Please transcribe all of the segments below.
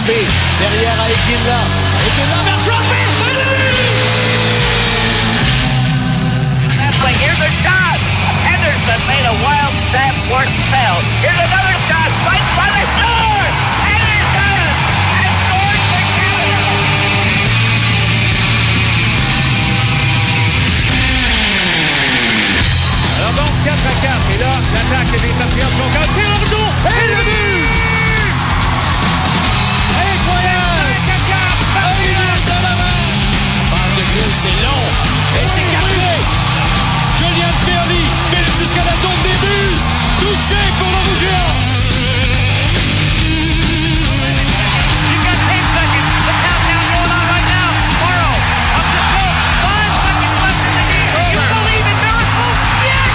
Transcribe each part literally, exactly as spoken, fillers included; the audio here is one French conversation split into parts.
Crosby. Derrière à Iginla. Iginla vers Crosby. Here's a shot. Henderson made a wild step for spell. Here's another shot. Right by the score. Henderson has scored for Canada. Alors donc quatre à quatre. Et là, l'attaque des Patriots sont en tir au retour. Et le but! Incroyable! quatre quatre. Passe de plus, c'est long. Et c'est capté. Julian Fairley file jusqu'à la zone des buts. Touché pour le Rouge géant. You've got eight seconds. The countdown going on right now. Morrow up the slope. Five seconds left in the game. Do you believe in miracles? Yes!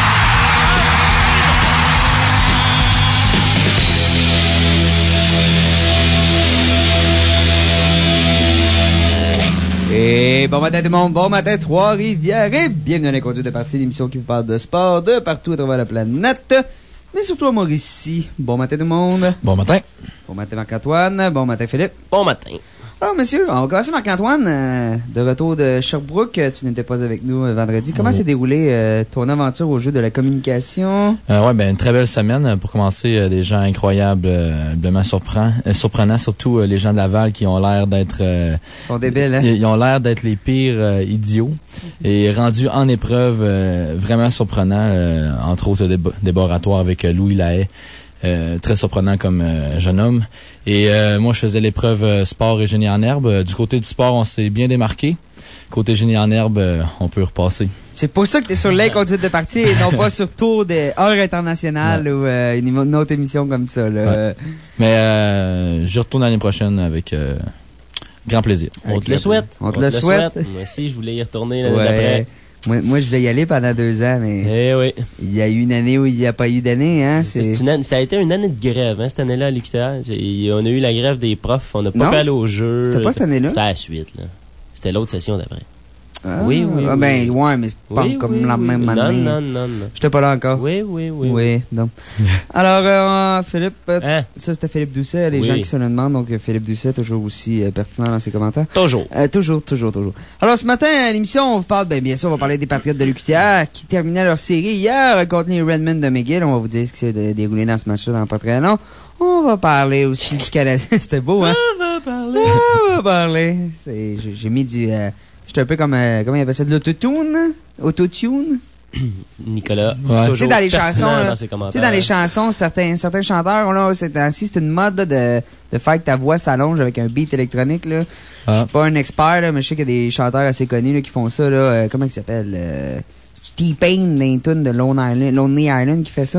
Et bon matin tout le monde, bon matin Trois-Rivières et bienvenue à l'Inconduite de partie, l'émission qui vous parle de sport de partout à travers la planète, mais surtout à Mauricie. Bon matin tout le monde. Bon matin. Bon matin Marc-Antoine, bon matin Philippe. Bon matin. Alors messieurs, on va commencer Marc-Antoine, euh, de retour de Sherbrooke, tu n'étais pas avec nous euh, vendredi. Comment oui. s'est déroulée euh, ton aventure au jeu de la communication? Euh, ouais, ben une très belle semaine pour commencer. Euh, des gens incroyablement surprenants, euh, surprenants, surtout euh, les gens de Laval qui ont l'air d'être. Euh, Ils sont débiles, hein? Ils, ils ont l'air d'être les pires euh, idiots et rendus en épreuve euh, vraiment surprenants. Euh, entre autres des, des laboratoires avec euh, Louis Lahaye. Euh, très surprenant comme euh, jeune homme. Et euh, moi, je faisais l'épreuve euh, sport et génie en herbe. Euh, du côté du sport, on s'est bien démarqué. Côté génie en herbe, euh, on peut repasser. C'est pour ça que tu es sur l'Inconduite de partie et non pas sur Tour des Heures internationales ouais. ou euh, une, une autre émission comme ça. Là. Ouais. Mais euh, je retourne l'année prochaine avec euh, grand plaisir. On te le souhaite. On te le souhaite. Moi aussi, je voulais y retourner l'année ouais. d'après. Moi, moi, je vais y aller pendant deux ans, mais. Eh oui. Il y a eu une année où il n'y a pas eu d'année, hein. C'est... C'est une année, ça a été une année de grève, hein, cette année-là, à l'U Q A. On a eu la grève des profs, on n'a pas pu aller au jeu. C'était pas cette année-là? C'était à la suite, là. C'était l'autre session d'après. Ah, oui, oui, ah, oui. Ben, ouais, mais c'est pas oui, comme oui, la oui. même année. Non, non, non, non. J'étais pas là encore. Oui, oui, oui. Oui, non. Alors, euh, Philippe, hein? Ça c'était Philippe Doucet, les oui. gens qui se le demandent, donc Philippe Doucet, toujours aussi euh, pertinent dans ses commentaires. Toujours. Euh, toujours, toujours, toujours. Alors, ce matin, à l'émission, on vous parle, ben, bien sûr, on va parler des Patriotes de l'U Q A qui terminaient leur série hier contre les Redmen de McGill. On va vous dire ce qui s'est déroulé dans ce match-là dans pas très long. On va parler aussi du Canadien. C'était beau, hein? On va parler. On va parler. C'est, j'ai, j'ai mis du, euh, j'étais un peu comme, euh, comment il appelle ça, de l'autotune? Autotune? Nicolas, ouais. Tu sais, dans les chansons, dans ses commentaires. Tu sais, dans les chansons, certains, certains chanteurs, là, c'est, c'est une mode, là, de, de faire que ta voix s'allonge avec un beat électronique, là. Ah. Je suis pas un expert, là, mais je sais qu'il y a des chanteurs assez connus, là, qui font ça, là. Euh, comment il s'appelle? Euh, T-Pain, dans les tunes de Lonely Island, Lonely Island, qui fait ça.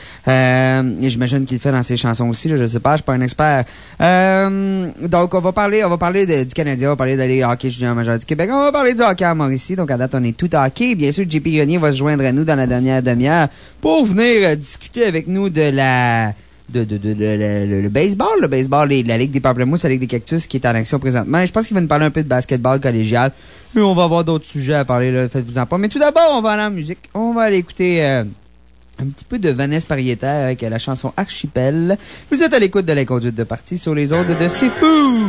Euh, j'imagine qu'il le fait dans ses chansons aussi, là, je sais pas, je suis pas un expert. Euh, donc, on va parler, on va parler de, du Canadien, on va parler d'aller hockey junior majeur du Québec, on va parler du hockey à Mauricie. Donc, à date, on est tout hockey. Bien sûr, J P Grenier va se joindre à nous dans la dernière demi-heure pour venir euh, discuter avec nous de la, de, de, de, de, de le, le baseball, le baseball, les, la Ligue des Pamplemousses, la Ligue des Cactus qui est en action présentement. Et je pense qu'il va nous parler un peu de basketball collégial. Mais on va avoir d'autres sujets à parler, là, faites-vous-en pas. Mais tout d'abord, on va aller en musique. On va aller écouter, euh, un petit peu de Vanessa Parieta avec la chanson Archipel. Vous êtes à l'écoute de l'Inconduite de partie sur les ondes de C'est Fou!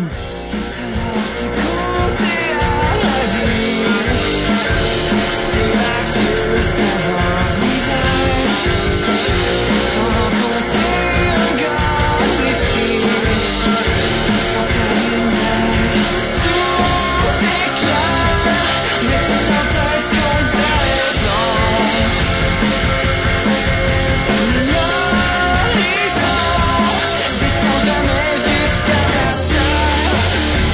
Jamais jusqu'à ta place.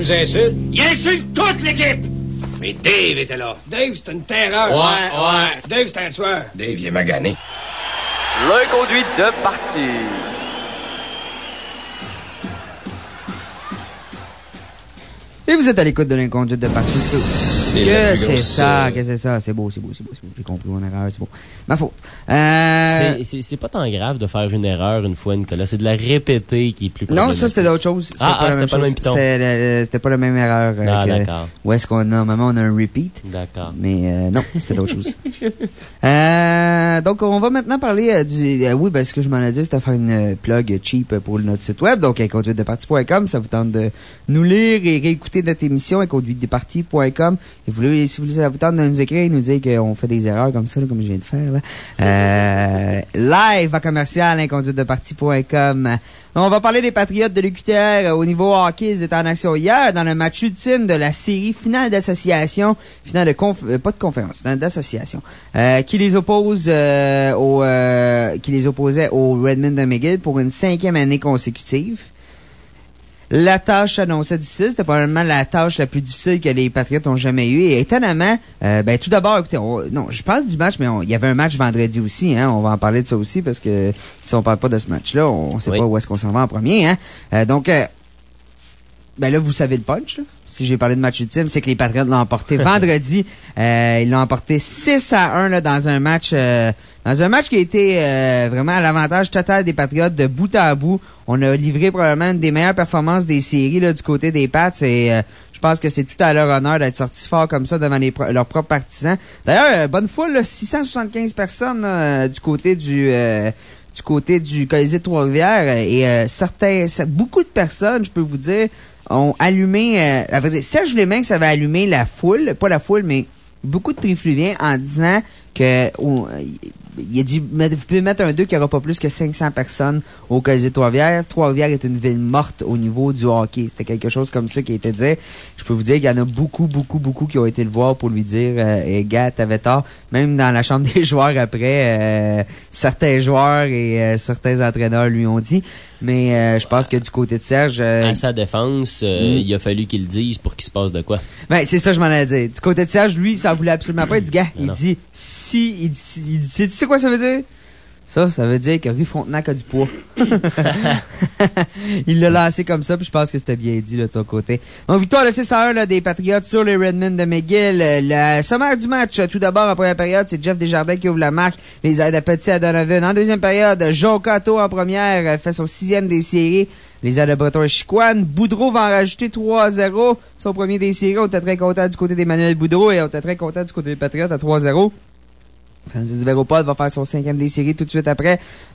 les insultes? Il insulte toute l'équipe! Mais Dave était là. Dave, c'est une terreur. Ouais, ouais. Dave, c'est un tueur. Dave, il est magané. L'inconduite de partie. Et vous êtes à l'écoute de l'inconduite de partie. C'est que c'est ça, que c'est ça. C'est beau, c'est beau, c'est beau, c'est beau. J'ai compris mon erreur, c'est beau. Ma faute. Euh... C'est, c'est, c'est pas tant grave de faire une erreur une fois, Nicolas. C'est de la répéter qui est plus Non, ça, c'était d'autre chose. C'était ah, pas ah c'était pas le même piton. C'était, le, c'était pas la même erreur. Ah, que, d'accord. Où est-ce qu'on a, normalement, on a un repeat. D'accord. Mais, euh, non, c'était d'autre chose. euh, donc, on va maintenant parler euh, du, euh, oui, ben, ce que je m'en ai dit, c'était faire une plug cheap pour notre site web. Donc, inconduite de partie point com. Ça vous tente de nous lire et réécouter notre émission, inconduite de partie point com. Et vous voulez, si vous ça vous tente de nous écrire et nous dire qu'on fait des erreurs comme ça, là, comme je viens de faire, là. Euh, live à commercial, inconduite de partie point com. On va parler des Patriotes de l'U Q T R au niveau hockey. Ils étaient en action hier dans le match ultime de la série finale d'association, finale de conf, euh, pas de conférence, finale d'association, euh, qui les oppose euh, au, euh, qui les opposait au Redmond de McGill pour une cinquième année consécutive. La tâche annoncée difficile, c'était probablement la tâche la plus difficile que les Patriotes ont jamais eue. Et étonnamment, euh, ben tout d'abord, écoutez, on, non, je parle du match, mais il y avait un match vendredi aussi, hein. On va en parler de ça aussi parce que si on parle pas de ce match-là, on sait oui. pas où est-ce qu'on s'en va en premier, hein. Euh, donc, euh, ben là, vous savez le punch, là. Si j'ai parlé de match ultime, c'est que les Patriotes l'ont emporté vendredi. Euh, ils l'ont emporté six à un là, dans un match euh, dans un match qui a été euh, vraiment à l'avantage total des Patriotes de bout à bout. On a livré probablement une des meilleures performances des séries là, du côté des Pats et euh, je pense que c'est tout à leur honneur d'être sortis fort comme ça devant les, leurs propres partisans. D'ailleurs, euh, bonne foule, là, six cent soixante-quinze personnes là, du côté du euh, du côté du Colisée de Trois-Rivières et euh, certains, beaucoup de personnes, je peux vous dire, ont allumé, euh, à vrai dire, Serge Vlémin, ça avait allumé la foule, pas la foule, mais beaucoup de trifluviens en disant que, oh, il a dit, vous pouvez mettre un deux qu'il n'y aura pas plus que cinq cents personnes au Colisée de Trois-Rivières. Trois-Rivières est une ville morte au niveau du hockey. C'était quelque chose comme ça qui a été dit. Je peux vous dire qu'il y en a beaucoup, beaucoup, beaucoup qui ont été le voir pour lui dire, euh, eh, gars, t'avais tort. Même dans la chambre des joueurs après, euh, certains joueurs et euh, certains entraîneurs lui ont dit. Mais euh, je pense que du côté de Serge... Euh, à sa défense, euh, mm. il a fallu qu'il le dise pour qu'il se passe de quoi. Ben, c'est ça, je m'en ai dit. Du côté de Serge, lui, ça voulait absolument pas. Il dit, gars, il non. dit, si, il dit, il dit, tu sais quoi ça veut dire? Ça, ça veut dire que Rue Frontenac a du poids. Il l'a lancé comme ça, puis je pense que c'était bien dit là, de son côté. Donc, victoire de six à un là, des Patriotes sur les Redmond de McGill. Le sommaire du match, tout d'abord, en première période, c'est Jeff Desjardins qui ouvre la marque. Les aides à Petit à Donovan. En deuxième période, Joe Cato en première fait son sixième des séries. Les aides de Breton et Chicoine. Boudreau va en rajouter trois à zéro. Son premier des séries. On était très content du côté d'Emmanuel Boudreau et on était très content du côté des Patriotes à trois à zéro. Francis Véropod va faire son cinquième des séries tout de suite après.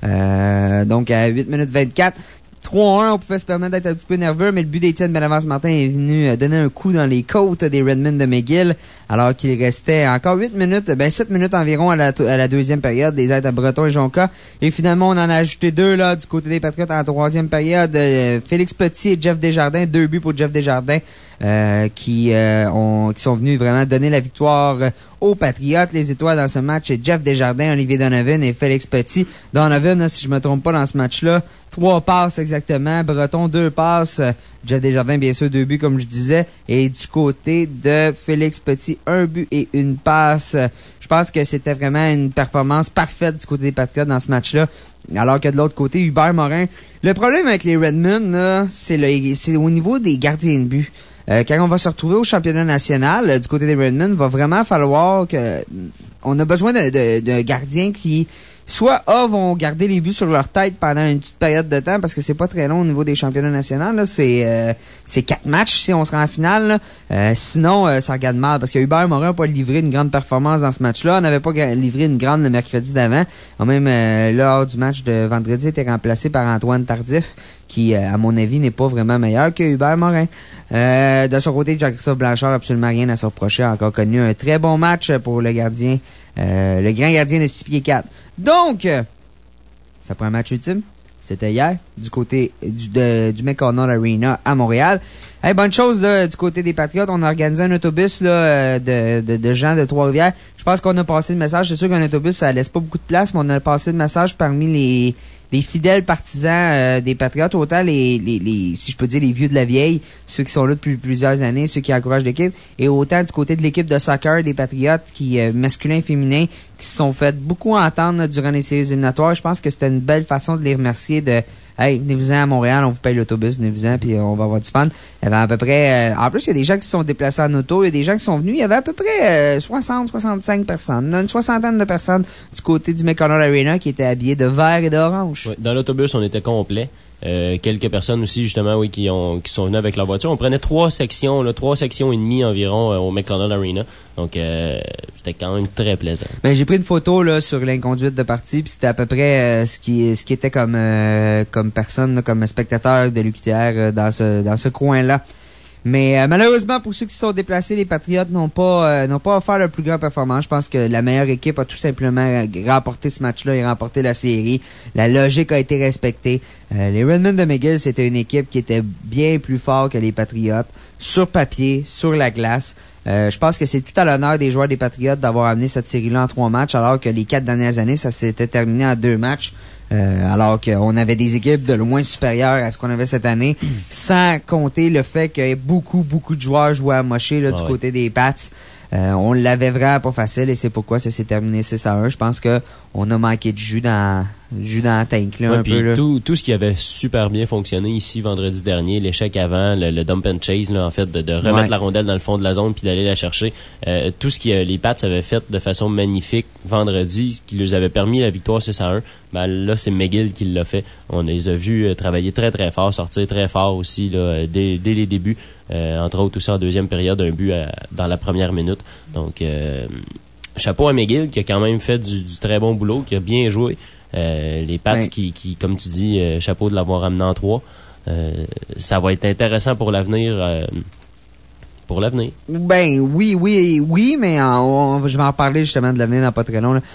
Euh, donc, à huit minutes vingt-quatre. trois à un, on pouvait se permettre d'être un petit peu nerveux, mais le but d'Étienne Benavance-Martin est venu donner un coup dans les côtes des Redmond de McGill, alors qu'il restait encore huit minutes, ben sept minutes environ à la, à la deuxième période, des aides à Breton et Jonca. Et finalement, on en a ajouté deux, là, du côté des Patriotes en troisième période. Euh, Félix Petit et Jeff Desjardins, deux buts pour Jeff Desjardins, euh, qui, euh, ont, qui sont venus vraiment donner la victoire aux Patriotes. Les étoiles dans ce match, c'est Jeff Desjardins, Olivier Donovan et Félix Petit. Donovan, si je me trompe pas dans ce match-là, trois passes exactement. Breton, deux passes. Jeff Desjardins, bien sûr, deux buts, comme je disais. Et du côté de Félix Petit, un but et une passe. Je pense que c'était vraiment une performance parfaite du côté des Patriotes dans ce match-là. Alors que de l'autre côté, Hubert Morin. Le problème avec les Redmond, là, c'est, le, c'est au niveau des gardiens de but. Euh, quand on va se retrouver au championnat national, euh, du côté des Redmond, va vraiment falloir que, on a besoin de, de, de gardiens qui, soit A, vont garder les buts sur leur tête pendant une petite période de temps, parce que c'est pas très long au niveau des championnats nationaux, là. C'est, euh, c'est quatre matchs si on sera en finale, là. Euh, sinon, euh, ça regarde mal, parce que Hubert Morin n'a pas livré une grande performance dans ce match-là. On n'avait pas livré une grande le mercredi d'avant. En même, euh, lors du match de vendredi, était remplacé par Antoine Tardif, qui, euh, à mon avis, n'est pas vraiment meilleur que Hubert Morin. Euh, de son côté, Jean-Christophe Blanchard, absolument rien à se reprocher, a encore connu un très bon match pour le gardien, euh, le grand gardien de six pieds quatre. Donc, ça prend un match ultime. C'était hier. du côté du, de, du McConnell Arena à Montréal. Hey, bonne chose là, du côté des Patriotes, on a organisé un autobus là, de, de, de gens de Trois-Rivières. Je pense qu'on a passé le message. C'est sûr qu'un autobus, ça laisse pas beaucoup de place, mais on a passé le message parmi les, les fidèles partisans euh, des Patriotes, autant les, les, les, si je peux dire, les vieux de la vieille, ceux qui sont là depuis plusieurs années, ceux qui encouragent l'équipe, et autant du côté de l'équipe de soccer des Patriotes, qui euh, masculin et féminin, qui se sont fait beaucoup entendre là, durant les séries éliminatoires. Je pense que c'était une belle façon de les remercier de hey, venez-vous-en à Montréal, on vous paye l'autobus, venez-vous-en, puis on va avoir du fun. Il y avait à peu près, euh, en plus, il y a des gens qui se sont déplacés en auto, il y a des gens qui sont venus, il y avait à peu près euh, soixante à soixante-cinq personnes, une soixantaine de personnes du côté du McConnell Arena qui étaient habillées de vert et d'orange. Oui, dans l'autobus, on était complet. Euh, quelques personnes aussi, justement, oui, qui ont qui sont venues avec leur voiture. On prenait trois sections, là, trois sections et demie environ euh, au McConnell Arena. Donc, euh, c'était quand même très plaisant. Ben, j'ai pris une photo là sur l'inconduite de partie, puis c'était à peu près euh, ce qui ce qui était comme euh, comme personne, là, comme spectateur de l'U Q T R euh, dans ce dans ce coin-là. Mais euh, malheureusement, pour ceux qui se sont déplacés, les Patriotes n'ont pas euh, n'ont pas offert le plus grand performance. Je pense que la meilleure équipe a tout simplement remporté ce match-là et remporté la série. La logique a été respectée. Euh, les Redmen de McGill, c'était une équipe qui était bien plus forte que les Patriotes, sur papier, sur la glace. Euh, je pense que c'est tout à l'honneur des joueurs des Patriotes d'avoir amené cette série-là en trois matchs, alors que les quatre dernières années, ça s'était terminé en deux matchs. Euh, alors qu'on avait des équipes de loin supérieures à ce qu'on avait cette année, mm. sans compter le fait que beaucoup, beaucoup de joueurs jouaient à mocher là, ah, du ouais. côté des Pats. Euh, on l'avait vraiment pas facile et c'est pourquoi ça s'est terminé six à un. Je pense que on a manqué de jus dans, jus dans la tank, là, ouais, un puis peu, là. Tout, tout ce qui avait super bien fonctionné ici vendredi dernier, l'échec avant, le, le dump and chase, là, en fait, de, de remettre ouais. la rondelle dans le fond de la zone puis d'aller la chercher. Euh, tout ce que les Pats avaient fait de façon magnifique vendredi, qui leur avait permis la victoire six à un, ben là, c'est McGill qui l'a fait. On les a vus euh, travailler très, très fort, sortir très fort aussi, là, dès, dès les débuts. Euh, entre autres aussi en deuxième période, un but à, dans la première minute. Donc, euh, chapeau à McGill qui a quand même fait du, du très bon boulot, qui a bien joué. Euh, les Pats ouais. qui, qui, comme tu dis, euh, chapeau de l'avoir amené en trois. Euh, ça va être intéressant pour l'avenir. Euh, pour l'avenir. Ben oui, oui, oui, mais on, on, je vais en parler justement de l'avenir dans pas très long. Là.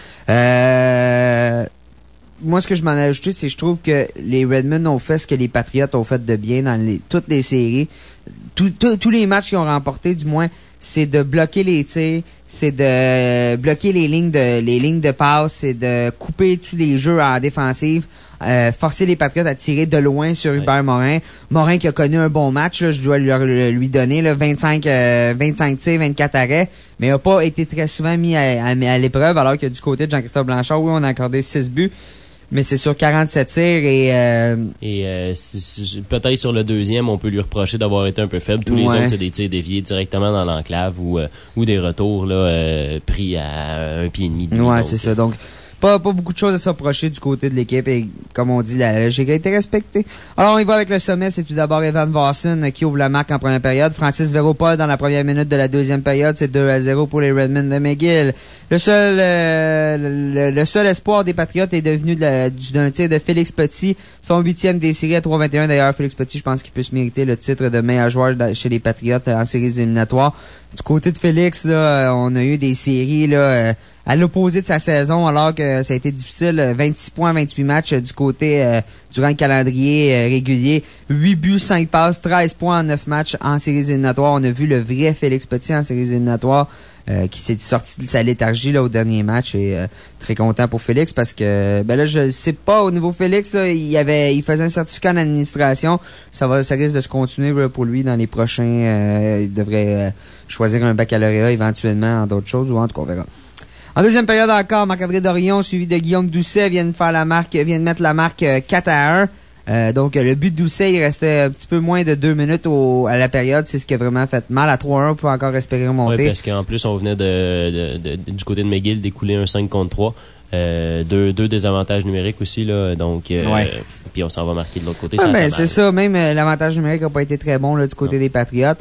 Euh... Moi, ce que je m'en ai ajouté, c'est que je trouve que les Redmen ont fait ce que les Patriots ont fait de bien dans les, toutes les séries. Tout, tout, tous les matchs qu'ils ont remportés, du moins, c'est de bloquer les tirs, c'est de bloquer les lignes de les lignes de passe, c'est de couper tous les jeux en défensive, euh, forcer les Patriots à tirer de loin sur Hubert ouais. Morin. Morin qui a connu un bon match, là, je dois lui, lui donner là, vingt-cinq, euh, vingt-cinq tirs, vingt-quatre arrêts, mais n'a pas été très souvent mis à, à, à l'épreuve, alors que du côté de Jean-Christophe Blanchard, oui, on a accordé six buts. Mais c'est sur quarante-sept tirs et... Euh, et euh, c'est, c'est, peut-être sur le deuxième, on peut lui reprocher d'avoir été un peu faible. Tous ouais. les autres, c'est des tirs déviés directement dans l'enclave ou, euh, ou des retours là euh, pris à un pied et demi. Ouais, donc, c'est ça. Donc, pas, pas beaucoup de choses à se reprocher du côté de l'équipe et, comme on dit, la logique a été respectée. Alors, on y va avec le sommet. C'est tout d'abord Evan Vossen qui ouvre la marque en première période. Francis Véropol dans la première minute de la deuxième période. C'est deux à zéro pour les Redmen de McGill. Le seul, euh, le, le seul espoir des Patriotes est devenu de la, d'un tir de Félix Petit. Son huitième des séries à trois vingt et un. D'ailleurs, Félix Petit, je pense qu'il peut se mériter le titre de meilleur joueur chez les Patriotes en séries éliminatoires. Du côté de Félix, là, on a eu des séries, là, à l'opposé de sa saison, alors que ça a été difficile. vingt-six points, vingt-huit matchs du côté euh, durant le calendrier euh, régulier. huit buts, cinq passes, treize points en neuf matchs en séries éliminatoires. On a vu le vrai Félix Petit en séries éliminatoires euh, qui s'est sorti de sa léthargie là, au dernier match. Et euh, très content pour Félix parce que ben là, je sais pas, au niveau Félix, là, il avait il faisait un certificat en administration. Ça va, ça risque de se continuer là, pour lui dans les prochains. Euh, il devrait euh, choisir un baccalauréat éventuellement en d'autres choses ou en tout cas on verra. En deuxième période encore, Marc-André Dorion, suivi de Guillaume Doucet, viennent faire la marque, viennent mettre la marque quatre à un. Euh, donc, le but de Doucet, il restait un petit peu moins de deux minutes au, à la période. C'est ce qui a vraiment fait mal. À trois à un, on peut encore espérer remonter. Oui, parce qu'en plus, on venait de, de, de, du côté de McGill d'écouler un cinq contre trois. Euh, deux, deux désavantages numériques aussi, là. Donc, euh, ouais. Puis on s'en va marquer de l'autre côté. Ah, ça ben, c'est ça. Même euh, l'avantage numérique n'a pas été très bon là, du côté non. des Patriotes.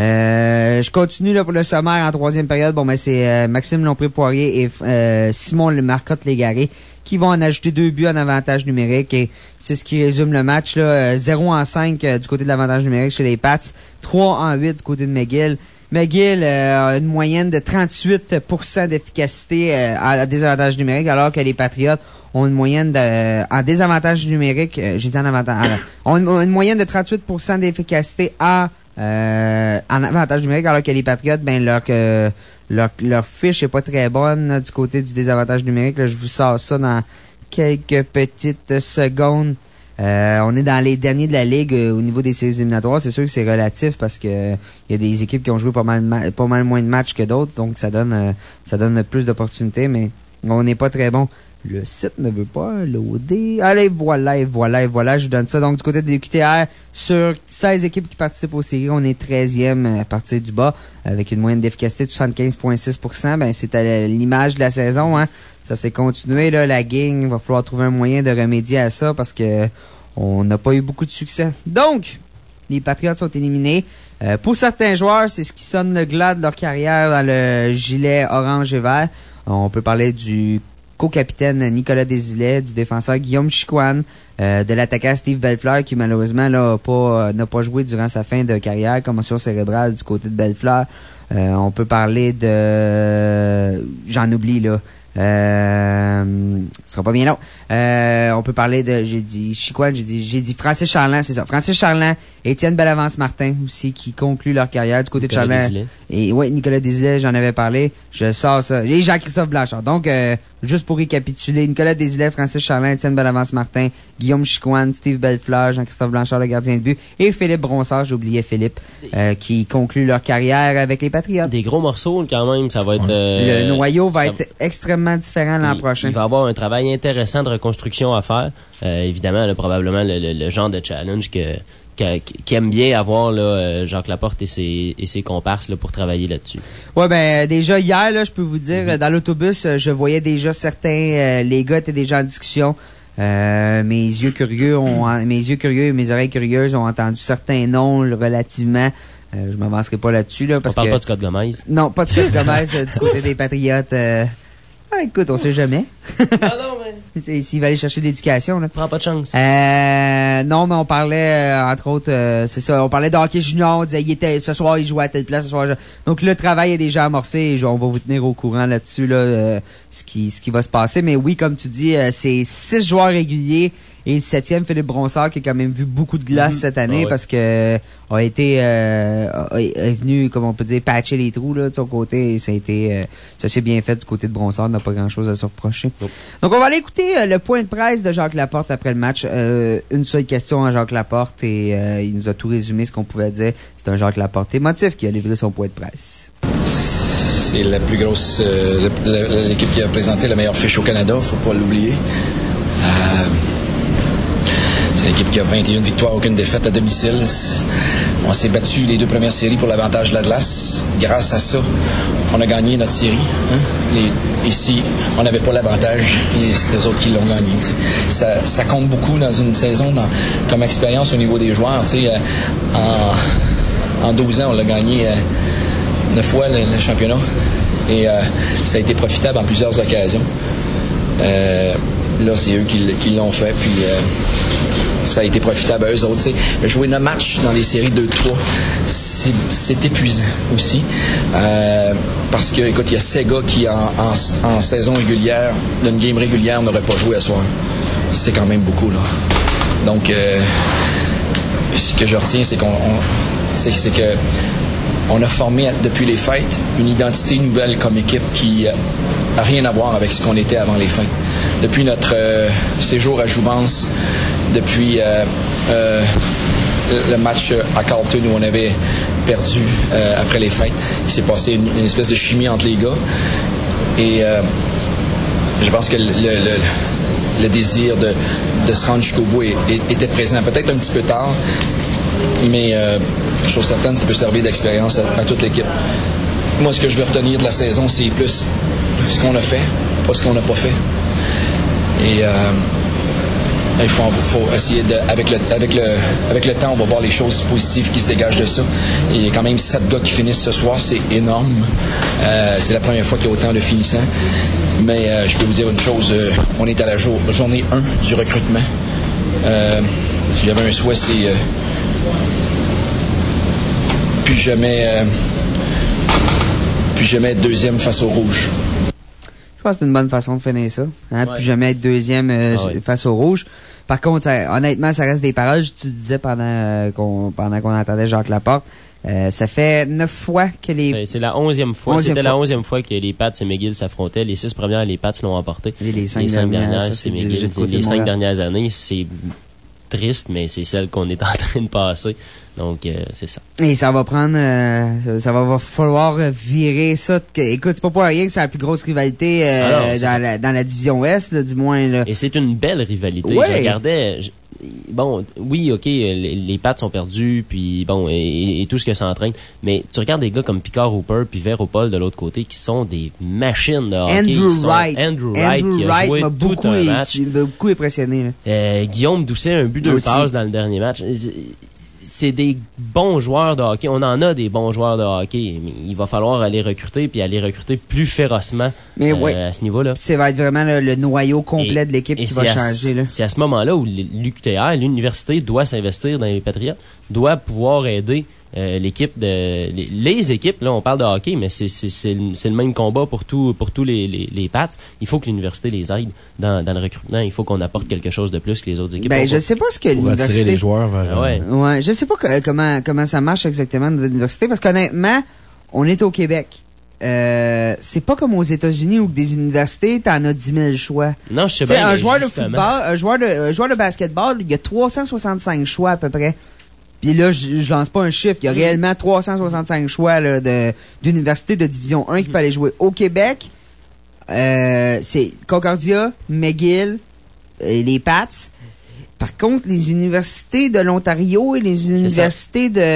Euh, je continue là pour le sommaire en troisième période. Bon, ben c'est euh, Maxime Lompré-Poirier et euh, Simon Marcotte-Légaré qui vont en ajouter deux buts en avantage numérique. Et c'est ce qui résume le match. Là, zéro en cinq euh, du côté de l'avantage numérique chez les Pats, trois en huit du côté de McGill. McGill euh, a une moyenne de trente-huit pour cent d'efficacité euh, à désavantage numérique, alors que les Patriots ont une moyenne de, en désavantage numérique, euh, j'ai dit en avantage, alors, ont une, une moyenne de trente-huit pour cent d'efficacité à, euh, en avantage numérique, alors que les Patriots, ben, leur, euh, leur, leur fiche est pas très bonne, là, du côté du désavantage numérique. Là, je vous sors ça dans quelques petites secondes. Euh, on est dans les derniers de la Ligue euh, au niveau des séries éliminatoires. C'est sûr que c'est relatif parce que il euh, y a des équipes qui ont joué pas mal, ma- pas mal moins de matchs que d'autres, donc ça donne, euh, ça donne plus d'opportunités, mais on n'est pas très bon. Le site ne veut pas loader. Allez, voilà, et voilà, et voilà, je vous donne ça. Donc, du côté de l'Q T R, sur seize équipes qui participent aux séries, on est treizième à partir du bas, avec une moyenne d'efficacité de soixante-quinze virgule six pour cent. Ben, c'est à l'image de la saison, hein. Ça s'est continué, là, la gang. Il va falloir trouver un moyen de remédier à ça parce que on n'a pas eu beaucoup de succès. Donc, les Patriots sont éliminés. Euh, pour certains joueurs, c'est ce qui sonne le glas de leur carrière dans le gilet orange et vert. On peut parler du co-capitaine Nicolas Desilets, du défenseur Guillaume Chicoine, euh, de l'attaquant Steve Bellefleur qui malheureusement là, a pas, euh, n'a pas joué durant sa fin de carrière, commotion cérébrale du côté de Bellefleur. Euh, on peut parler de... J'en oublie là. Euh, ce sera pas bien long. Euh, on peut parler de, j'ai dit Chicoine, j'ai dit, j'ai dit Francis Charland, c'est ça. Francis Charland, Étienne Bellavance-Martin aussi qui conclut leur carrière du côté Nicolas de Charland. Desilets. Et ouais, Nicolas Desilets, j'en avais parlé. Je sors ça. Et Jean-Christophe Blanchard. Donc, euh, juste pour récapituler, Nicolas Desilets, Francis Charland, Étienne Bellavance-Martin, Guillaume Chicoine, Steve Bellefleur, Jean-Christophe Blanchard, le gardien de but, et Philippe Bronsard, j'oubliais Philippe, euh, qui conclut leur carrière avec les Patriots. Des gros morceaux quand même, ça va être... Euh, le noyau va ça... être extrêmement différent l'an il, prochain. Il va y avoir un travail intéressant de reconstruction à faire. Euh, évidemment, là, probablement le, le, le genre de challenge que qui aime bien avoir là, Jacques Laporte et ses, et ses comparses là, pour travailler là-dessus. Ouais, ben déjà hier, là, je peux vous dire, mm-hmm. dans l'autobus, je voyais déjà certains, euh, les gars étaient déjà en discussion. Euh, mes yeux curieux ont, mm-hmm. mes yeux curieux et mes oreilles curieuses ont entendu certains noms relativement. Euh, je m'avancerai pas là-dessus là parce on parle que, pas de Scott Gomez. Non, pas de Scott Gomez euh, du côté des Patriotes. Euh, ah, écoute, on sait jamais. Ah non, mais... S'il va aller chercher de l'éducation, là. Prends pas de chance. Euh, non, mais on parlait, euh, entre autres, euh, c'est ça, on parlait de hockey junior, on disait, il était, ce soir, il jouait à telle place, ce soir, je... Donc, le travail est déjà amorcé et on va vous tenir au courant là-dessus, là, euh, ce qui, ce qui va se passer. Mais oui, comme tu dis, euh, c'est six joueurs réguliers et le septième, Philippe Bronsard, qui a quand même vu beaucoup de glace mmh. cette année ah ouais. parce que, a été, euh, est venu, comme on peut dire, patcher les trous, là, de son côté et ça a été, euh, ça s'est bien fait du côté de Bronsard, n'a pas grand chose à se reprocher. Oh. Donc, on va aller écouter euh, le point de presse de Jacques Laporte après le match. Euh, une seule question à Jacques Laporte et euh, il nous a tout résumé ce qu'on pouvait dire. C'est un Jacques Laporte émotif qui a livré son point de presse. C'est la plus grosse, euh, l'équipe qui a présenté la meilleure fiche au Canada, faut pas l'oublier. Euh, c'est l'équipe qui a vingt et une victoires, aucune défaite à domicile. On s'est battu les deux premières séries pour l'avantage de la glace. Grâce à ça, on a gagné notre série. Hein? Les, ici, on n'avait pas l'avantage et c'est eux autres qui l'ont gagné. Ça, ça compte beaucoup dans une saison dans, comme expérience au niveau des joueurs. Euh, en, en douze ans, on l'a gagné euh, neuf fois le, le championnat et euh, ça a été profitable en plusieurs occasions. Euh, là, c'est eux qui, qui l'ont fait. Puis, euh, ça a été profitable à eux autres. T'sais. Jouer nos matchs dans les séries deux trois, c'est, c'est épuisant aussi. Euh, parce que, écoute, il y a ces gars qui, en, en, en saison régulière, d'une game régulière, n'auraient pas joué à soir. C'est quand même beaucoup, là. Donc, euh, ce que je retiens, c'est qu'on... On, c'est, c'est que on a formé, depuis les fêtes, une identité nouvelle comme équipe qui n'a rien à voir avec ce qu'on était avant les fêtes. Depuis notre euh, séjour à Jouvence, depuis euh, euh, le match à Carlton où on avait perdu euh, après les fêtes, il s'est passé une, une espèce de chimie entre les gars. Et euh, je pense que le, le, le désir de, de se rendre jusqu'au bout est, est, était présent. Peut-être un petit peu tard, mais euh, chose certaine, ça peut servir d'expérience à, à toute l'équipe. Moi, ce que je veux retenir de la saison, c'est plus ce qu'on a fait, pas ce qu'on n'a pas fait. Et euh, il faut, faut essayer de, avec le, avec le, avec le temps, on va voir les choses positives qui se dégagent de ça. Et il y a quand même sept gars qui finissent ce soir, c'est énorme. Euh, c'est la première fois qu'il y a autant de finissants. Mais euh, je peux vous dire une chose, euh, on est à la jour, journée un du recrutement. Euh, si j'avais un souhait, c'est euh, plus jamais, euh, plus jamais être deuxième face au rouge. Je pense que c'est une bonne façon de finir ça. Hein? Ouais. Plus jamais être deuxième euh, ah ouais. face au rouge. Par contre, ça, honnêtement, ça reste des paroles. Tu le disais pendant euh, qu'on pendant qu'on entendait Jacques Laporte. Euh, ça fait neuf fois que les... C'est la onzième fois. onzième C'était fois. la onzième fois que les Pats et McGill s'affrontaient. Les six premières, les Pats l'ont emporté. Et les cinq, les cinq dernières, dernières ça, c'est McGill. Les cinq dernières années, c'est triste, mais c'est celle qu'on est en train de passer. Donc, euh, c'est ça. Et ça va prendre... Euh, ça va, va falloir virer ça. Que, écoute, c'est pas pour rien que c'est la plus grosse rivalité euh, Alors, dans, la, dans la division Ouest, là, du moins. Là. Et c'est une belle rivalité. Ouais. Je regardais... Je, bon, oui, OK, les, les Pats sont perdus, puis bon, et, et tout ce que ça entraîne. Mais tu regardes des gars comme Picard Hooper puis Veropol de l'autre côté qui sont des machines de hockey. Andrew sont, Wright. Andrew Wright Andrew qui a Wright joué m'a tout beaucoup, un match. Il m'a beaucoup impressionné. Là. Euh, Guillaume Doucet, un but, deux passes dans le dernier match. C'est des bons joueurs de hockey. On en a des bons joueurs de hockey, mais il va falloir aller recruter puis aller recruter plus férocement mais euh, ouais, à ce niveau-là. Ça va être vraiment le, le noyau complet et, de l'équipe qui va changer. Là. C'est à ce moment-là où l'U Q T R, l'université, doit s'investir dans les Patriotes, doit pouvoir aider euh, l'équipe de les, les équipes. Là, on parle de hockey, mais c'est c'est c'est le, c'est le même combat pour tout pour tous les les, les Pats. Il faut que l'université les aide dans dans le recrutement. Il faut qu'on apporte quelque chose de plus que les autres équipes. Ben, je sais pas ce que pour l'université... attirer les joueurs vers... Ah ouais. Ouais, je sais pas que, comment comment ça marche exactement de l'université, parce qu'honnêtement, on est au Québec. Euh, c'est pas comme aux États-Unis où des universités, t'en as dix mille choix. Non, je sais bien. Un joueur justement. de football, un joueur de, un joueur de basketball, il y a trois cent soixante-cinq choix à peu près. Puis là, je, je lance pas un chiffre. Il y a réellement trois cent soixante-cinq choix là, de d'universités de division un qui mm. peut aller jouer au Québec. Euh, c'est Concordia, McGill, et les Pats. Par contre, les universités de l'Ontario et les universités de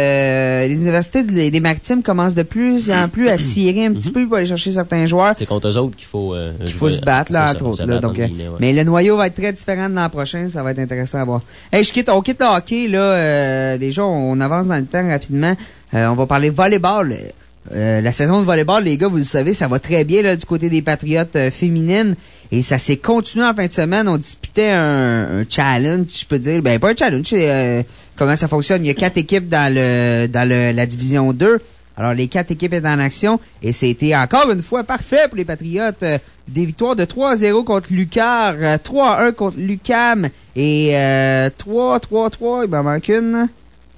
les universités de, des Maritimes commencent de plus en plus à tirer un petit peu pour aller chercher certains joueurs. C'est contre eux autres qu'il faut euh, qu'il faut se battre là, entre autres. Là, donc, euh, ligne, ouais. Mais le noyau va être très différent de l'an prochain, ça va être intéressant à voir. Hey, je quitte, on quitte le hockey là. Euh, déjà, on avance dans le temps rapidement. Euh, on va parler volleyball. Euh, la saison de volleyball, les gars, vous le savez, ça va très bien là du côté des Patriotes euh, féminines. Et ça s'est continué en fin de semaine. On disputait un, un challenge, je peux dire. Ben, pas un challenge. Euh, comment ça fonctionne? Il y a quatre équipes dans le dans le, la division deux. Alors, les quatre équipes étaient en action. Et c'était encore une fois parfait pour les Patriotes. Euh, des victoires de trois à zéro contre Lucar, euh, trois à un contre Lucam et euh, trois, trois, trois, il m'en manque une.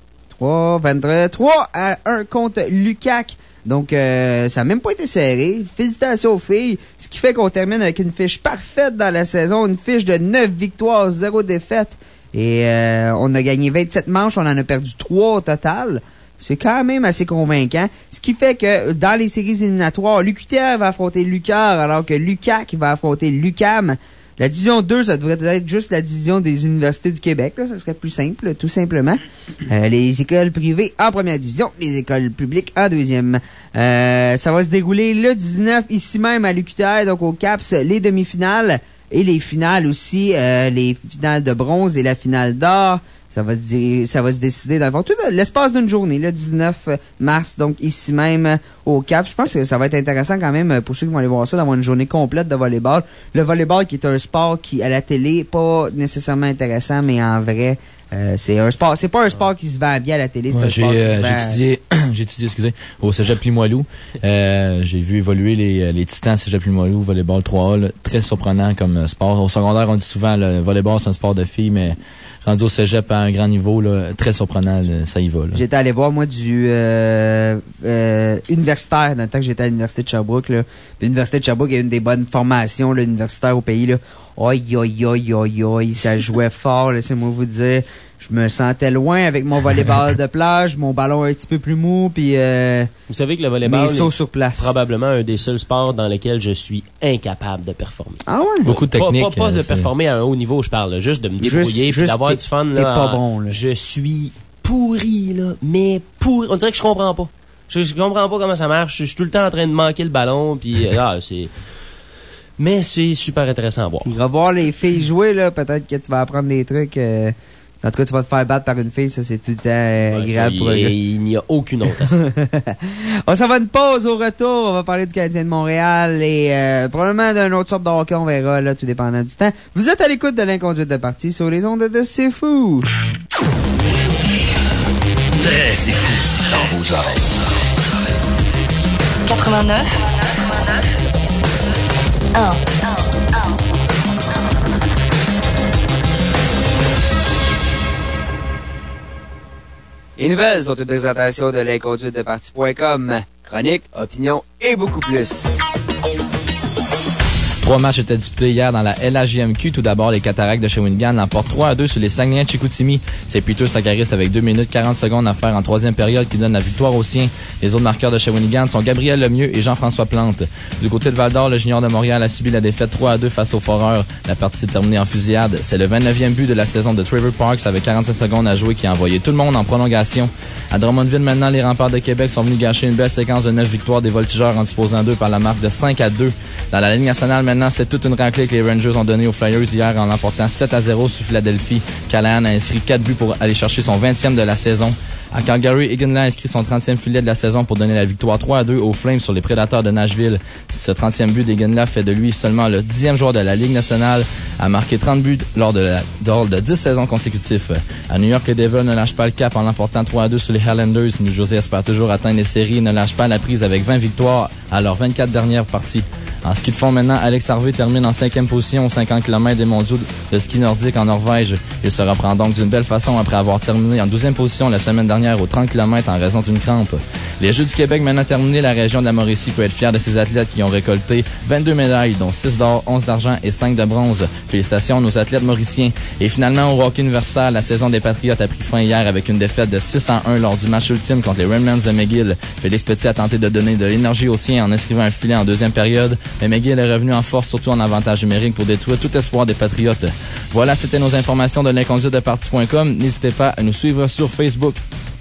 trois, vingt-trois, trois à un contre Lucac. Donc, euh, ça n'a même pas été serré. Félicitations aux filles. Ce qui fait qu'on termine avec une fiche parfaite dans la saison. Une fiche de neuf victoires, zéro défaite. Et euh, on a gagné vingt-sept manches. On en a perdu trois au total. C'est quand même assez convaincant. Ce qui fait que dans les séries éliminatoires, l'U Q T R va affronter Lucar alors que Lucac va affronter Lucam. La division deux, ça devrait être juste la division des universités du Québec. Là. Ça serait plus simple, tout simplement. Euh, les écoles privées en première division, les écoles publiques en deuxième. Euh, ça va se dérouler le dix-neuf, ici même à l'U Q T R, donc au CAPS, les demi-finales et les finales aussi, euh, les finales de bronze et la finale d'or. Ça va se dire, ça va se décider dans le fond, tout l'espace d'une journée, le dix-neuf mars, donc ici même au Cap. Je pense que ça va être intéressant quand même pour ceux qui vont aller voir ça, d'avoir une journée complète de volleyball. Le volleyball qui est un sport qui, à la télé, pas nécessairement intéressant, mais en vrai, euh, c'est un sport, c'est pas un sport qui se vend bien à la télé, c'est ouais, un sport euh, qui se vend... J'ai étudié, j'ai étudié, excusez, au Cégep Limoilou. Euh, j'ai vu évoluer les, les Titans Cégep Limoilou, volleyball trois A, là, très surprenant comme sport. Au secondaire, on dit souvent, le volleyball, c'est un sport de filles, mais rendu au cégep à un grand niveau, là, très surprenant, là, ça y va. Là. J'étais allé voir, moi, du euh, euh, universitaire, dans le temps que j'étais à l'Université de Sherbrooke. Là. L'Université de Sherbrooke est une des bonnes formations là, universitaires au pays. Là. Aïe, aïe, aïe, aïe, aïe, ça jouait fort, laissez-moi vous dire. Je me sentais loin avec mon volleyball de plage, mon ballon un petit peu plus mou, puis euh, vous savez que le volleyball est sur place. Probablement un des seuls sports dans lesquels je suis incapable de performer. Ah ouais? Beaucoup de techniques. Pas, pas, pas de performer à un haut niveau, je parle, juste de me débrouiller puis d'avoir du fun. T'es là, pas bon, là. Je suis pourri, là, mais pourri. On dirait que je comprends pas. Je, je comprends pas comment ça marche. Je suis tout le temps en train de manquer le ballon, puis ah, c'est... Mais c'est super intéressant à voir. Tu vas voir les filles jouer, là, peut-être que tu vas apprendre des trucs... Euh... En tout cas, tu vas te faire battre par une fille, ça c'est tout le temps euh, ouais, agréable pour un gars. Il n'y a aucune autre à ça. On s'en va une pause au retour. On va parler du Canadien de Montréal et euh, probablement d'une autre sorte de hockey, on verra, là, tout dépendant du temps. Vous êtes à l'écoute de l'Inconduite de partie sur les ondes de C'est Fou. Très C'est Fou dans vos oreilles. quatre-vingt-neuf. un. Les nouvelles sont une présentation de l'inconduite de parti point com. Chronique, opinion et beaucoup plus. Trois matchs étaient disputés hier dans la L A J M Q. Tout d'abord, les Cataractes de Shawinigan l'emportent trois à deux sur les Saguenayens de Chicoutimi. C'est Peter Sakaris avec deux minutes quarante secondes à faire en troisième période qui donne la victoire aux siens. Les autres marqueurs de Shawinigan sont Gabriel Lemieux et Jean-François Plante. Du côté de Val-d'Or, le junior de Montréal a subi la défaite trois à deux face aux Foreurs. La partie s'est terminée en fusillade. C'est le vingt-neuvième but de la saison de Trevor Parks avec quarante-cinq secondes à jouer qui a envoyé tout le monde en prolongation. À Drummondville, maintenant, les Remparts de Québec sont venus gâcher une belle séquence de neuf victoires des Voltigeurs en disposant d'eux par la marque de cinq à deux. Dans la Ligue nationale, maintenant, c'est toute une raclée que les Rangers ont donnée aux Flyers hier en l'emportant sept à zéro sur Philadelphie. Callahan a inscrit quatre buts pour aller chercher son vingtième de la saison. À Calgary, Egan a inscrit son trentième filet de la saison pour donner la victoire trois à deux aux Flames sur les Prédateurs de Nashville. Ce trentième but d'Egan fait de lui seulement le dixième joueur de la Ligue nationale à marquer trente buts lors de, la, lors de dix saisons consécutives. À New York, les Devils ne lâchent pas le cap en l'emportant trois à deux sur les Highlanders. New Jersey espère toujours atteindre les séries et ne lâche pas la prise avec vingt victoires à leurs vingt-quatre dernières parties. En ski de fond maintenant, Alex Harvey termine en cinquième position aux cinquante kilomètres des mondiaux de ski nordique en Norvège. Il se reprend donc d'une belle façon après avoir terminé en douzième position la semaine dernière aux trente kilomètres en raison d'une crampe. Les Jeux du Québec maintenant terminés, la région de la Mauricie peut être fière de ses athlètes qui ont récolté vingt-deux médailles, dont six d'or, onze d'argent et cinq de bronze. Félicitations à nos athlètes mauriciens. Et finalement, au hockey universitaire, la saison des Patriotes a pris fin hier avec une défaite de six à un lors du match ultime contre les Redmonds de McGill. Félix Petit a tenté de donner de l'énergie aux siens en inscrivant un filet en deuxième période, mais McGill est revenu en force, surtout en avantage numérique pour détruire tout espoir des Patriotes. Voilà, c'était nos informations de l'inconduite de parti point com. N'hésitez pas à nous suivre sur Facebook.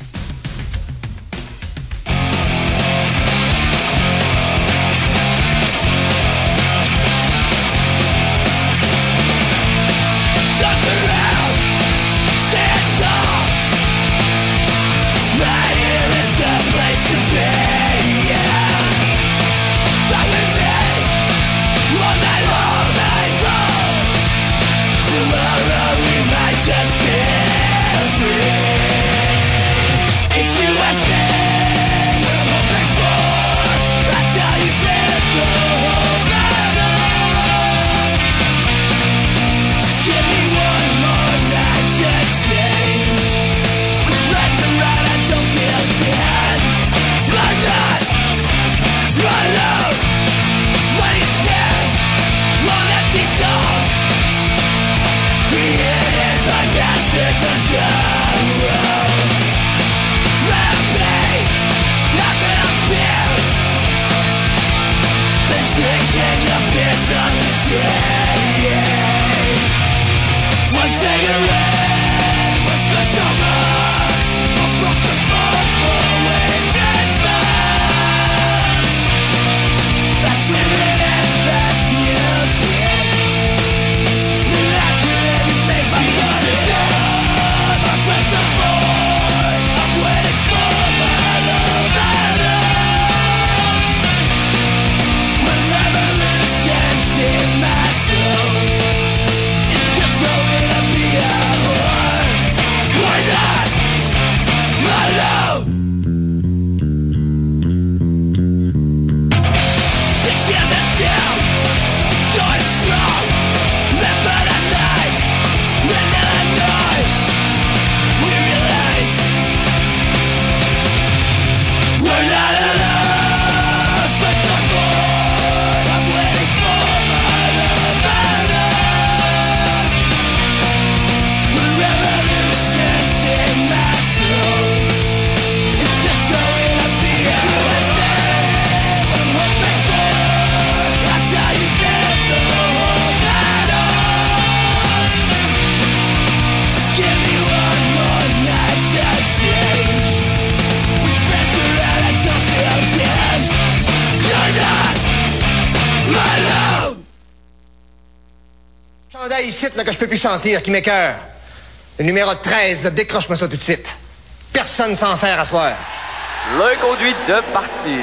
Ici, là, que je peux plus sentir, qui m'écoeure. Le numéro treize, là, décroche-moi ça tout de suite. Personne s'en sert à soir. L'inconduite de parti.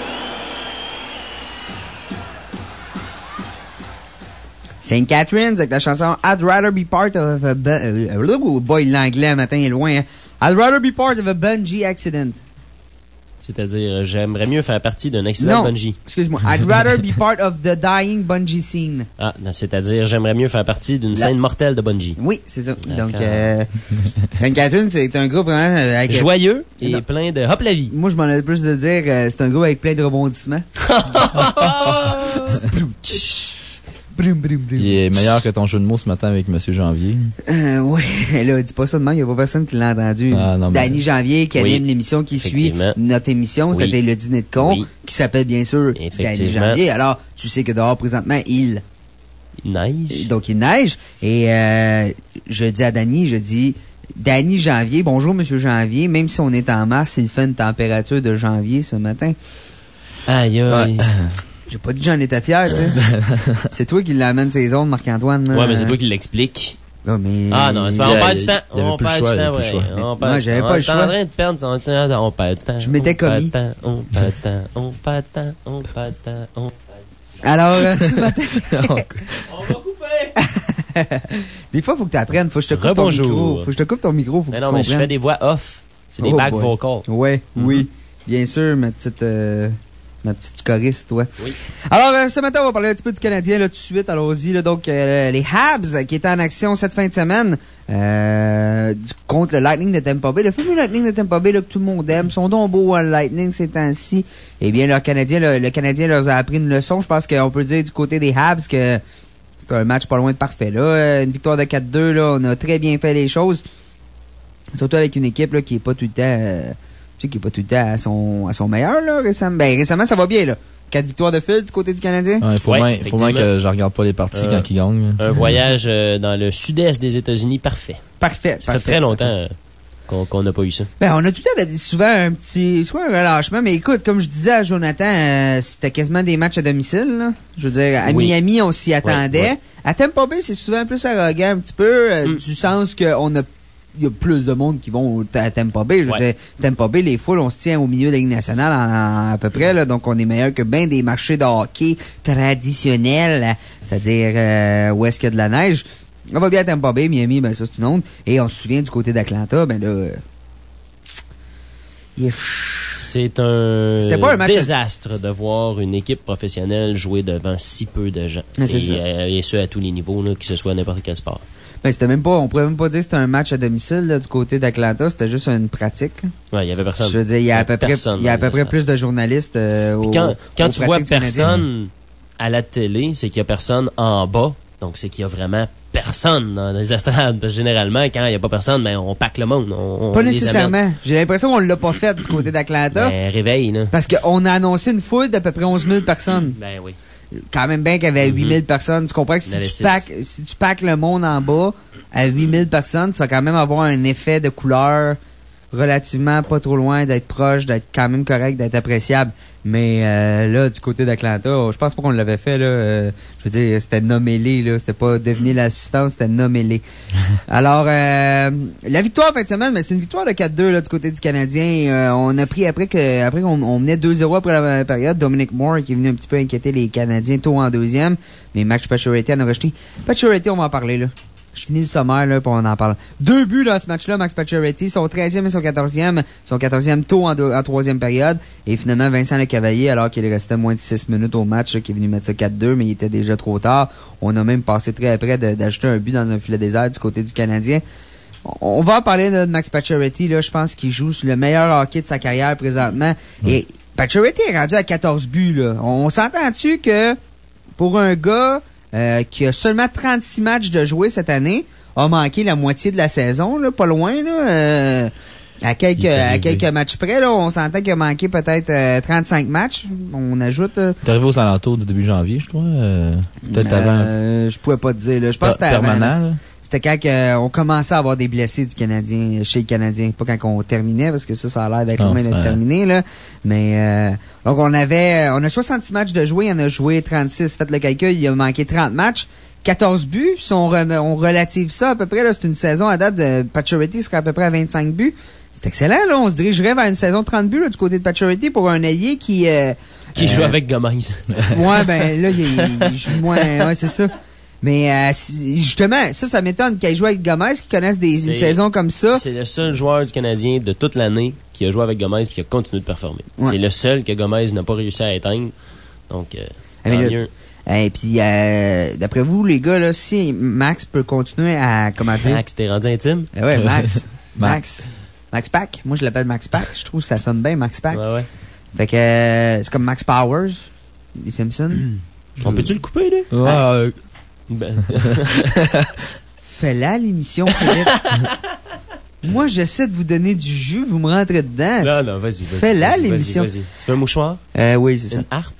Saint Catharines avec la chanson I'd rather be part of a... Bu- uh, boy, l'anglais, matin est loin. Hein? I'd rather be part of a bungee accident. C'est-à-dire, j'aimerais mieux faire partie d'un accident non, de bungee. Excuse-moi. I'd rather be part of the dying bungee scene. Ah, non, c'est-à-dire, j'aimerais mieux faire partie d'une La... scène mortelle de bungee. Oui, c'est ça. D'accord. Donc, euh, Sainte-Catherine, c'est un groupe vraiment avec... joyeux et non. plein de hop la vie. Moi, je m'en ai plus de dire, euh, c'est un groupe avec plein de rebondissements. Brum, brum, brum. Il est meilleur que ton jeu de mots ce matin avec M. Janvier. Euh, oui, là, dis pas ça de même, il n'y a pas personne qui l'a entendu. Ah, non, Danny Janvier, qui oui, anime l'émission qui suit notre émission, oui, c'est-à-dire le dîner de con, oui, qui s'appelle bien sûr Danny Janvier. Alors, tu sais que dehors, présentement, il... Il neige. Donc, il neige. Et euh, je dis à Danny, je dis... Danny Janvier, bonjour Monsieur Janvier, même si on est en mars, il fait une température de janvier ce matin. Aïe, aïe. Ouais. J'ai pas dit que j'en étais fier, tu sais. C'est toi qui l'amène ces ondes, Marc-Antoine. Ouais, mais c'est toi qui l'explique. Non, mais... Ah non, c'est pas, on perd du temps. On perd du temps, ouais. Moi, j'avais pas le choix. On est en train de perdre son temps. On perd du temps. Je m'étais commis. On perd du temps. On perd du temps. On perd du temps. On perd du temps. Alors, euh, ce matin... On va couper. Des fois, faut que tu apprennes. Faut que je te coupe ton micro. Faut que je te coupe ton micro. Faut que mais tu non, mais comprennes. je fais des voix off. C'est des oh back boy. vocals. Ouais, mm-hmm. Oui. Bien sûr, ma petite... Euh... Ma petite choriste, toi. Oui. Alors, euh, ce matin, on va parler un petit peu du Canadien, là, tout de suite. Allons-y, là. Donc, euh, les Habs, qui étaient en action cette fin de semaine, euh, du, contre le Lightning de Tampa Bay. Le fameux Lightning de Tampa Bay, là, que tout le monde aime. Ils sont donc beaux, hein, le Lightning, ces temps-ci. Eh bien, le Canadien, le, le Canadien leur a appris une leçon. Je pense qu'on peut dire du côté des Habs que c'est un match pas loin de parfait, là. Une victoire de quatre deux, là. On a très bien fait les choses. Surtout avec une équipe, là, qui est pas tout le temps, euh, qui n'est pas tout le temps à son, à son meilleur, là, récemment. Ben, récemment, ça va bien, là. Quatre victoires de fil du côté du Canadien. Il ouais, faut, ouais, faut bien que je regarde pas les parties euh, quand ils gagnent. Un voyage euh, dans le sud-est des États-Unis parfait. Parfait. Ça parfait, fait très longtemps euh, qu'on qu'on n'a pas eu ça. Ben, on a tout le temps souvent un petit, soit un relâchement, mais écoute, comme je disais à Jonathan, euh, c'était quasiment des matchs à domicile, là. Je veux dire, à oui. Miami, on s'y attendait. Oui, oui. À Tampa Bay, c'est souvent plus arrogant un petit peu, euh, mm. du sens qu'on a il y a plus de monde qui vont à Tampa Bay. Je veux ouais. dire, Tampa Bay, les foules, on se tient au milieu de la Ligue nationale en, en, à peu près, là. Donc, on est meilleur que bien des marchés de hockey traditionnels. C'est-à-dire, euh, où est-ce qu'il y a de la neige. On va bien à Tampa Bay, Miami, ben, ça, c'est une honte. Et on se souvient du côté d'Atlanta, ben, là, euh, c'est un, pas un match désastre à... de voir une équipe professionnelle jouer devant si peu de gens. Ah, et, euh, et ce, à tous les niveaux, là, que ce soit n'importe quel sport. Ben, c'était même pas, on pourrait même pas dire que c'était un match à domicile, là, du côté d'Atlanta. C'était juste une pratique, là. Ouais, il y avait personne. Je veux dire, il y a à peu près, il y a à peu près plus de journalistes, euh, au, quand, quand au tu vois personne à la télé, c'est qu'il y a personne en bas. Donc, c'est qu'il y a vraiment personne dans les estrades. Parce que généralement, quand il n'y a pas personne, ben, on pack le monde. On, pas on nécessairement. J'ai l'impression qu'on l'a pas fait du côté d'Atlanta. Ben, réveille, là. Parce qu'on a annoncé une foule d'à peu près onze mille personnes. Ben oui. Quand même bien qu'il y avait mm-hmm. huit mille personnes. Tu comprends que si tu, packs, si tu packs le monde en bas à huit mille personnes, tu vas quand même avoir un effet de couleur relativement pas trop loin d'être proche, d'être quand même correct, d'être appréciable. Mais euh, là, du côté d'Atlanta, je pense pas qu'on l'avait fait, là. Euh, je veux dire, c'était nommez-les, là. C'était pas deviner l'assistance, c'était nommez-les. Alors, euh, la victoire en fin de semaine, mais c'est une victoire de quatre deux, là, du côté du Canadien. Euh, on a pris après que après qu'on on menait deux zéro après la période. Dominic Moore qui est venu un petit peu inquiéter les Canadiens tôt en deuxième. Mais Max Pacioretty en a rejeté. Pacioretty, on va en parler, là. Je finis le sommaire, là, puis on en parle. Deux buts dans ce match-là, Max Pacioretty, son treizième et son quatorzième. Son quatorzième tôt en, deux, en troisième période. Et finalement, Vincent Lecavalier, alors qu'il restait moins de six minutes au match, là, qui est venu mettre ça quatre deux, mais il était déjà trop tard. On a même passé très près d'ajouter un but dans un filet désert du côté du Canadien. On va en parler de Max Pacioretty, là. Je pense qu'il joue sur le meilleur hockey de sa carrière présentement. Mmh. Et Pacioretty est rendu à quatorze buts, là. On s'entend-tu que, pour un gars, Euh, qui a seulement trente-six matchs de jouer cette année, a manqué la moitié de la saison, là, pas loin, là, euh, à quelques, à quelques matchs près, là, on s'entend qu'il a manqué peut-être euh, trente-cinq matchs. On ajoute... Euh, T'es arrivé aux alentours du début janvier, je crois. Euh, peut-être euh, avant. Je pouvais pas te dire, là. Je pense que c'était permanent, là. C'était quand euh, on commençait à avoir des blessés du Canadien, chez le Canadien. Pas quand on terminait, parce que ça, ça a l'air d'être loin d'être terminé, là. Mais, euh, donc on avait, on a soixante-six matchs de jouer, il en a joué trente-six. Faites le calcul, il a manqué trente matchs. quatorze buts, si on, re, on relative ça à peu près, là, c'est une saison à date de Pacioretty serait à peu près à vingt-cinq buts. C'est excellent, là. On se dirigerait vers une saison de trente buts, là, du côté de Pacioretty pour un ailier qui, euh, qui euh, joue avec Gomez. Ouais, ben, là, il, il joue moins, ouais, c'est ça. Mais euh, justement, ça, ça m'étonne qu'il ait joué avec Gomez, qui connaissent des, une saison comme ça. C'est le seul joueur du Canadien de toute l'année qui a joué avec Gomez et qui a continué de performer. Ouais. C'est le seul que Gomez n'a pas réussi à éteindre. Donc, euh, tant le, mieux. Et puis, euh, d'après vous, les gars, là, si Max peut continuer à, comment dire... Max, t'es rendu intime? Euh, ouais, Max. Max. Max Pack. Moi, je l'appelle Max Pack. Je trouve que ça sonne bien, Max Pack. Ouais, ouais. Fait que, euh, c'est comme Max Powers, les Simpsons. On peut-tu le couper, là? Ouais. Ah. Euh... Ben. Fais-la, l'émission, Philippe. Moi, j'essaie de vous donner du jus, vous me rentrez dedans. Non, non, vas-y, vas-y. Fais-la, vas-y, l'émission. Vas-y, vas-y. Tu veux un mouchoir? Euh, oui, c'est ça. Une harpe?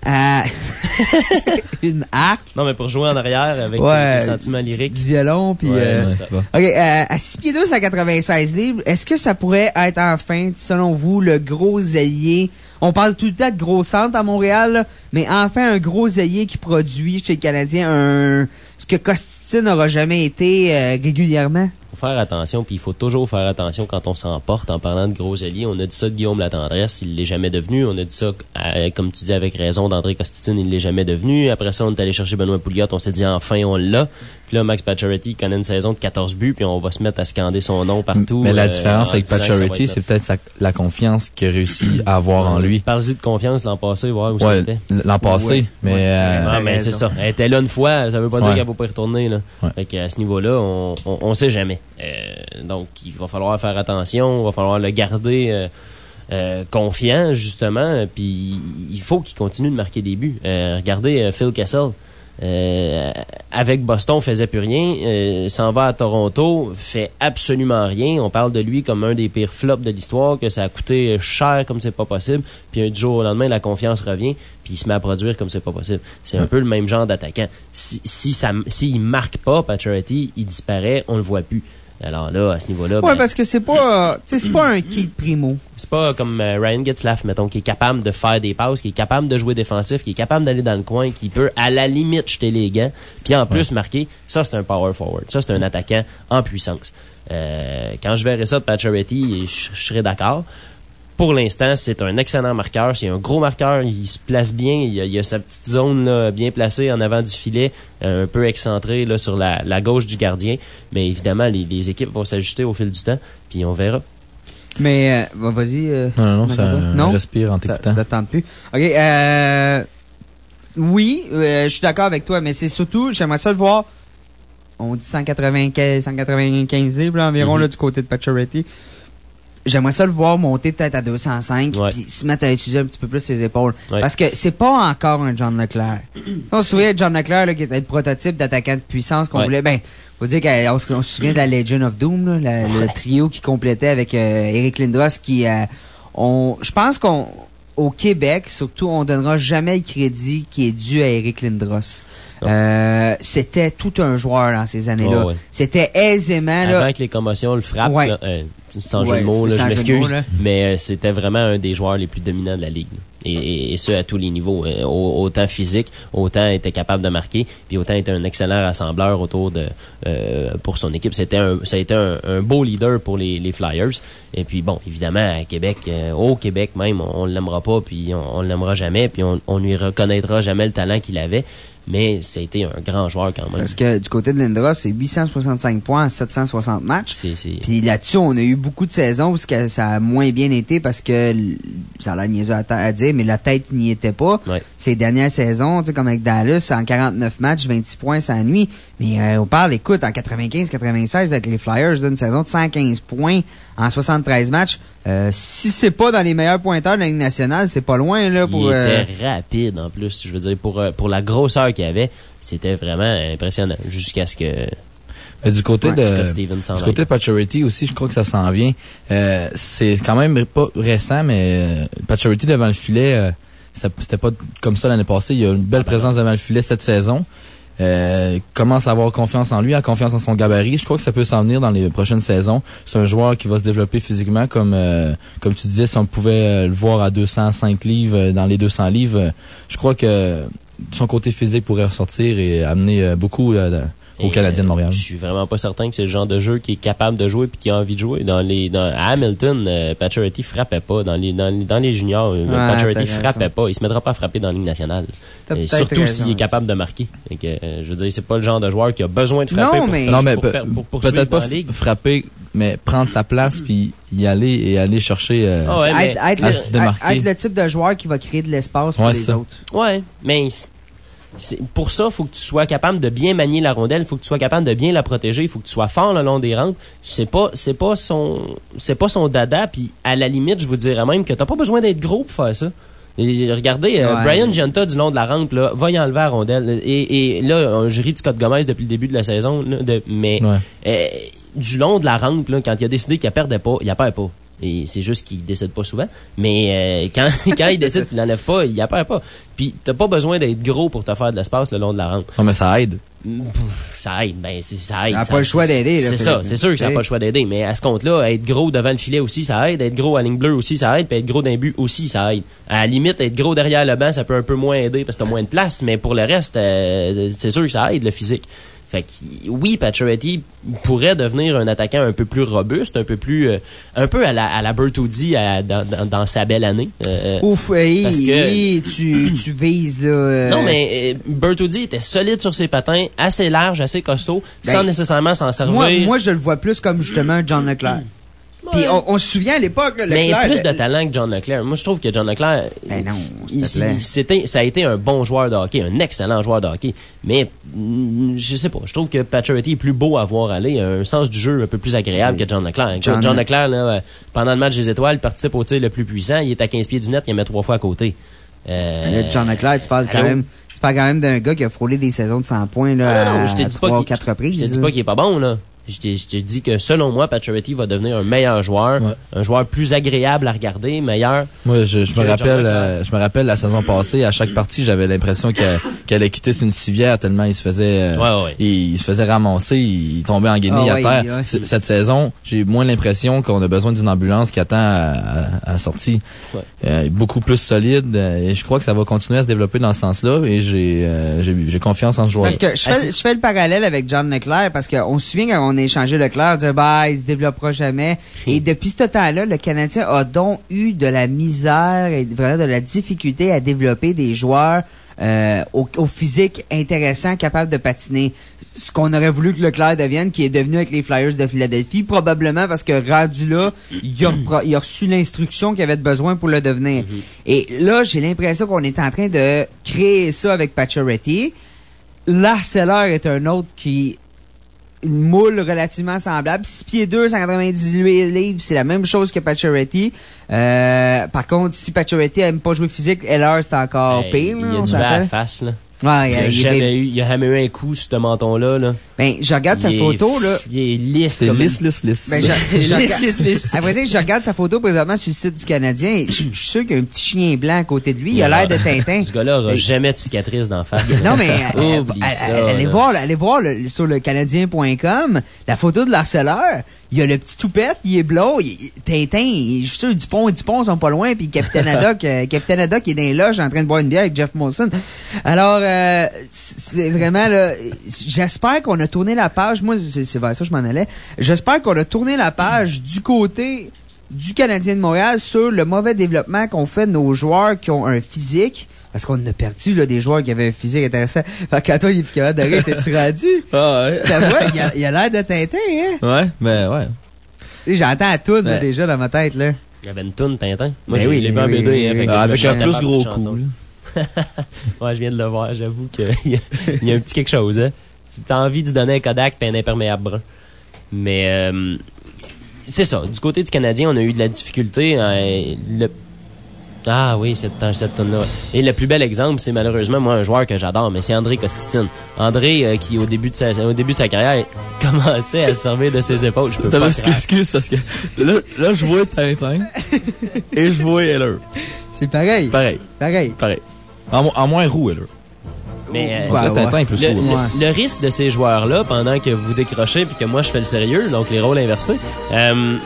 Euh... Une harpe? Non, mais pour jouer en arrière avec ouais, des sentiments lyriques. Du violon, puis... Ouais, euh... c'est ça. OK, euh, à six pieds deux, cent quatre-vingt-seize livres, est-ce que ça pourrait être enfin, selon vous, le gros ailier? On parle tout le temps de gros centre à Montréal, là, mais enfin un gros ailier qui produit chez le Canadien un... ce que Costitine n'aura jamais été euh, régulièrement? Il faut faire attention, puis il faut toujours faire attention quand on s'emporte en parlant de gros alliés. On a dit ça de Guillaume Latendresse, il l'est jamais devenu. On a dit ça, euh, comme tu dis avec raison, d'André Costitine, il l'est jamais devenu. Après ça, on est allé chercher Benoît Pouliot, on s'est dit enfin on l'a. Puis là, Max Pacioretty connaît une saison de quatorze buts, puis on va se mettre à scander son nom partout. Mais la euh, différence avec Pacioretty, c'est peut-être sa, la confiance qu'il a réussi à avoir en lui. Parle-y de confiance l'an passé, voir où ouais, ça était. L'an passé, ouais. mais... Ouais, euh, ouais, mais c'est ça. Elle était là une fois, ça veut pas dire ouais. qu'elle va pas y retourner, là. Ouais. Fait qu'à ce niveau-là, on, on, on sait jamais. Euh, donc, il va falloir faire attention, il va falloir le garder euh, euh, confiant, justement, puis il faut qu'il continue de marquer des buts. Euh, regardez euh, Phil Kessel. Euh, avec Boston, faisait plus rien, euh, s'en va à Toronto, fait absolument rien. On parle de lui comme un des pires flops de l'histoire, que ça a coûté cher comme c'est pas possible. Puis un jour au lendemain, la confiance revient, puis il se met à produire comme c'est pas possible. C'est un peu le même genre d'attaquant. Si, si ça, s'il marque pas, Pacioretty, il disparaît, on le voit plus. Alors là, à ce niveau-là... Ouais, ben, parce que c'est pas, tu sais, c'est pas un kid primo. C'est pas comme euh, Ryan Getzlaf, mettons, qui est capable de faire des passes, qui est capable de jouer défensif, qui est capable d'aller dans le coin, qui peut, à la limite, jeter les gants, puis en plus ouais. marquer. Ça, c'est un power forward. Ça, c'est un attaquant en puissance. Euh, quand je verrai ça de Pacioretty, je, je serai d'accord. Pour l'instant, c'est un excellent marqueur. C'est un gros marqueur. Il se place bien. Il y a, il y a sa petite zone là, bien placée en avant du filet, un peu excentrée là, sur la, la gauche du gardien. Mais évidemment, les, les équipes vont s'ajuster au fil du temps. Puis on verra. Mais, euh, vas-y. Euh, non, non, non, ça non? respire en t'écoutant. Ça, ça tente plus. OK. Euh, oui, euh, je suis d'accord avec toi, mais c'est surtout, j'aimerais ça le voir. On dit cent quatre-vingt-quinze, cent quatre-vingt-quinze livres là, environ mm-hmm. là, du côté de Pacioretty. J'aimerais ça le voir monter peut-être à deux cent cinq ouais. puis se mettre à utiliser un petit peu plus ses épaules. Ouais. Parce que c'est pas encore un John Leclerc. On se souvient de John Leclerc là, qui était le prototype d'attaquant de puissance qu'on ouais. voulait. Ben, faut dire qu'on se, on se souvient de la Legion of Doom, là, la, ouais. le trio qui complétait avec euh, Eric Lindros qui... Euh, on, je pense qu'on au Québec, surtout, on donnera jamais le crédit qui est dû à Eric Lindros. Euh, c'était tout un joueur dans ces années-là. Oh, ouais. C'était aisément... Avant là, que les commotions le frappent, ouais. là, euh, sans ouais, jeu de mots, là, je m'excuse, mots, là. mais euh, c'était vraiment un des joueurs les plus dominants de la Ligue. Et, et, et ce, à tous les niveaux. Euh, autant physique, autant était capable de marquer, puis autant était un excellent rassembleur autour de euh, pour son équipe. C'était un, ça a été un, un beau leader pour les, les Flyers. Et puis bon, évidemment, à Québec, euh, au Québec même, on, on l'aimera pas, puis on, on l'aimera jamais, puis on, on lui reconnaîtra jamais le talent qu'il avait. Mais ça a été un grand joueur quand même. Parce que du côté de Lindros, c'est huit cent soixante-cinq points en sept cent soixante matchs. C'est, c'est... Puis là-dessus, on a eu beaucoup de saisons où ça a moins bien été parce que, ça a l'air niaiseux à, à dire, mais la tête n'y était pas. Ouais. Ces dernières saisons, tu sais, comme avec Dallas, en quarante-neuf matchs, vingt-six points sans nuit. Mais euh, on parle, écoute, en quatre-vingt-quinze quatre-vingt-seize avec les Flyers, une saison de cent quinze points en soixante-treize matchs. Euh, si c'est pas dans les meilleurs pointeurs de la Ligue nationale, c'est pas loin, là, pour... Il était euh... rapide, en plus. Je veux dire, pour, pour la grosseur qu'il avait, c'était vraiment impressionnant. Jusqu'à ce que... Euh, du côté ouais, de du côté de Pacioretty aussi, je crois que ça s'en vient. Euh, c'est quand même pas récent, mais euh, Pacioretty devant le filet, euh, ça, c'était pas comme ça l'année passée. Il y a une belle ah, présence devant le filet cette saison. Euh, commence à avoir confiance en lui, a confiance en son gabarit. Je crois que ça peut s'en venir dans les prochaines saisons. C'est un joueur qui va se développer physiquement, comme euh, comme tu disais, si on pouvait euh, le voir à deux cent cinq livres, euh, dans les deux cents livres, euh, je crois que son côté physique pourrait ressortir et amener euh, beaucoup euh, aux Canadiens de Montréal. Euh, je suis vraiment pas certain que c'est le genre de jeu qui est capable de jouer puis qui a envie de jouer. Dans les, dans, à Hamilton, euh, Pacioretty frappait pas. Dans les, dans les, dans les juniors, euh, ouais, Pacioretty frappait pas. Il se mettra pas à frapper dans la Ligue nationale. Et surtout s'il est capable de marquer. Et que, euh, je veux dire, c'est pas le genre de joueur qui a besoin de frapper non, pour, mais, pour, non, mais pour, pe- pour, pour peut-être pas dans la Ligue. frapper, mais prendre sa place puis y aller et aller chercher euh, oh, ouais, mais, être, être, à le, se démarquer. être le type de joueur qui va créer de l'espace pour ouais, les ça. autres. Ouais, mais c'est, pour ça, il faut que tu sois capable de bien manier la rondelle, il faut que tu sois capable de bien la protéger, il faut que tu sois fort le long des rampes. C'est pas, c'est pas son, c'est pas son dada, puis à la limite, je vous dirais même que t'as pas besoin d'être gros pour faire ça. Et regardez, euh, ouais. Brian Giunta du long de la rampe, là, va y enlever la rondelle. Et, et là, je ris de Scott Gomez depuis le début de la saison, là, de, mais ouais. euh, du long de la rampe, là, quand il a décidé qu'il perdait pas, il perd pas. Et c'est juste qu'il décide pas souvent. Mais euh, quand, quand il décide qu'il l'enlève pas, il apparaît pas. Puis t'as pas besoin d'être gros pour te faire de l'espace le long de la rampe. Non, mais ça aide. Pff, ça aide, ben c'est, ça aide. Ça n'a ça, pas le choix d'aider. C'est là, ça, c'est sûr que ça n'a pas le choix d'aider. Mais à ce compte-là, être gros devant le filet aussi, ça aide. Être gros à ligne bleue aussi, ça aide. Puis être gros d'un but aussi, ça aide. À la limite, être gros derrière le banc, ça peut un peu moins aider parce que t'as moins de place. Mais pour le reste, euh, c'est sûr que ça aide le physique. Fait que, oui, Pacioretty pourrait devenir un attaquant un peu plus robuste, un peu plus, euh, un peu à la, à la Bertuzzi à, dans, dans, dans sa belle année. Euh, Ouf, hey, parce que, hey, tu, tu vises, là. Euh... Non, mais euh, Bertuzzi était solide sur ses patins, assez large, assez costaud, ben, sans nécessairement s'en servir. Moi, moi, je le vois plus comme justement John Leclerc. Puis on, on se souvient à l'époque, là, mais Leclerc. Mais plus de talent que John Leclerc. Moi, je trouve que John Leclerc, ben non, il, il, c'était, ça a été un bon joueur de hockey, un excellent joueur de hockey. Mais je sais pas, je trouve que Pacioretty est plus beau à voir aller, un sens du jeu un peu plus agréable que John Leclerc. John, John Leclerc, là, pendant le match des étoiles, participe au tir le plus puissant, il est à quinze pieds du net, il en met trois fois à côté. Euh, là, John Leclerc, tu parles quand allô? même, tu parles quand même d'un gars qui a frôlé des saisons de cent points là, non, non, je te à dis trois pas ou quatre reprises. Je te dis pas qu'il est pas bon là. Je te, je te dis que selon moi, Pacioretty va devenir un meilleur joueur, ouais. un joueur plus agréable à regarder, meilleur. Moi, je, je me rappelle, euh, je me rappelle la saison passée, à chaque partie, j'avais l'impression qu'elle, qu'elle allait quitter sur une civière tellement il se faisait, euh, ouais, ouais. Il, il se faisait ramasser, il, il tombait en guenille oh, à ouais, terre. Ouais. Cette saison, j'ai moins l'impression qu'on a besoin d'une ambulance qui attend à, à, à la sortie. Ouais. Euh, beaucoup plus solide, et je crois que ça va continuer à se développer dans ce sens-là, et j'ai, euh, j'ai, j'ai confiance en ce joueur. Parce que je fais, je fais le parallèle avec John Leclerc, parce qu'on se souvient quand on a échangé Leclerc, dire bah il se développera jamais. Et depuis ce temps-là, le Canadien a donc eu de la misère et vraiment de la difficulté à développer des joueurs euh, au, au physique intéressant, capables de patiner. Ce qu'on aurait voulu que Leclerc devienne, qui est devenu avec les Flyers de Philadelphie, probablement parce que rendu là, il a, il a reçu l'instruction qu'il avait besoin pour le devenir. Mm-hmm. Et là, j'ai l'impression qu'on est en train de créer ça avec Pacioretty. L'Arcelor est un autre qui une moule relativement semblable. six pieds deux, cent quatre-vingt-dix-huit livres, c'est la même chose que Pacioretty. Euh, par contre, si Pacioretty aime pas jouer physique, Heller, c'est encore hey, pire. Il y a du bas à la face, là. Ouais, il, a il, jamais eu, il a jamais eu un coup sur ce menton-là, là. Ben, je regarde sa il photo, est, là. Il est lisse. C'est comme lisse, lisse, lisse. Ben, je, je lisse, regarde, lisse, lisse. À vrai dire, je regarde sa photo présentement sur le site du Canadien et je, je suis sûr qu'il y a un petit chien blanc à côté de lui. Il a l'air de Tintin. Ce gars-là aura jamais de cicatrice d'en face. Non, mais, Oublie euh, ça. Allez voir, allez voir le, sur le canadien point com, la photo de l'Arcelor. Il y a le petit toupette, il est blond, il, Tintin, il, je suis sûr, Dupont et Dupont sont pas loin, puis Capitaine Haddock, euh, Capitaine Haddock est dans les loges en train de boire une bière avec Jeff Molson. Alors, euh, c'est vraiment, là, j'espère qu'on a tourné la page, moi, c'est, c'est vers ça que je m'en allais, j'espère qu'on a tourné la page du côté du Canadien de Montréal sur le mauvais développement qu'on fait de nos joueurs qui ont un physique. Parce qu'on a perdu, là, des joueurs qui avaient un physique intéressant. Fait que quand toi, il est plus capable d'arrêter, t'es-tu rendu? Ah ouais. T'as vu, il a, il a l'air de Tintin, hein? Ouais, ben ouais. Tu sais, j'entends à tout, ben. déjà, dans ma tête, là. Il y avait une toune, Tintin. Moi, ben j'ai oui, l'ai vu oui, en B D, oui, hein. oui, Fait que ah, avec un plus gros coup, ouais, je viens de le voir, j'avoue qu'il y, y a un petit quelque chose, hein. T'as envie de donner un Kodak pis un imperméable brun. Mais, euh, c'est ça. Du côté du Canadien, on a eu de la difficulté. Hein, le Ah oui, cette, cette tonne-là. Et le plus bel exemple, c'est malheureusement, moi, un joueur que j'adore, mais c'est André Kostitine. André, euh, qui, au début de sa, au début de sa carrière, commençait à se servir de ses épaules. Je peux pas excuse parce que là, là, je vois Tintin et je vois Heller. C'est pareil. Pareil. Pareil. Pareil. En, en moins roux, Heller. Mais, euh, ouais, Tintin ouais. plus le, roux, le, le risque de ces joueurs-là, pendant que vous décrochez puis que moi, je fais le sérieux, donc les rôles inversés, euh,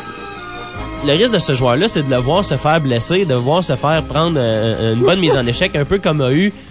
le risque de ce joueur-là, c'est de le voir se faire blesser, de voir se faire prendre euh, une bonne mise en échec, un peu comme a eu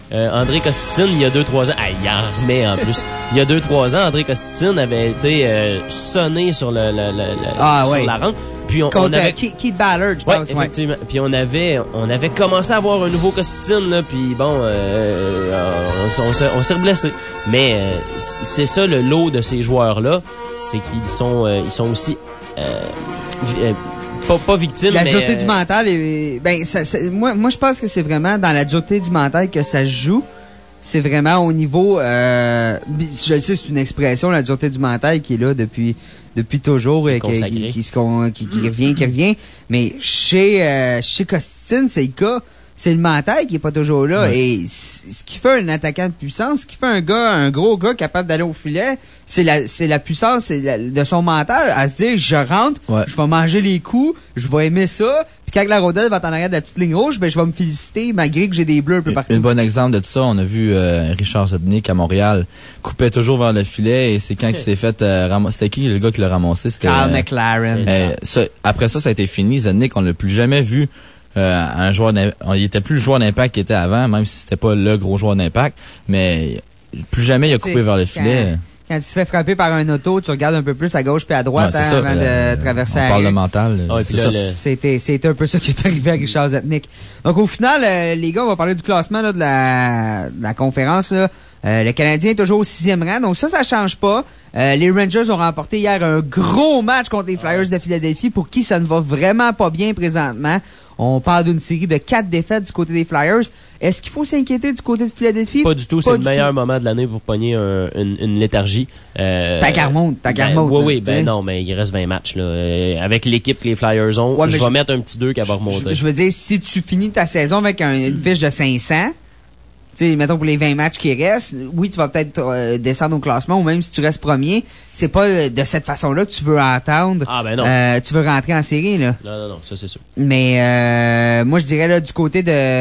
Euh, André Costitine, il y a deux trois ans, ah, il en remet en plus. Il y a deux trois ans, André Costitine avait été euh, sonné sur, le, le, le, le ah, sur oui. la rampe. Puis on, Contre on avait... Keith, Keith Ballard, je ouais, pense. Effectivement. Ouais. Puis on avait, on avait commencé à avoir un nouveau Costitine, là, puis bon, euh, on, on, on, on s'est reblessé. Mais euh, c'est ça le lot de ces joueurs-là, c'est qu'ils sont, euh, ils sont aussi... Euh, euh, Pas, pas victime, la mais... dureté du mental, est, ben, ça, ça, moi, moi, je pense que c'est vraiment dans la dureté du mental que ça se joue. C'est vraiment au niveau... Euh, je le sais, c'est une expression, la dureté du mental, qui est là depuis depuis toujours, et qui, qui, qui, qui, qui revient, qui revient. Mais chez, euh, chez Costitine, c'est le cas. C'est le mental qui est pas toujours là. Ouais. Et ce qui fait un attaquant de puissance, ce qui fait un gars, un gros gars capable d'aller au filet, c'est la, c'est la puissance c'est la, de son mental à se dire, je rentre, ouais. je vais manger les coups, je vais aimer ça. Puis quand la rondelle va en arrière de la petite ligne rouge, ben je vais me féliciter malgré que j'ai des bleus un peu partout. Un bon exemple de tout ça, on a vu euh, Richard Zednik à Montréal coupait toujours vers le filet et c'est quand okay. il s'est fait euh, ramasser. C'était qui le gars qui l'a ramassé? C'était Carl euh, McLaren. Euh, ça, après ça, ça a été fini. Zednik, on l'a plus jamais vu. Euh, un joueur il était plus le joueur d'impact qu'il était avant, même si c'était pas le gros joueur d'impact, mais plus jamais il a coupé t'sais, vers le filet. Quand, quand tu te fais frapper par un auto, tu regardes un peu plus à gauche puis à droite ouais, hein, ça, avant euh, de traverser. On parle de mental. Oh, c'est là, ça. Le... C'était, c'était un peu ça qui est arrivé à Richard Zednik. Donc au final, euh, les gars, on va parler du classement là, de, la, de la conférence. Là. Euh, le Canadien est toujours au sixième rang, donc ça, ça change pas. Euh, les Rangers ont remporté hier un gros match contre les Flyers de Philadelphie, pour qui ça ne va vraiment pas bien présentement. On parle d'une série de quatre défaites du côté des Flyers. Est-ce qu'il faut s'inquiéter du côté de Philadelphie? Pas du tout. Pas c'est le meilleur tout. moment de l'année pour pogner un, une, une léthargie. Euh, t'as qu'à remonter. T'as qu'à ben, remonter. Oui, oui. Ben non, mais il reste vingt matchs. Là. Euh, avec l'équipe que les Flyers ont, ouais, je vais je, mettre un petit deux qui va remonter. Je, je veux dire, si tu finis ta saison avec un, une fiche de cinq cents, tu sais, mettons pour les vingt matchs qui restent, oui, tu vas peut-être euh, descendre au classement, ou même si tu restes premier, c'est pas euh, de cette façon-là que tu veux entendre. Ah ben non. Euh, tu veux rentrer en série, là. Non, non, non, ça c'est sûr. Mais euh, moi, je dirais là du côté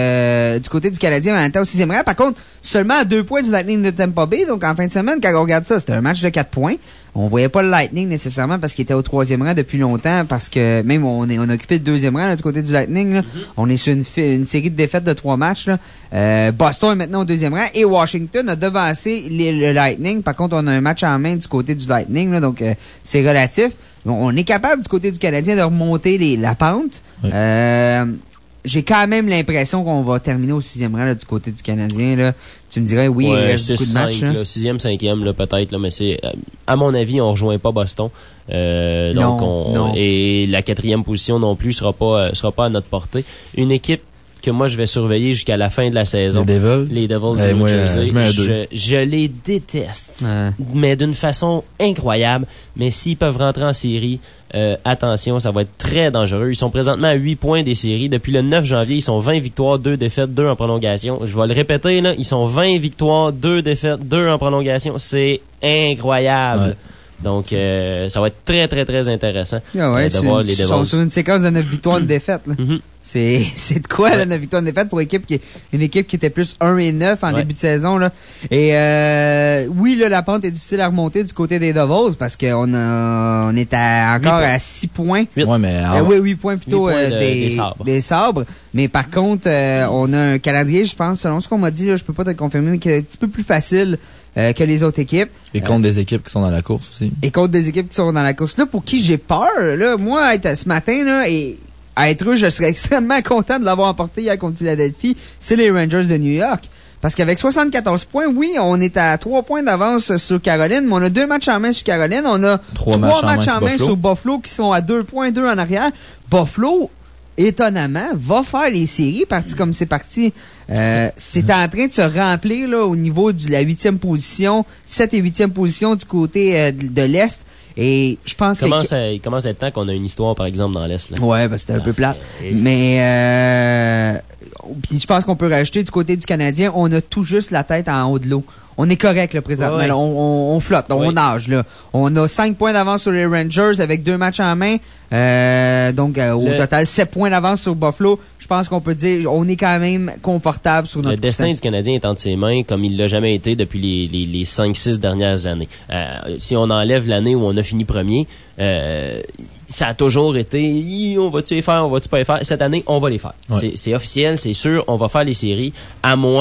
de du côté du Canadien, en même temps au sixième rang. Par contre, seulement à deux points du Lightning de Tampa Bay. Donc en fin de semaine, quand on regarde ça, c'était un match de quatre points. On voyait pas le Lightning nécessairement parce qu'il était au troisième rang depuis longtemps, parce que même on est on a occupé le deuxième rang là, du côté du Lightning. Là. Mm-hmm. On est sur une, une série de défaites de trois matchs. Là. Euh, Boston est maintenant au deuxième rang et Washington a devancé les, le Lightning. Par contre, on a un match en main du côté du Lightning, là, donc euh, c'est relatif. On est capable du côté du Canadien de remonter les, la pente. Oui. Euh, j'ai quand même l'impression qu'on va terminer au sixième rang là, du côté du Canadien. Là. Tu me dirais, oui, ouais, il reste beaucoup de matchs. Là. Sixième, cinquième, là, peut-être, là, mais c'est, à mon avis, on rejoint pas Boston. Euh, donc non, on, non. Et la quatrième position non plus sera pas, sera pas à notre portée. Une équipe que moi je vais surveiller jusqu'à la fin de la saison. Les Devils. Les Devils hey, de New Jersey. Je, je, je les déteste. Ouais. Mais d'une façon incroyable. Mais s'ils peuvent rentrer en série, euh, attention, ça va être très dangereux. Ils sont présentement à huit points des séries. Depuis le neuf janvier, ils sont vingt victoires, deux défaites, deux en prolongation. Je vais le répéter, là. Ils sont vingt victoires, deux défaites, deux en prolongation. C'est incroyable. Ouais. Donc, euh, ça va être très, très, très intéressant ah ouais, euh, de voir les Devils. Ils sont sur une séquence de neuf victoires, une défaite. Là. Mm-hmm. C'est, c'est de quoi, là, neuf victoires, une défaite pour une équipe qui, une équipe qui était plus un et neuf en ouais. début de saison, là. Et, euh, oui, là, la pente est difficile à remonter du côté des Devils parce qu'on a, on est à, encore à six points. huit. Ouais, mais, euh, oui, huit points plutôt, huit points euh, de, des, des sabres. Des sabres. Mais par contre, euh, on a un calendrier, je pense, selon ce qu'on m'a dit, là, je peux pas te le confirmer, mais qui est un petit peu plus facile. Euh, que les autres équipes. Et contre euh, des équipes qui sont dans la course aussi. Et contre des équipes qui sont dans la course. Là, pour qui j'ai peur, là, moi, être, ce matin, là, et à être eux, je serais extrêmement content de l'avoir emporté hier contre Philadelphie, c'est les Rangers de New York. Parce qu'avec soixante-quatorze points, oui, on est à trois points d'avance sur Caroline, mais on a deux matchs en main sur Caroline. On a trois, trois matchs, matchs en main, en main sur Buffalo qui sont à deux points, deux en arrière. Buffalo, étonnamment, va faire les séries, parti comme c'est parti. Euh, c'est en train de se remplir là au niveau de la huitième position, sept et huitième position du côté euh, de, de l'Est. Et je pense commence que... À, il commence à être temps qu'on a une histoire, par exemple, dans l'Est. Là. Ouais, ben c'était un ah, peu plate. Et... Mais euh, puis je pense qu'on peut rajouter du côté du Canadien, on a tout juste la tête en haut de l'eau. On est correct là présentement. Ouais. Là, on, on, on flotte, là, ouais. on nage. Là. On a cinq points d'avance sur les Rangers avec deux matchs en main. Euh, donc euh, au le... total sept points d'avance sur Buffalo. Je pense qu'on peut dire on est quand même confortable sur notre Le destin du Canadien est entre ses mains comme il l'a jamais été depuis les, les, les cinq six dernières années. Euh, si on enlève l'année où on a fini premier, euh, ça a toujours été on va-tu les faire, on va-tu pas les faire. Cette année, on va les faire. Ouais. C'est, c'est officiel, c'est sûr, on va faire les séries, à moins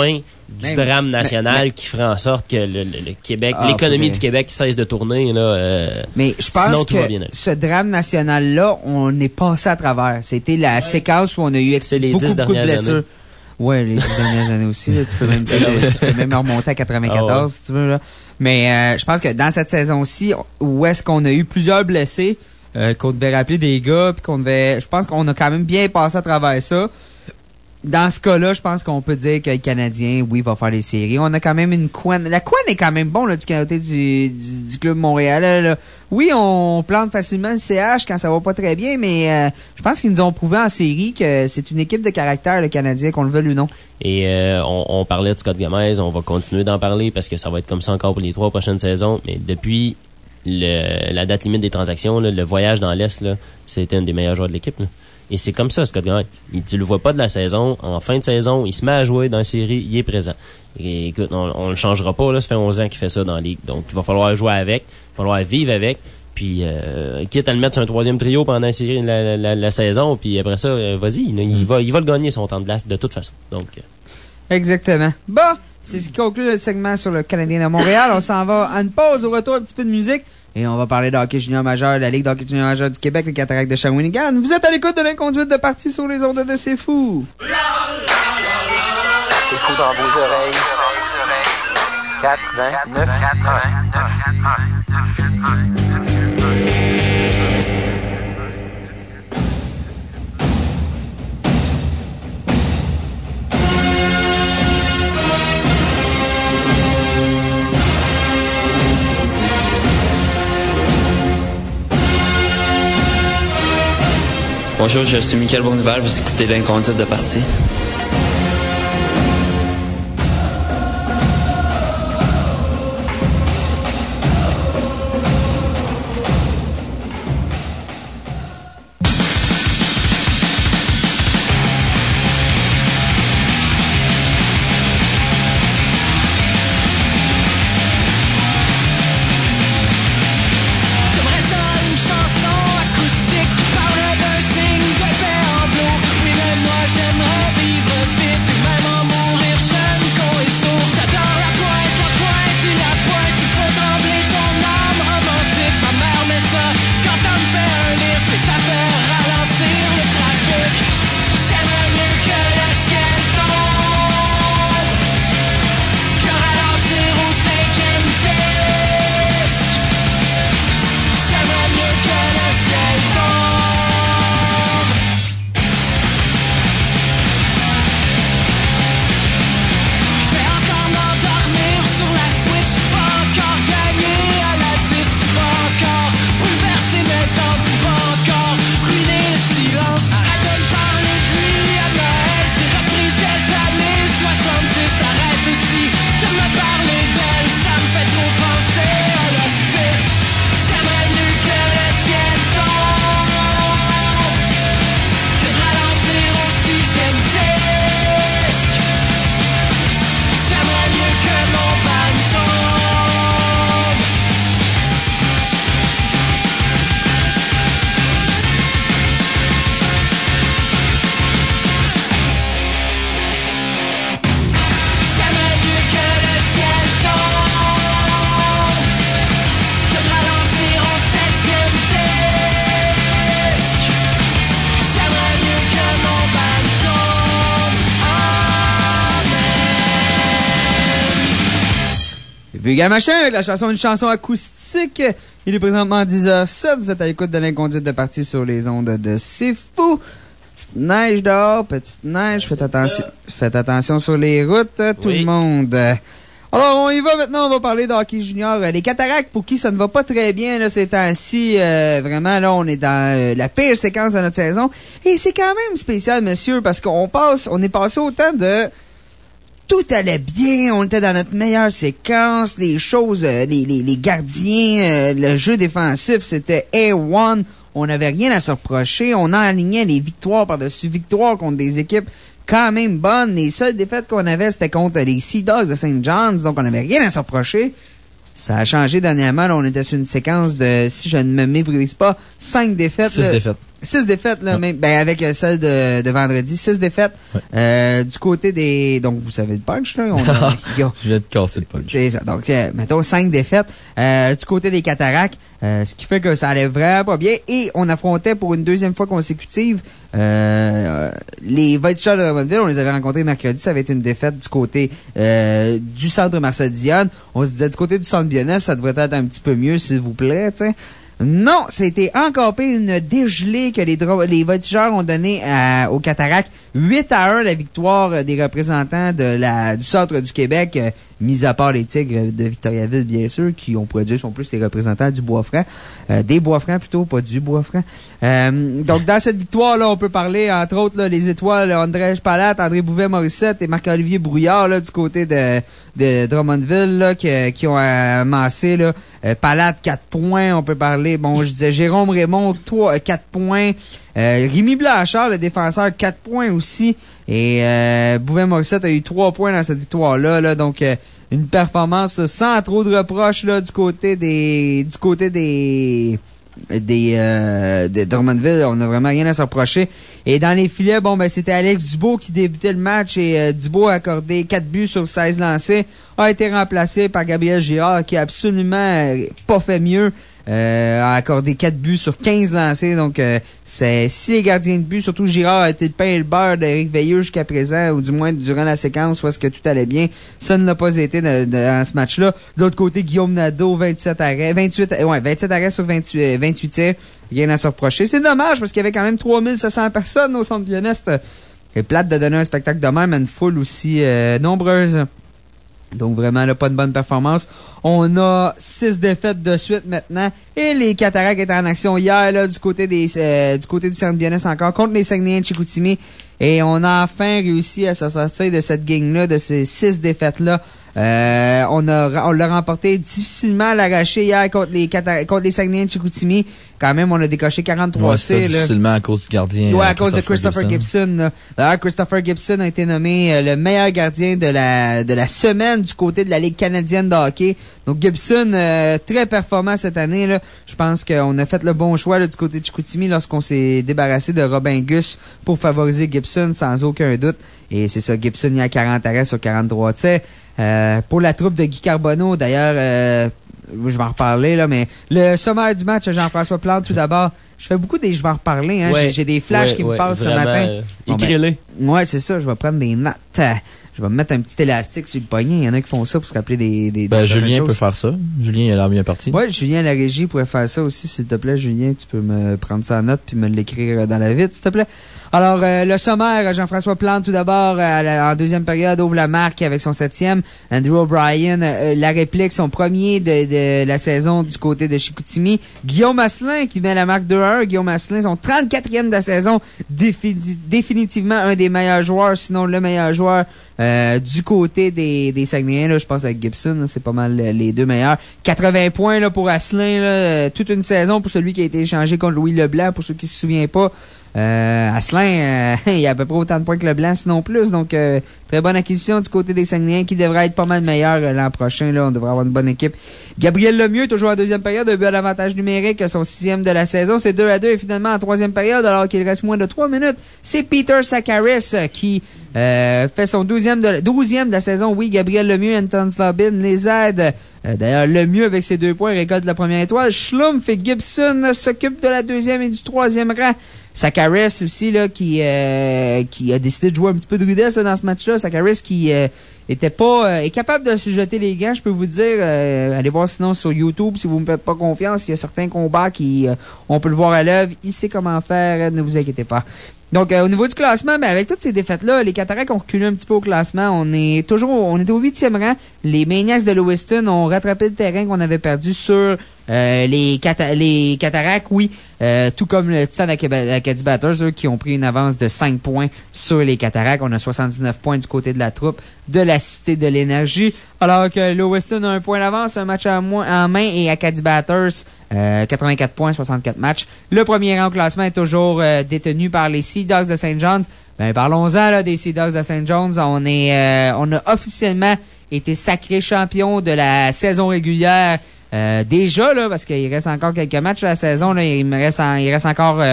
du mais, drame national mais, qui ferait en sorte que le, le, le Québec, ah, l'économie faudrait... du Québec cesse de tourner. Là, euh, mais je pense sinon, que tout va bien aller. ce drame national-là, on est passé à travers. C'était la ouais. séquence où on a eu C'est les beaucoup, dix beaucoup de blessures. Années. Ouais, les dix dernières années aussi. Là, tu peux même, tu peux même remonter à quatre-vingt-quatorze ah ouais. si tu veux. Là. Mais euh, je pense que dans cette saison-ci, où est-ce qu'on a eu plusieurs blessés, euh, qu'on devait rappeler des gars, puis qu'on devait, je pense qu'on a quand même bien passé à travers ça. Dans ce cas-là, je pense qu'on peut dire que le Canadien, oui, va faire les séries. On a quand même une couenne. La couenne est quand même bon là, du côté du, du, du club montréalais. Là. Oui, on plante facilement le C H quand ça va pas très bien, mais euh, je pense qu'ils nous ont prouvé en série que c'est une équipe de caractère, le Canadien, qu'on le veuille ou non. Et euh, on, on parlait de Scott Gomez, on va continuer d'en parler parce que ça va être comme ça encore pour les trois prochaines saisons. Mais depuis le, la date limite des transactions, là, le voyage dans l'Est, là, c'était un des meilleurs joueurs de l'équipe. Là. Et c'est comme ça, Scott Gomez. Il, tu le vois pas de la saison. En fin de saison, il se met à jouer dans la série, il est présent. Et écoute, on, on le changera pas, là. Ça fait onze ans qu'il fait ça dans la ligue. Donc, il va falloir jouer avec. Il va falloir vivre avec. Puis, euh, quitte à le mettre sur un troisième trio pendant la série, la, la, la, la saison. Puis après ça, euh, vas-y. Il, il va, il va le gagner, son temps de glace, de toute façon. Donc, euh. Exactement. Bon, c'est ce qui conclut notre segment sur le Canadien de Montréal. On s'en va à une pause, au retour, un petit peu de musique. Et on va parler de hockey junior majeur, la Ligue de hockey junior majeur du Québec, les Cataractes de Shawinigan. Vous êtes à l'écoute de l'inconduite de partie sur les ondes de C'est Fou. C'est fou dans vos oreilles. quatre-vingt-neuf Bonjour, je suis Michael Bournival, vous écoutez l'inconduite de partie. Vulgaire Machin avec la chanson, une chanson acoustique. Il est présentement dix heures sept. Vous êtes à l'écoute de l'inconduite de partie sur les ondes de C'est Fou. Petite neige dehors, petite neige. Faites attention, faites attention sur les routes, tout oui. le monde. Alors, on y va maintenant. On va parler de hockey junior. Les Cataractes, pour qui ça ne va pas très bien, là, ces temps-ci. Euh, vraiment, là, on est dans euh, la pire séquence de notre saison. Et c'est quand même spécial, messieurs, parce qu'on passe, on est passé au temps de... Tout allait bien, on était dans notre meilleure séquence, les choses, euh, les, les, les gardiens, euh, le jeu défensif, c'était A un, on n'avait rien à se reprocher, on alignait les victoires par-dessus victoires contre des équipes quand même bonnes. Les seules défaites qu'on avait, c'était contre les Sea Dogs de Saint John's, donc on n'avait rien à se reprocher. Ça a changé dernièrement, là, on était sur une séquence de, si je ne me méprise pas, cinq défaites. Six là, défaites. Six défaites, là, ouais. même, ben, avec celle de, de vendredi. Six défaites. Ouais. Euh, du côté des, donc, vous savez le punch, là. On a, je viens de casser le punch. C'est ça. Donc, euh, mettons, cinq défaites. Euh, du côté des Cataractes, euh, ce qui fait que ça allait vraiment pas bien. Et on affrontait pour une deuxième fois consécutive, euh, les Voltigeurs de Drummondville. On les avait rencontrés mercredi. Ça avait été une défaite du côté, euh, du centre Marcel Dionne. On se disait, du côté du centre Lyonnais, ça devrait être un petit peu mieux, s'il vous plaît, tu sais. Non, c'était encore pire, une dégelée que les, les Voltigeurs ont donné à, aux Cataractes. huit à un, la victoire des représentants de la, du centre du Québec, euh, mis à part les Tigres de Victoriaville, bien sûr, qui ont produit, sont plus les représentants du Bois-Franc. Euh, des Bois-Francs plutôt, pas du Bois-Franc. Euh, donc, dans cette victoire-là, on peut parler, entre autres, là, les étoiles, André Palat, André Bouvet-Morissette et Marc-Olivier Brouillard, là, du côté de, de Drummondville, là, qui, qui ont amassé, là, euh, Palat, quatre points, on peut parler. Bon, je disais Jérôme Raymond, trois, quatre points. Euh, Rémi Blanchard, le défenseur, quatre points aussi. Et euh, Bouvet-Morissette a eu trois points dans cette victoire-là. Là, donc, euh, une performance là, sans trop de reproches là, du côté des du côté des des euh, de Drummondville. On n'a vraiment rien à se reprocher. Et dans les filets, bon, ben c'était Alex Dubois qui débutait le match et euh, Dubois a accordé quatre buts sur seize lancés. A été remplacé par Gabriel Girard qui a absolument euh, pas fait mieux. Euh, a accordé quatre buts sur quinze lancés. Donc, euh, c'est si les gardiens de but, surtout Girard, a été le pain et le beurre d'Éric Veilleux jusqu'à présent, ou du moins durant la séquence où est-ce que tout allait bien. Ça ne l'a pas été de, de, dans ce match-là. De l'autre côté, Guillaume Nadeau, vingt-sept arrêts, vingt-huit, ouais, vingt-sept arrêts sur vingt-huit, vingt-huit tirs. Rien à se reprocher. C'est dommage parce qu'il y avait quand même trois mille sept cents personnes au centre Lyonnais. C'est plate de donner un spectacle de même à une foule aussi euh, nombreuse. Donc, vraiment, là, pas de bonne performance. On a six défaites de suite maintenant. Et les Cataractes étaient en action hier, là, du côté des, euh, du côté du centre Lyonnais encore, contre les Saguenayens de Chicoutimi. Et on a enfin réussi à se sortir de cette gang-là, de ces six défaites-là. Euh, on a, on l'a remporté difficilement à l'arraché hier contre les Catar- contre les Saguenayens de Chicoutimi. Quand même, on a décoché quarante-trois ouais, tirs. Difficilement à cause du gardien. Ouais, à cause de Christopher Gibson. Gibson D'ailleurs, Christopher Gibson a été nommé euh, le meilleur gardien de la, de la semaine du côté de la Ligue canadienne de hockey. Donc, Gibson, euh, très performant cette année, là. Je pense qu'on a fait le bon choix, là, du côté de Chicoutimi lorsqu'on s'est débarrassé de Robin Gus pour favoriser Gibson, sans aucun doute. Et c'est ça, Gibson, il y a quarante arrêts sur quarante-trois tirs. Euh, pour la troupe de Guy Carbonneau, d'ailleurs, euh, je vais en reparler, là, mais le sommaire du match, Jean-François Plante, tout d'abord. Je fais beaucoup des je vais en reparler, hein. Ouais, J'ai des flashs ouais, qui ouais, me passent vraiment, ce matin. Euh, écris-les. Bon, ben, ouais, c'est ça, je vais prendre des notes. Je vais me mettre un petit élastique sur le poignet. Il y en a qui font ça pour se rappeler des, des, ben, des Julien peut faire ça. Julien, il a l'air bien parti. Ouais, Julien, la régie, pourrait faire ça aussi, s'il te plaît. Julien, tu peux me prendre ça en note puis me l'écrire dans la vitre, s'il te plaît. Alors, euh, le sommaire, Jean-François Plante, tout d'abord, euh, en deuxième période, ouvre la marque avec son septième. Andrew O'Brien, euh, la réplique, son premier de, de la saison du côté de Chicoutimi. Guillaume Asselin, qui met la marque deux à un. Guillaume Asselin, son trente-quatrième de la saison. Défi- définitivement un des meilleurs joueurs, sinon le meilleur joueur Euh, du côté des, des Saguenayens, là, je pense avec Gibson, là, c'est pas mal les deux meilleurs. quatre-vingts points là, pour Asselin, là, toute une saison pour celui qui a été échangé contre Louis Leblanc, pour ceux qui se souviennent pas. Euh, Asselin, euh, il y a à peu près autant de points que Leblanc, sinon plus. Donc, euh, très bonne acquisition du côté des Saguenayens qui devrait être pas mal meilleur euh, l'an prochain. Là, on devrait avoir une bonne équipe. Gabriel Lemieux, toujours en deuxième période, un but à l'avantage numérique, son sixième de la saison. C'est deux à deux et finalement en troisième période, alors qu'il reste moins de trois minutes. C'est Peter Sakaris euh, qui euh, fait son douzième de, douzième de la saison. Oui, Gabriel Lemieux, Anton Slobin les aide. Euh, D'ailleurs, Lemieux, avec ses deux points, récolte la première étoile. Schlumpf et Gibson euh, s'occupent de la deuxième et du troisième rang. Sakaris aussi, là, qui, euh, qui a décidé de jouer un petit peu de rudesse, là, dans ce match-là. Sakaris qui, euh, était pas, euh, est capable de se jeter les gants, je peux vous dire. Euh, allez voir sinon sur YouTube, si vous me faites pas confiance. Il y a certains combats qui, euh, on peut le voir à l'œuvre. Il sait comment faire, ne vous inquiétez pas. Donc, euh, au niveau du classement, ben, avec toutes ces défaites-là, les Cataractes ont reculé un petit peu au classement. On est toujours, on est au huitième rang. Les Maniacs de Lewiston ont rattrapé le terrain qu'on avait perdu sur euh, les, cata les Cataractes, oui. Euh, tout comme le Titan Acadie Batters, eux, qui ont pris une avance de cinq points sur les Cataractes. On a soixante-dix-neuf points du côté de la troupe de la Cité de l'Énergie. Alors que Lewiston a un point d'avance, un match en, en main, et Acadie Batters, euh, quatre-vingt-quatre points, soixante-quatre matchs. Le premier rang au classement est toujours euh, détenu par les Sea Dogs de Saint John's. Ben, parlons-en là, des Sea Dogs de Saint John's. On est, euh, on a officiellement été sacré champion de la saison régulière. Euh, déjà, là, parce qu'il reste encore quelques matchs de la saison, là, il me reste, en, il reste encore euh,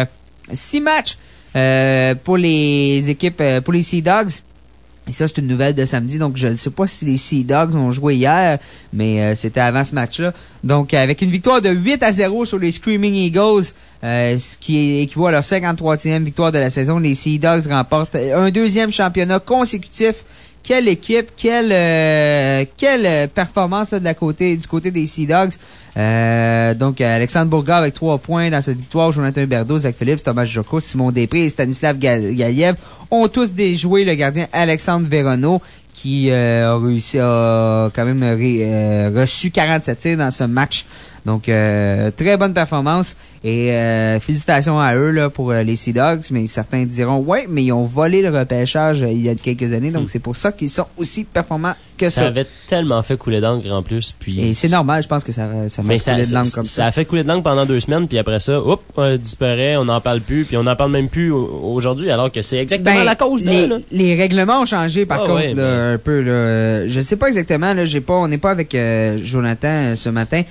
Six matchs euh, pour les équipes, euh, pour les Sea Dogs. Et ça, c'est une nouvelle de samedi. Donc, je ne sais pas si les Sea Dogs ont joué hier, mais euh, c'était avant ce match-là. Donc, avec une victoire de huit à zéro sur les Screaming Eagles, euh, ce qui équivaut à leur cinquante-troisième victoire de la saison, les Sea Dogs remportent un deuxième championnat consécutif. Quelle équipe, quelle euh, quelle performance là, de la côté du côté des Sea Dogs. Euh, donc Alexandre Bourgard avec trois points dans cette victoire, Jonathan Berdo, Zach Phillips, Thomas Joko, Simon Després et Stanislav Galiev ont tous déjoué le gardien Alexandre Veronneau qui euh, a réussi à quand même ré, euh, reçu quarante-sept tirs dans ce match. Donc, euh, très bonne performance et euh, félicitations à eux là pour euh, les Sea Dogs, mais certains diront ouais, mais ils ont volé le repêchage euh, il y a quelques années, donc mm. c'est pour ça qu'ils sont aussi performants que ça. Ça avait tellement fait couler d'encre en plus, puis et c'est normal, je pense que ça ça fait couler de l'encre comme ça. Ça a fait couler de l'encre pendant deux semaines, puis après ça, hop, on disparaît, on n'en parle plus, puis on n'en parle même plus aujourd'hui, alors que c'est exactement ben, la cause de les, là. les règlements ont changé par ah, contre ouais, là, mais... un peu là. Je sais pas exactement là, j'ai pas, on n'est pas avec euh, Jonathan euh, ce matin.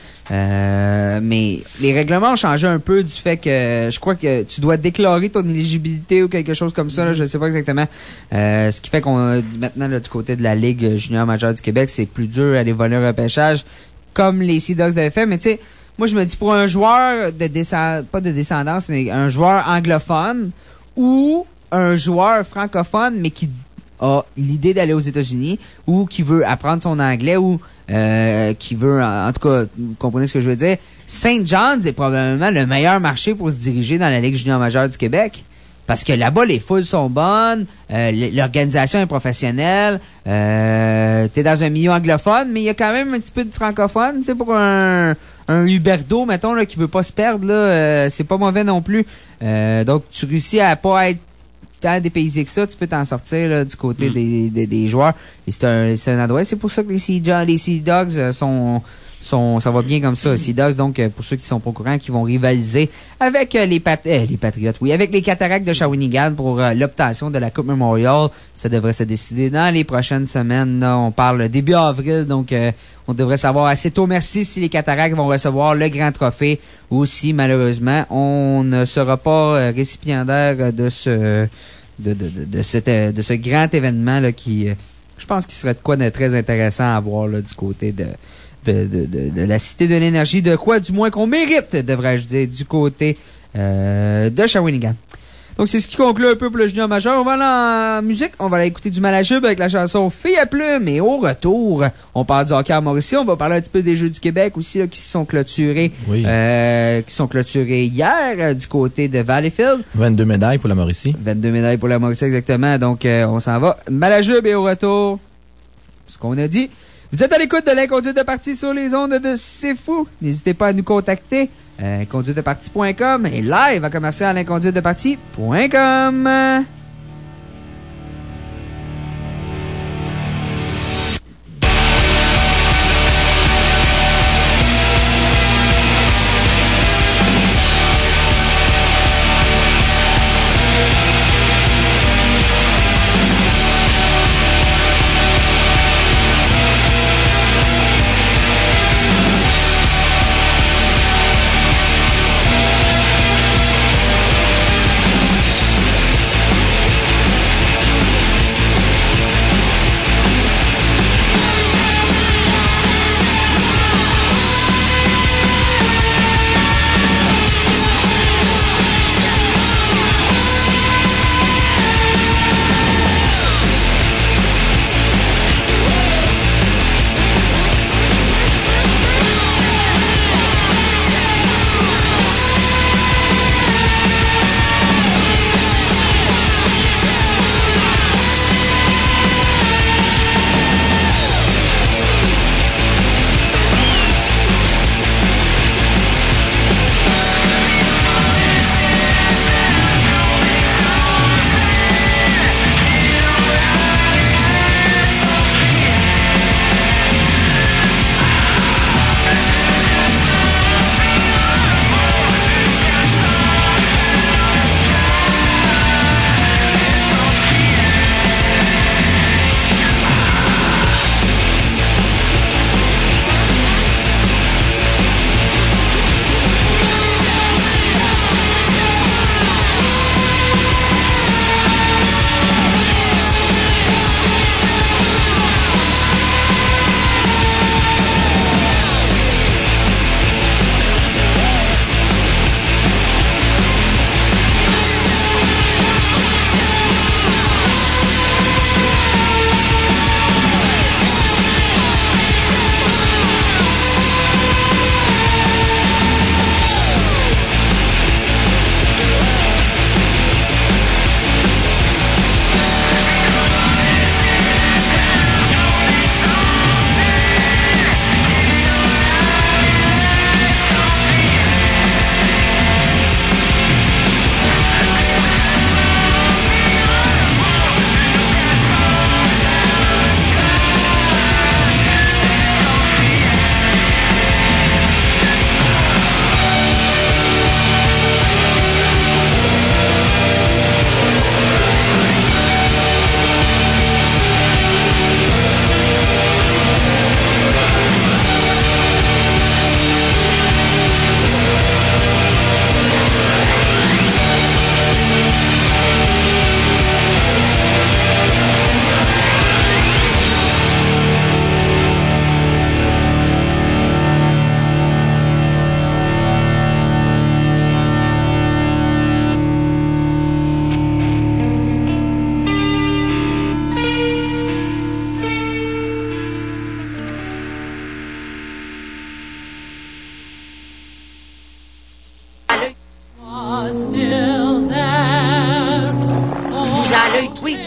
Euh, mais les règlements ont changé un peu du fait que je crois que tu dois déclarer ton éligibilité ou quelque chose comme ça. Là, je ne sais pas exactement. Euh, ce qui fait qu'on maintenant là, du côté de la Ligue junior majeure du Québec, c'est plus dur à aller voler un repêchage comme les Sea Dogs l'avaient fait. Mais tu sais, moi je me dis pour un joueur de descendance, pas de descendance, mais un joueur anglophone ou un joueur francophone, mais qui a l'idée d'aller aux États-Unis ou qui veut apprendre son anglais ou euh, qui veut, en, en tout cas, vous comprenez ce que je veux dire, Saint John's est probablement le meilleur marché pour se diriger dans la Ligue junior majeure du Québec. Parce que là-bas, les foules sont bonnes, euh, l'organisation est professionnelle, euh, t'es dans un milieu anglophone, mais il y a quand même un petit peu de francophone, tu sais, pour un, un Huberdeau, mettons, là, qui veut pas se perdre, là, euh, c'est pas mauvais non plus. Euh, donc, tu réussis à pas être tant dépaysé que ça, tu peux t'en sortir là, du côté mm. des, des, des joueurs. Et c'est un, c'est un endroit. C'est pour ça que les Sea, les Sea Dogs sont, sont, ça va bien comme ça. Mm. Sea Dogs, donc, pour ceux qui sont pas au courant, qui vont rivaliser avec les, pat euh, les Patriotes, oui, avec les Cataractes de Shawinigan pour euh, l'obtention de la Coupe Memorial. Ça devrait se décider dans les prochaines semaines. Là. On parle début avril, donc euh, on devrait savoir assez tôt, merci, si les Cataractes vont recevoir le grand trophée ou si, malheureusement, on ne sera pas euh, récipiendaire de ce de, de, de, de, cette, de ce grand événement là, qui, euh, je pense qu'il serait de quoi de très intéressant à voir là, du côté de, de, de, de, de la Cité de l'Énergie, de quoi du moins qu'on mérite, devrais-je dire, du côté euh, de Shawinigan. Donc, c'est ce qui conclut un peu pour le junior majeur. On va aller en musique. On va aller écouter du Malajube avec la chanson Fille à plume. Et au retour, on parle du hockey à Mauricie. On va parler un petit peu des Jeux du Québec aussi, là, qui se sont clôturés, oui. euh, qui sont clôturés hier, euh, du côté de Valleyfield. vingt-deux médailles pour la Mauricie. vingt-deux médailles pour la Mauricie, exactement. Donc, euh, on s'en va. Malajube et au retour, ce qu'on a dit. Vous êtes à l'écoute de l'Inconduite de partie sur les ondes de C'est Fou. N'hésitez pas à nous contacter. Euh, inconduite de partie point com et live à commercial inconduite de partie point com. We'll be right back.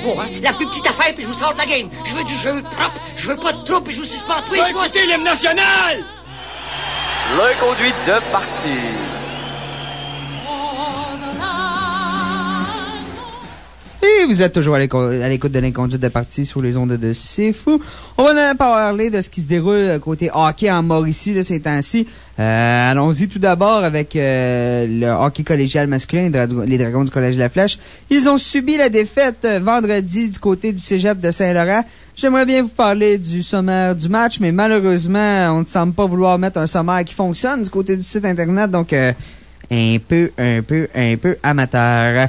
trois, hein? La plus petite affaire, puis je vous sors de la game. Je veux du jeu propre, je veux pas de trouble, puis je vous suspends tous les trois. Écoutez l'hymne national! Le conduit de partie. Et vous êtes toujours à l'écoute de l'inconduite de partie sur les ondes de C'est Fou. On va parler de ce qui se déroule côté hockey en Mauricie là, ces temps-ci. Euh, allons-y tout d'abord avec euh, le hockey collégial masculin, les Dragons du Collège de la Flèche. Ils ont subi la défaite vendredi du côté du cégep de Saint-Laurent. J'aimerais bien vous parler du sommaire du match, mais malheureusement, on ne semble pas vouloir mettre un sommaire qui fonctionne du côté du site Internet, donc... Euh, un peu, un peu, un peu amateur.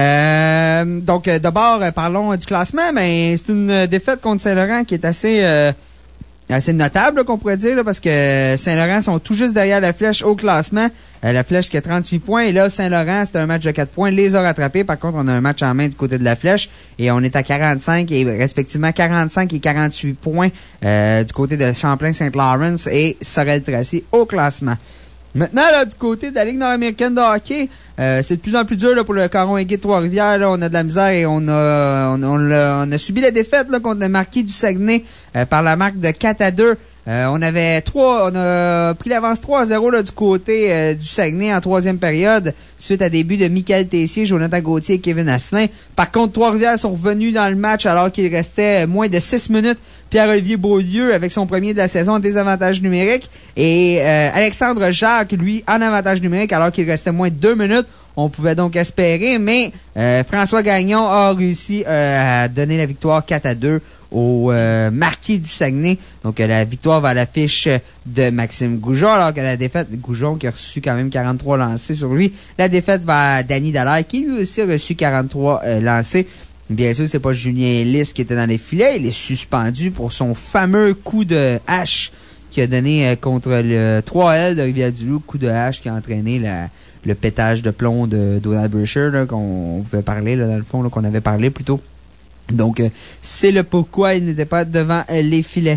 Euh, donc, euh, d'abord, euh, parlons euh, du classement. Mais c'est une défaite contre Saint-Laurent qui est assez, euh, assez notable, là, qu'on pourrait dire, là, parce que Saint-Laurent sont tout juste derrière la Flèche au classement. Euh, la Flèche qui a trente-huit points. Et là, Saint-Laurent, c'était un match de quatre points. Les a rattrapés. Par contre, on a un match en main du côté de la Flèche. Et on est à quarante-cinq et respectivement quarante-cinq et quarante-huit points euh, du côté de Champlain-Saint-Lawrence et Sorel-Tracy au classement. Maintenant, là, du côté de la Ligue nord-américaine de hockey, euh, c'est de plus en plus dur là, pour le Caron Aiguë de Trois-Rivières. Là, on a de la misère et on a on, on, a, on a subi la défaite là, contre le Marquis du Saguenay euh, par la marque de quatre à deux. Euh, on avait trois, on a pris l'avance trois à zéro là, du côté euh, du Saguenay en troisième période, suite à des buts de Michael Tessier, Jonathan Gauthier et Kevin Asselin. Par contre, Trois-Rivières sont revenus dans le match alors qu'il restait moins de six minutes. Pierre-Olivier Beaulieu avec son premier de la saison en désavantage numérique et euh, Alexandre Jacques, lui, en avantage numérique alors qu'il restait moins de deux minutes. On pouvait donc espérer, mais euh, François Gagnon a réussi euh, à donner la victoire quatre à deux au euh, Marquis du Saguenay. Donc, euh, la victoire va à l'affiche de Maxime Goujon, alors que la défaite, Goujon qui a reçu quand même quarante-trois lancés sur lui. La défaite va à Danny Dallaire, qui lui aussi a reçu quarante-trois euh, lancés. Bien sûr, c'est pas Julien Ellis qui était dans les filets. Il est suspendu pour son fameux coup de hache qu'il a donné euh, contre le trois L de Rivière-du-Loup. Coup de hache qui a entraîné la, le pétage de plomb de Donald Brasher, là, qu'on pouvait parler, là, dans le fond, là, qu'on avait parlé plus tôt. Donc, euh, c'est le pourquoi il n'était pas devant euh, les filets.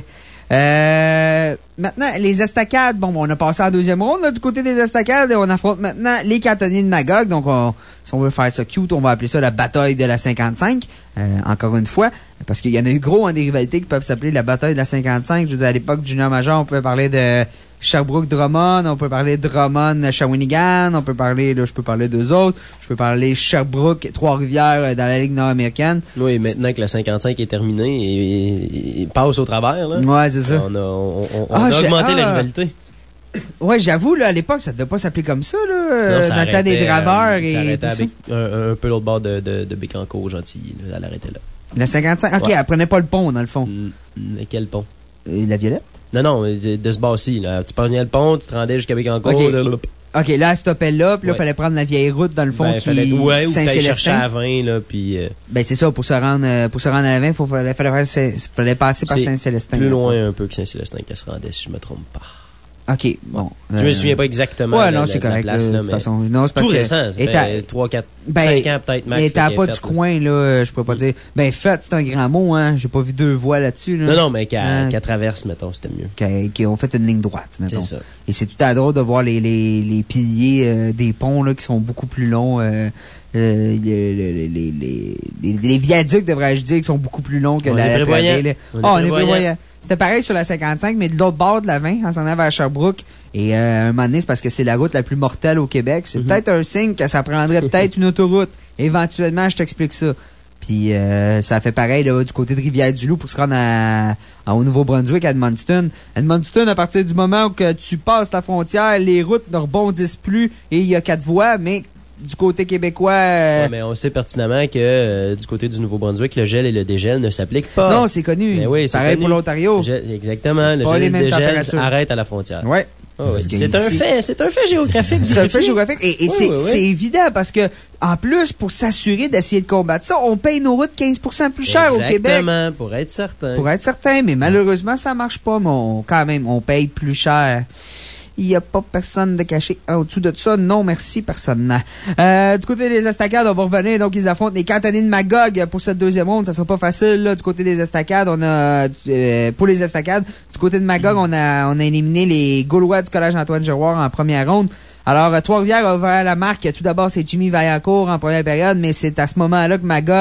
Euh, maintenant, les estacades. Bon, on a passé en deuxième ronde là, du côté des estacades et on affronte maintenant les cantonniers de Magog. Donc, on, si on veut faire ça cute, on va appeler ça la bataille de la cinquante-cinq. Euh, encore une fois, parce qu'il y en a eu gros en des rivalités qui peuvent s'appeler la bataille de la cinquante-cinq. Je veux dire, à l'époque du junior major, on pouvait parler de Sherbrooke-Drummond, on peut parler de Drummond-Shawinigan, on peut parler, là, je peux parler d'eux autres, je peux parler Sherbrooke-Trois-Rivières dans la Ligue nord-américaine. Oui, maintenant que la cinquante-cinq est terminée, et, et passe au travers, là. Ouais, c'est ça. On a, on, on, on ah, a augmenté ah, la rivalité. Ouais, j'avoue, là, à l'époque, ça devait pas s'appeler comme ça, là. Non, ça dans le temps des draveurs euh, et. Ça arrêtait tout avec un, un peu l'autre bord de, de, de Bécancour, Gentilly, là. Elle arrêtait là. La cinquante-cinq? Ok, ouais. Elle prenait pas le pont, dans le fond. Mmh, quel pont? Euh, la Violette? Non, non, de, de ce bas-ci, là. Tu prenais le pont, tu te rendais jusqu'à Bécancour. Okay. Là, OK, là, elle stoppait là, puis là, il ouais. fallait prendre la vieille route, dans le fond, ben, qui fallait, ouais, Saint-Célestin. chercher à vingt, là, puis... Euh... Ben, c'est ça, pour se rendre, pour se rendre à la vingt, il fallait, fallait, fallait, fallait passer par Saint-Célestin. Plus loin un peu que Saint-Célestin qu'elle se rendait, si je me trompe pas. OK, bon. Je me souviens pas exactement. Ouais, la, non, c'est correct. La place, de là, toute mais façon. Non, c'est parce tout que. récent. Ça fait trois, quatre, ben, cinq ans peut-être max. Mais t'as pas fait, du coin, là. Je pourrais pas dire. Ben, fait, c'est un grand mot, hein. J'ai pas vu deux voies là-dessus, là. Non, non, mais qu'à hein? qu'à traverse, mettons, c'était mieux. Qui, qui ont fait une ligne droite, mettons. C'est ça. Et c'est tout à drôle de voir les, les, les piliers euh, des ponts, là, qui sont beaucoup plus longs. Euh, euh, les, les, les, les, les, les viaducs, devrais-je dire, qui sont beaucoup plus longs que on la. Est prévoyant. La on, oh, est on est prévoyant. C'était pareil sur la cinquante-cinq, mais de l'autre bord de la vingt, en s'en allant vers Sherbrooke. Et euh, un moment donné, c'est parce que c'est la route la plus mortelle au Québec. C'est mm-hmm. peut-être un signe que ça prendrait peut-être une autoroute. Éventuellement, je t'explique ça. Puis euh, ça fait pareil là, du côté de Rivière-du-Loup pour se rendre à, à, au Nouveau-Brunswick, à Edmundston. Edmundston, à partir du moment où que tu passes la frontière, les routes ne rebondissent plus et il y a quatre voies, mais du côté québécois... Euh... Ouais, mais on sait pertinemment que euh, du côté du Nouveau-Brunswick, le gel et le dégel ne s'appliquent pas. Non, c'est connu. Mais oui, c'est pareil connu. Pour l'Ontario. Exactement. Le gel et le dégel arrêtent à la frontière. Ouais. Oh, oui. C'est un fait, c'est un fait géographique. C'est un fait géographique et, et oui, c'est, oui, oui. c'est évident parce que, en plus, pour s'assurer d'essayer de combattre ça, on paye nos routes quinze pour cent plus cher au Québec. Exactement, pour être certain. Pour être certain, mais malheureusement, ça marche pas, mais on, quand même, on paye plus cher. Il n'y a pas personne de caché en dessous de ça. Non, merci, personne. Euh, du côté des estacades, on va revenir. Donc, ils affrontent les cantonniers de Magog pour cette deuxième ronde. Ça sera pas facile, là. Du côté des estacades, on a, euh, pour les estacades, du côté de Magog, on a, on a éliminé les Gaulois du Collège Antoine Giroir en première ronde. Alors, Trois-Rivières a ouvert la marque. Tout d'abord, c'est Jimmy Vaillancourt en première période, mais c'est à ce moment-là que Magog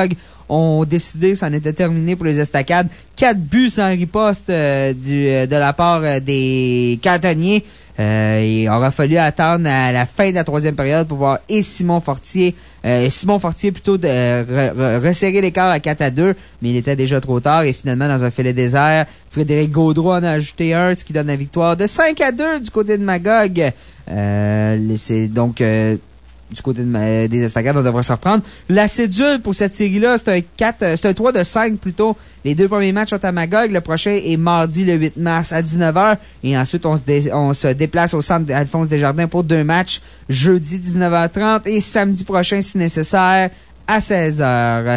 ont décidé que c'en était terminé pour les Estacades. Quatre buts sans riposte euh, du, euh, de la part euh, des cantonniers. Euh, il aura fallu attendre à la fin de la troisième période pour voir et Simon Fortier, euh, Simon Fortier plutôt de euh, re, re, resserrer l'écart à quatre à deux, mais il était déjà trop tard et finalement dans un filet désert, Frédéric Gaudreau en a ajouté un, ce qui donne la victoire de cinq à deux du côté de Magog. Euh, c'est donc euh, du côté de ma, des Estacades, on devrait se reprendre. La cédule pour cette série-là, c'est un quatre, c'est un trois de cinq plutôt. Les deux premiers matchs sont à Magog. Le prochain est mardi le huit mars à dix-neuf heures. Et ensuite, on se, dé, on se déplace au centre Alphonse Desjardins pour deux matchs. Jeudi dix-neuf heures trente et samedi prochain, si nécessaire, à seize heures.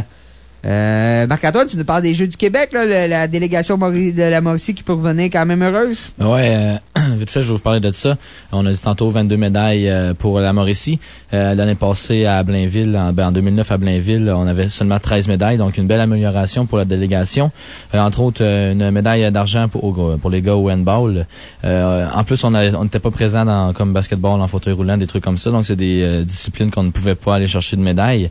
Euh, Marc-Antoine, tu nous parles des Jeux du Québec, là, le, la délégation Maurice, de la Mauricie qui peut revenir quand même heureuse. Ouais, euh, vite fait, je vais vous parler de ça. On a dit tantôt vingt-deux médailles euh, pour la Mauricie. Euh, l'année passée à Blainville, en, ben, en deux mille neuf à Blainville, on avait seulement treize médailles, donc une belle amélioration pour la délégation. Euh, entre autres, euh, une médaille d'argent pour, pour les gars au handball. Euh, en plus, on a, on n'était pas présent dans comme basketball, en fauteuil roulant, des trucs comme ça, donc c'est des euh, disciplines qu'on ne pouvait pas aller chercher de médailles.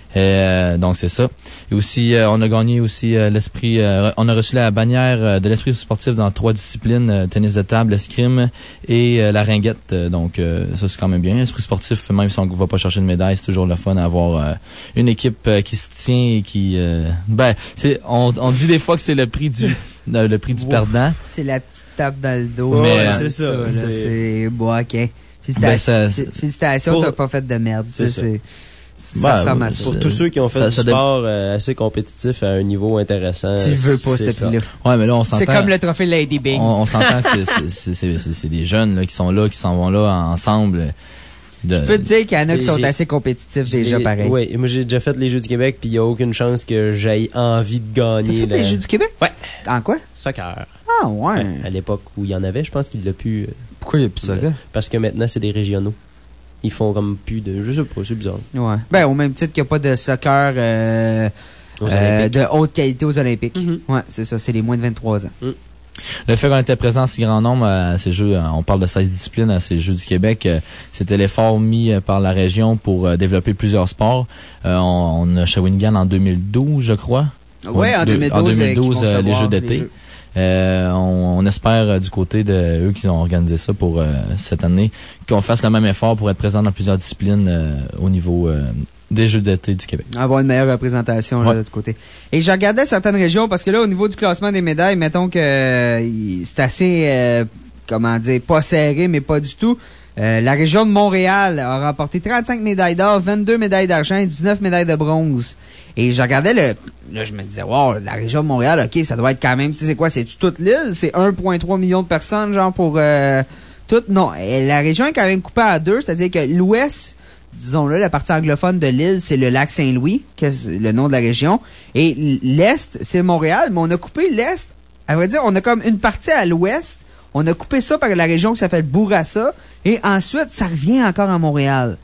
Euh, donc c'est ça. Et aussi, euh, on a gagné aussi euh, l'esprit. Euh, on a reçu la bannière euh, de l'esprit sportif dans trois disciplines euh, tennis de table, escrime et euh, la ringuette. Euh, donc euh, ça c'est quand même bien. L'esprit sportif, même si on va pas chercher de médaille, c'est toujours le fun d'avoir euh, une équipe euh, qui se tient et qui. Euh, ben, c'est on, on dit des fois que c'est le prix du. Le, le prix du wow. perdant. C'est la petite tape dans le dos. Mais ouais, c'est ça. ça c'est c'est bon, ok. Félicitations. Ben, ça, Félicitations, pour... t'as pas fait de merde. C'est ça. Ça bah, ressemble à ça. Pour tous ceux qui ont fait ça, du ça sport dé... euh, assez compétitif à un niveau intéressant. Tu veux pas cette prix-là. Ouais, mais là, on s'entend. C'est comme le trophée Lady Bing. On, on s'entend que c'est, c'est, c'est, c'est, c'est des jeunes, là, qui sont là, qui s'en vont là ensemble. De... Je peux te dire qu'il y en a qui sont assez compétitifs déjà, pareil. Oui, moi j'ai déjà fait les Jeux du Québec, puis il n'y a aucune chance que j'aille envie de gagner. T'as fait là. les Jeux du Québec? Ouais. En quoi? Soccer. Ah, ouais. ouais. À l'époque où il y en avait, je pense qu'il l'a plus. Pourquoi il n'y a plus de soccer? Parce que maintenant, c'est des régionaux. Ils font comme plus de... Je sais pas, c'est bizarre. Ouais. Ben, au même titre qu'il n'y a pas de soccer euh, euh, de haute qualité aux Olympiques. Mm-hmm. Ouais, c'est ça. C'est les moins de vingt-trois ans. Mm. Le fait qu'on était présent en si grand nombre à ces Jeux, on parle de seize disciplines à ces Jeux du Québec, c'était l'effort mis par la région pour développer plusieurs sports. Euh, on, on a Shawinigan en deux mille douze, je crois. Oui, en deux mille douze. En deux mille douze, euh, les Jeux d'été. Les jeux. Euh, on, on espère euh, du côté de eux qui ont organisé ça pour euh, cette année qu'on fasse le même effort pour être présent dans plusieurs disciplines euh, au niveau euh, des Jeux d'été du Québec. Avoir une meilleure représentation là, ouais. du côté. Et je regardais certaines régions parce que là, au niveau du classement des médailles, mettons que euh, c'est assez, euh, comment dire, pas serré, mais pas du tout. Euh, la région de Montréal a remporté trente-cinq médailles d'or, vingt-deux médailles d'argent et dix-neuf médailles de bronze. Et je regardais le... Là, je me disais, wow, la région de Montréal, OK, ça doit être quand même... Tu sais, c'est quoi? C'est toute l'île? C'est un virgule trois million de personnes, genre, pour euh, tout? Non, et la région est quand même coupée à deux, c'est-à-dire que l'ouest... Disons-le, la partie anglophone de l'île, c'est le lac Saint-Louis, que c'est le nom de la région. Et l'est, c'est Montréal, mais on a coupé l'est. À vrai dire, on a comme une partie à l'ouest. On a coupé ça par la région qui s'appelle Bourassa. Et ensuite, ça revient encore à Montréal.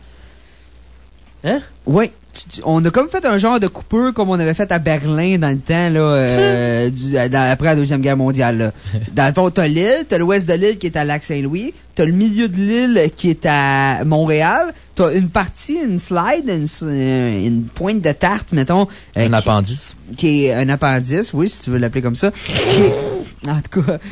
Hein? Oui. On a comme fait un genre de coupure comme on avait fait à Berlin dans le temps, là, euh, du, dans, après la Deuxième Guerre mondiale, là. Dans le fond, t'as l'île, t'as l'ouest de l'île qui est à Lac-Saint-Louis, t'as le milieu de l'île qui est à Montréal, t'as une partie, une slide, une, une pointe de tarte, mettons. Euh, un qui, appendice. Qui est un appendice, oui, si tu veux l'appeler comme ça. Qui est, en tout cas...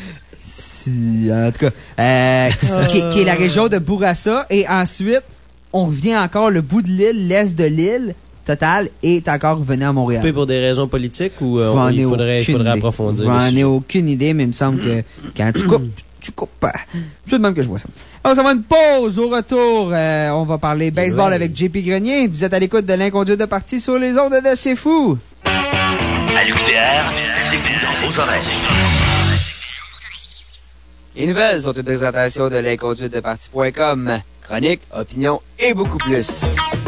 Si, en tout cas, euh, qui, qui est la région de Bourassa, et ensuite, on revient encore le bout de l'île, l'est de l'île, total, est encore revenu à Montréal. Coupé pour des raisons politiques ou euh, on, il faudrait, il faudrait approfondir? J'en ai aucune idée, mais il me semble que quand tu coupes, tu coupes pas. C'est le même que je vois ça. Alors, ça va une pause. Au retour, euh, on va parler baseball ouais. avec J P Grenier. Vous êtes à l'écoute de l'Inconduite de partie sur les ondes de C'est Fou. À l'U Q T R, c'est fou dans vos oreilles. Les nouvelles sont une présentation de l'inconduite de parti point com. Chronique, opinion et beaucoup plus.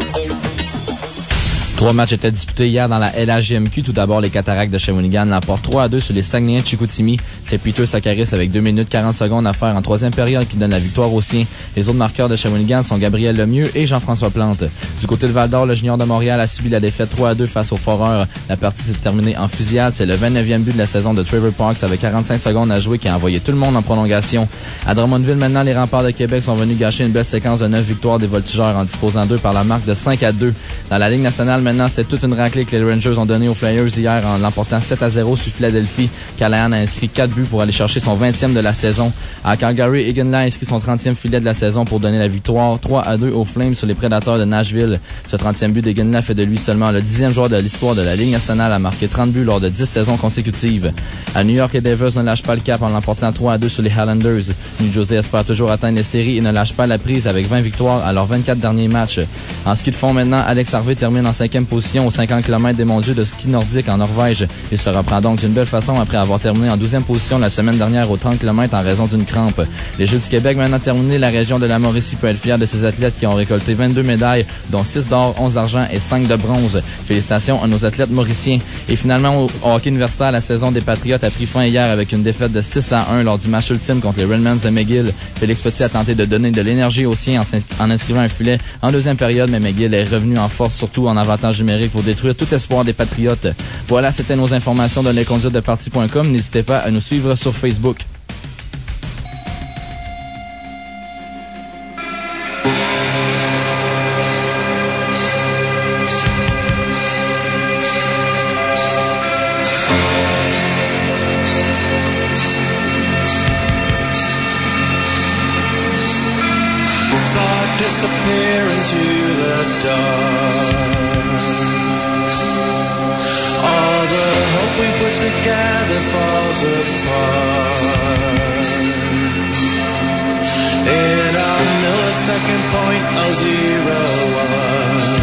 Trois matchs étaient disputés hier dans la L A G M Q. Tout d'abord, les Cataractes de Shawinigan l'emportent trois à deux sur les Saguenayens de Chicoutimi. C'est Peter Sakaris avec deux minutes quarante secondes à faire en troisième période qui donne la victoire aux siens. Les autres marqueurs de Shawinigan sont Gabriel Lemieux et Jean-François Plante. Du côté de Val-d'Or, le Junior de Montréal a subi la défaite trois à deux face aux Foreurs. La partie s'est terminée en fusillade. C'est le vingt-neuvième but de la saison de Trevor Parks avec quarante-cinq secondes à jouer qui a envoyé tout le monde en prolongation. À Drummondville, maintenant, les Remparts de Québec sont venus gâcher une belle séquence de neuf victoires des Voltigeurs en disposant d'eux par la marque de cinq à deux. Dans la Ligue nationale, maintenant, c'est toute une raclée que les Rangers ont donnée aux Flyers hier en l'emportant sept à zéro sur Philadelphie. Callahan a inscrit quatre buts pour aller chercher son vingtième de la saison. À Calgary, Egan a inscrit son trentième filet de la saison pour donner la victoire trois à deux aux Flames sur les Prédateurs de Nashville. Ce trentième but d'Egan fait de lui seulement le dixième joueur de l'histoire de la Ligue nationale à marquer trente buts lors de dix saisons consécutives. À New York, les Devils ne lâchent pas le cap en l'emportant trois à deux sur les Highlanders. New Jersey espère toujours atteindre les séries et ne lâche pas la prise avec vingt victoires à leurs vingt-quatre derniers matchs. En ski de fond maintenant, Alex Harvey termine en cinquième position aux cinquante kilomètres des mondiaux de ski nordique en Norvège. Il se reprend donc d'une belle façon après avoir terminé en douzième position la semaine dernière aux trente kilomètres en raison d'une crampe. Les Jeux du Québec maintenant terminés, la région de la Mauricie peut être fière de ses athlètes qui ont récolté vingt-deux médailles, dont six d'or, onze d'argent et cinq de bronze. Félicitations à nos athlètes mauriciens. Et finalement, au hockey universitaire, la saison des Patriotes a pris fin hier avec une défaite de six à un lors du match ultime contre les Redmonds de McGill. Félix Petit a tenté de donner de l'énergie aux siens en, en inscrivant un filet en deuxième période, mais McGill est revenu en force, surtout en avantage numérique pour détruire tout espoir des Patriotes. Voilà, c'était nos informations de lesconduites de parti point com. N'hésitez pas à nous suivre sur Facebook. Disappear into the dark. All the hope we put together falls apart. In a millisecond point oh zero one.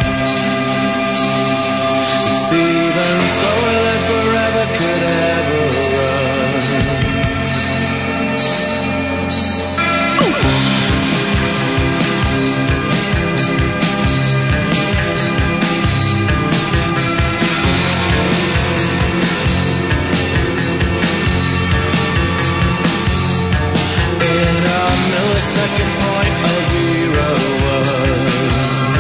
It's even slower than forever could ever run. Millisecond point oh zero one.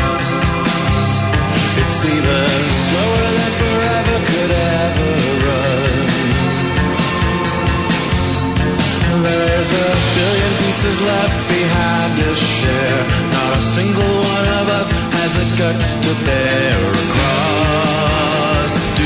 It's even slower than forever could ever run. There's a billion pieces left behind to share. Not a single one of us has the guts to bear across. Do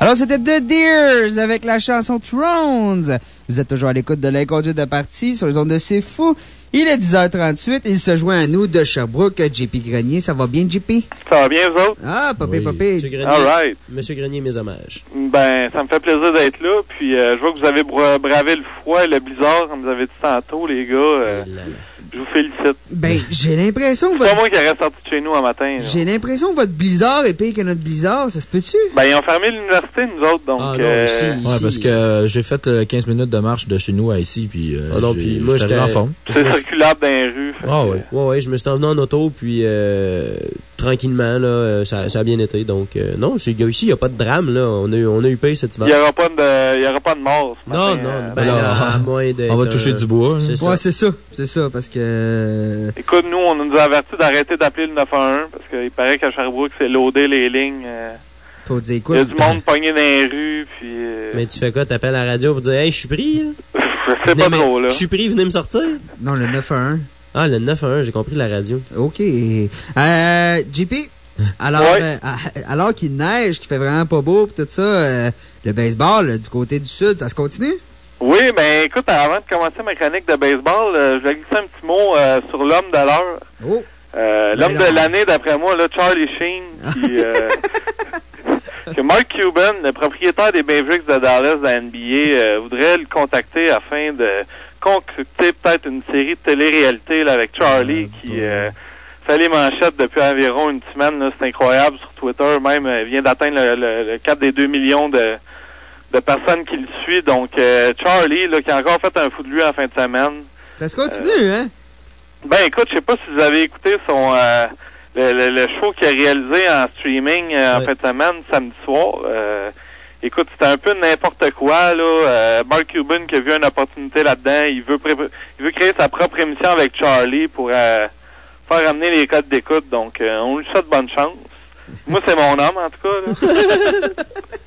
Alors, c'était The Deers avec la chanson Thrones. Vous êtes toujours à l'écoute de l'inconduite de partie sur les ondes de C'est Fou. Il est dix heures trente-huit. Il se joint à nous de Sherbrooke, J P Grenier. Ça va bien, J P? Ça va bien, vous autres? Ah, papé, oui. papé. Monsieur Grenier, All right. Monsieur Grenier, mes hommages. Ben, ça me fait plaisir d'être là. Puis, euh, je vois que vous avez bra- bravé le froid et le blizzard, comme vous avez dit tantôt, les gars. Euh, je vous félicite. Ben, j'ai l'impression que C'est pas votre... moi qui aurais sorti de chez nous un matin. là. J'ai l'impression que votre blizzard est pire que notre blizzard. Ça se peut-tu? Ben, ils ont fermé l'université, nous autres, donc... Ah non, euh, ici, Ouais, ici, parce que euh, j'ai fait euh, quinze minutes de marche de chez nous à ici, puis euh, Ah non, j'ai- puis moi, j'étais j'étais- en forme. C'est circulable dans les rues. fait Ah que- ouais. Ouais, ouais, je me suis envenu en auto, puis euh, tranquillement, là, euh, ça, ça a bien été. Donc, euh, non, c'est, ici, il n'y a pas de drame, là. On a eu, on a eu payé cet hiver. Il n'y aura pas de, il y aura pas de mort. ce Non, matin, non, euh. ben Alors, là, à moins d'être, on va toucher euh, du bois. hein. C'est ça. Ouais, c'est ça. C'est ça, parce que... Écoute, nous, on nous a avertis d'arrêter d'appeler le neuf un un, parce qu'il paraît qu'à Sherbrooke, c'est loader les lignes. euh. Faut dire Il quoi? y a du monde pogné dans les rues, puis... euh, Mais tu fais quoi? T'appelles à la radio pour dire, hey, je suis pris, là? je sais pas Venez trop, me- là. Je suis pris, venez me sortir? Non, le neuf un un. Ah, le neuf un un, j'ai compris la radio. OK. Euh, J P, alors, Ouais. euh, à- alors qu'il neige, qu'il fait vraiment pas beau pis tout ça, euh, le baseball, là, du côté du sud, ça se continue? Oui, ben écoute, avant de commencer ma chronique de baseball, euh, je vais glisser un petit mot euh, sur l'homme de l'heure. Oh! Euh, l'homme Ben non. de l'année, d'après moi, là, Charlie Sheen, qui... euh, que Mark Cuban, le propriétaire des Mavericks de Dallas de la N B A, euh, voudrait le contacter afin de concocter peut-être une série de télé-réalité là, avec Charlie, qui euh, fait les manchettes depuis environ une semaine. Là, c'est incroyable sur Twitter. Même, euh, vient d'atteindre le, le, le cap des deux millions de, de personnes qui le suivent. Donc, euh, Charlie, là, qui a encore fait un fou de lui en fin de semaine. Ça se continue, hein? Ben écoute, je sais pas si vous avez écouté son euh, le, le, le show qu'il a réalisé en streaming euh, en Ouais. fin de semaine, samedi soir. Euh, écoute, c'était un peu n'importe quoi, là. Euh, Mark Cuban qui a vu une opportunité là-dedans, il veut pré- il veut créer sa propre émission avec Charlie pour euh, faire amener les codes d'écoute. Donc euh, on lui souhaite bonne chance. Moi, c'est mon homme, en tout cas, là.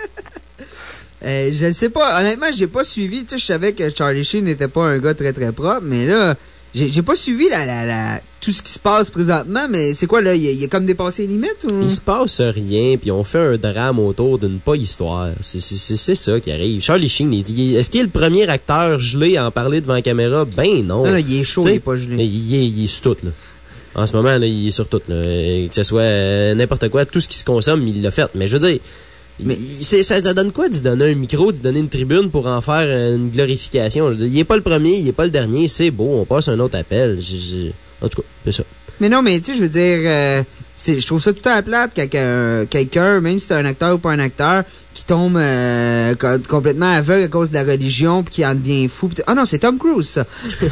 Euh, je ne sais pas. Honnêtement, j'ai pas suivi. Tu sais, je savais que Charlie Sheen n'était pas un gars très très propre, mais là, j'ai j'ai pas suivi la, la, la, tout ce qui se passe présentement. Mais c'est quoi, là? Il a, il a comme dépassé les limites? Ou? Il se passe rien, puis on fait un drame autour d'une pas histoire. C'est, c'est, c'est, c'est ça qui arrive. Charlie Sheen, il- il- est-ce qu'il est le premier acteur gelé à en parler devant la caméra? Ben non. Non, non, il est chaud, T'sais, il est pas gelé. Il est, il est sur tout, là. En ce moment, là, il est sur tout, là. Euh, Que ce soit euh, n'importe quoi, tout ce qui se consomme, il l'a fait. Mais je veux dire, mais c'est, ça, ça donne quoi d'y donner un micro, d'y donner une tribune pour en faire une glorification? Je veux dire, il est pas le premier, il est pas le dernier, c'est beau, on passe à un autre appel. Je- je- En tout cas, c'est ça. Mais non, mais tu sais, je veux dire, euh, c'est, je trouve ça tout à la plate quand euh, quelqu'un, même si c'est un acteur ou pas un acteur, qui tombe euh, co- complètement aveugle à cause de la religion puis qui en devient fou. Pis t- ah non, c'est Tom Cruise, ça.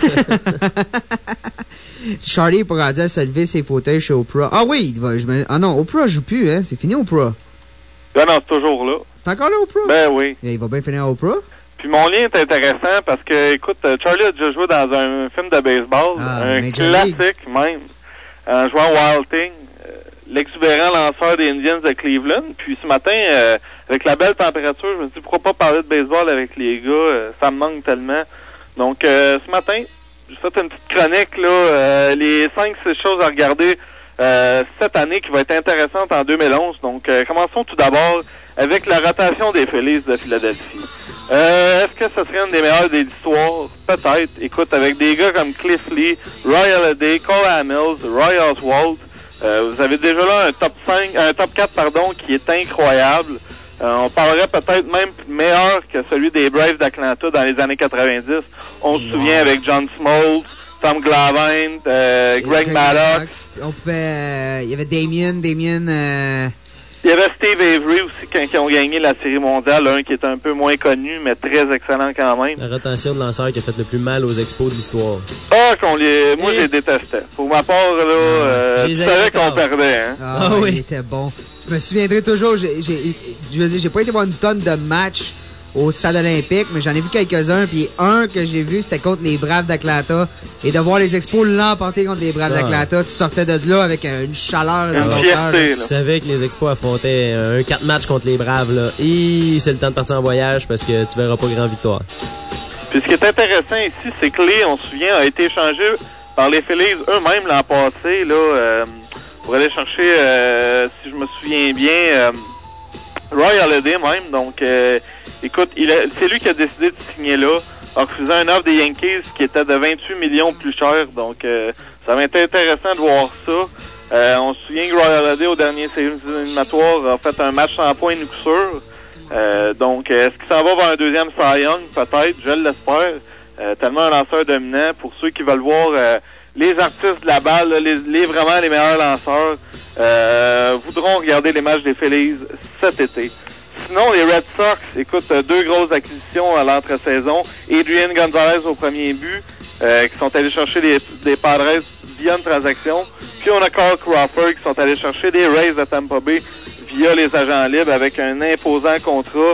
Charlie est pas rendu à se lever ses fauteuils chez Oprah. Ah oui, il va, je me- ah non, Oprah joue plus, hein. C'est fini, Oprah. Ben non, c'est toujours là. C'est encore là, Oprah? Ben oui. Il va bien finir à Oprah. Puis mon lien est intéressant parce que, écoute, euh, Charlie a déjà joué dans un film de baseball, Ah, un Major classique League. même, en jouant Wild Thing, euh, l'exubérant lanceur des Indians de Cleveland. Puis ce matin, euh, avec la belle température, je me suis dit pourquoi pas parler de baseball avec les gars, euh, ça me manque tellement. Donc euh, ce matin, j'ai fait une petite chronique, là, euh, les cinq six choses à regarder euh, cette année qui va être intéressante en deux mille onze. Donc euh, commençons tout d'abord avec la rotation des Phillies de Philadelphie. Euh, est-ce que ce serait une des meilleures des histoires? Peut-être. Écoute, avec des gars comme Cliff Lee, Roy Halladay, Cole Hamels, Roy Oswalt, euh, vous avez déjà là un top cinq, un top quatre, pardon, qui est incroyable. Euh, on parlerait peut-être même meilleur que celui des Braves d'Atlanta dans les années quatre-vingt-dix. On se souvient avec John Smoltz, Tom Glavine, euh, Greg Maddux. On pouvait, euh, il y avait Damien, Damien, euh... Il y avait Steve Avery aussi quand ils ont gagné la Série mondiale, un qui est un peu moins connu, mais très excellent quand même. La rotation de lanceur qui a fait le plus mal aux expos de l'histoire. Ah, qu'on les... moi, je les détestais. Pour ma part, là, euh, tu savais qu'on perdait, hein. Ah, Ah oui. il était bon. Je me souviendrai toujours, j'ai, j'ai, je veux dire, j'ai pas été voir une tonne de matchs au stade olympique, mais j'en ai vu quelques-uns, puis un que j'ai vu, c'était contre les Braves d'Atlanta. Et de voir les Expos l'emporter contre les Braves Ah. d'Atlanta, tu sortais de là avec euh, une chaleur dans ton Une cœur. fierté, Tu là. savais que les expos affrontaient un quatre matchs contre les Braves, là. Et c'est le temps de partir en voyage parce que tu verras pas grand victoire. Puis ce qui est intéressant ici, c'est que Lee, on se souvient, a été échangé par les Phillies eux-mêmes l'an passé, là, euh, pour aller chercher, euh, si je me souviens bien, euh, Roy Halladay même. Donc, euh, écoute, il a, c'est lui qui a décidé de signer là, en refusant une offre des Yankees qui était de vingt-huit millions plus cher. Donc, euh, ça va être intéressant de voir ça. Euh, on se souvient que Roy Halladay, au dernier série éliminatoire, a fait un match sans points de coup sûr. Euh, donc, est-ce qu'il s'en va vers un deuxième Cy Young? Peut-être, je l'espère. Euh, tellement un lanceur dominant. Pour ceux qui veulent voir euh, les artistes de la balle, là, les, les vraiment les meilleurs lanceurs, euh, voudront regarder les matchs des Phillies cet été. Sinon, les Red Sox, écoute, deux grosses acquisitions à l'entre-saison. Adrian Gonzalez au premier but, euh, qui sont allés chercher des, des Padres via une transaction. Puis on a Carl Crawford qui sont allés chercher des Rays de Tampa Bay via les agents libres avec un imposant contrat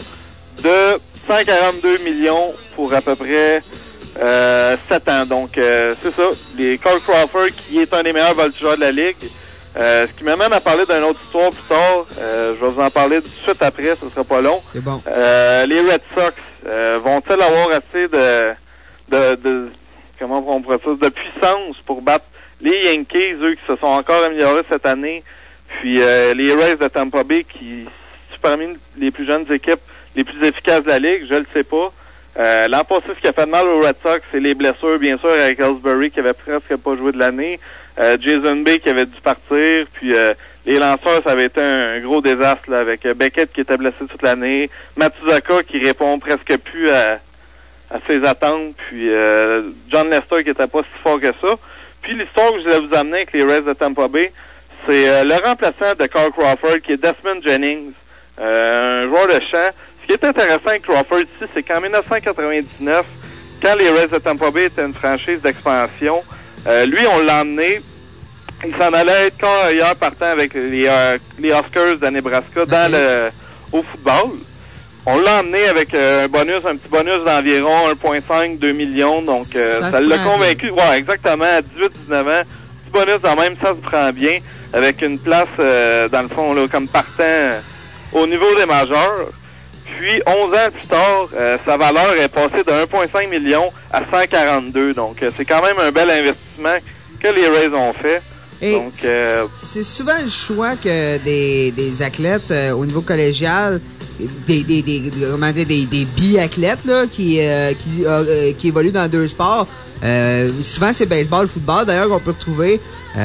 de cent quarante-deux millions pour à peu près euh, sept ans. Donc, euh, c'est ça. Les Carl Crawford, qui est un des meilleurs voltigeurs de la Ligue. Euh, ce qui m'amène à parler d'une autre histoire plus tard. Euh, je vais vous en parler tout de suite après, ce sera pas long. C'est bon. Euh, les Red Sox euh, vont-ils avoir assez de, de, de comment on pourrait dire, de puissance pour battre les Yankees, eux, qui se sont encore améliorés cette année, puis euh, les Rays de Tampa Bay, qui sont parmi les plus jeunes équipes les plus efficaces de la Ligue, je le sais pas. Euh, l'an passé, ce qui a fait de mal aux Red Sox, c'est les blessures, bien sûr, avec Ellsbury, qui avait presque pas joué de l'année, euh, Jason Bay, qui avait dû partir, puis euh, les lanceurs, ça avait été un, un gros désastre, là, avec euh, Beckett, qui était blessé toute l'année, Matsuzaka, qui répond presque plus à, à ses attentes, puis euh, John Lester, qui était pas si fort que ça. Puis l'histoire que je voulais vous amener avec les Rays de Tampa Bay, c'est euh, le remplaçant de Carl Crawford, qui est Desmond Jennings, euh, un joueur de champ. Ce qui est intéressant avec Crawford ici, c'est qu'en dix-neuf cent quatre-vingt-dix-neuf, quand les Rays de Tampa Bay étaient une franchise d'expansion, euh, lui, on l'a emmené, il s'en allait être quand ailleurs partant avec les, euh, les Huskers de Nebraska dans le au football. On l'a emmené avec euh, un bonus, un petit bonus d'environ un virgule cinq, deux millions. Donc, euh, ça, ça l'a convaincu. Ouais, exactement, à dix-huit dix-neuf ans. Petit bonus quand même, ça se prend bien. Avec une place, euh, dans le fond, là, comme partant euh, au niveau des majeurs. Puis, onze ans plus tard, euh, sa valeur est passée de un virgule cinq million à cent quarante-deux. Donc, euh, c'est quand même un bel investissement que les Rays ont fait. Et donc, euh, c'est souvent le choix que des, des athlètes euh, au niveau collégial, des, des, des, comment dire, des, des biathlètes là, qui, euh, qui, euh, qui évoluent dans deux sports. Euh, souvent, c'est baseball, football, d'ailleurs, qu'on peut retrouver,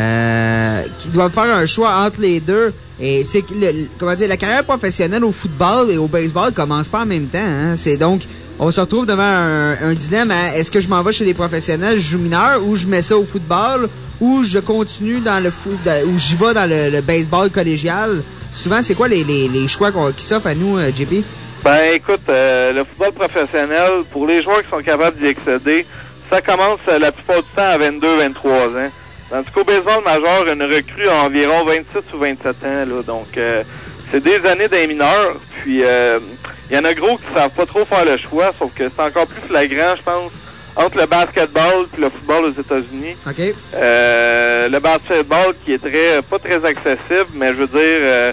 euh, qui doivent faire un choix entre les deux. Et c'est que, le, comment dire, la carrière professionnelle au football et au baseball commence pas en même temps. Hein. C'est donc, on se retrouve devant un, un dilemme. Hein. Est-ce que je m'en vais chez les professionnels, je joue mineur, ou je mets ça au football, ou je continue dans le foot, ou j'y vais dans le, le baseball collégial? Souvent, c'est quoi les, les, les choix qu'on, qui s'offrent à nous, euh, J P? Ben, écoute, euh, le football professionnel, pour les joueurs qui sont capables d'y accéder, ça commence euh, la plupart du temps à vingt-deux vingt-trois ans. Tandis qu'au baseball majeur, une recrue a environ vingt-six ou vingt-sept ans. Là, donc, euh, c'est des années d'un mineur. Puis, il euh, y en a gros qui savent pas trop faire le choix, sauf que c'est encore plus flagrant, je pense, entre le basketball et le football aux États-Unis. OK. Euh, le basketball qui est très pas très accessible, mais je veux dire, euh,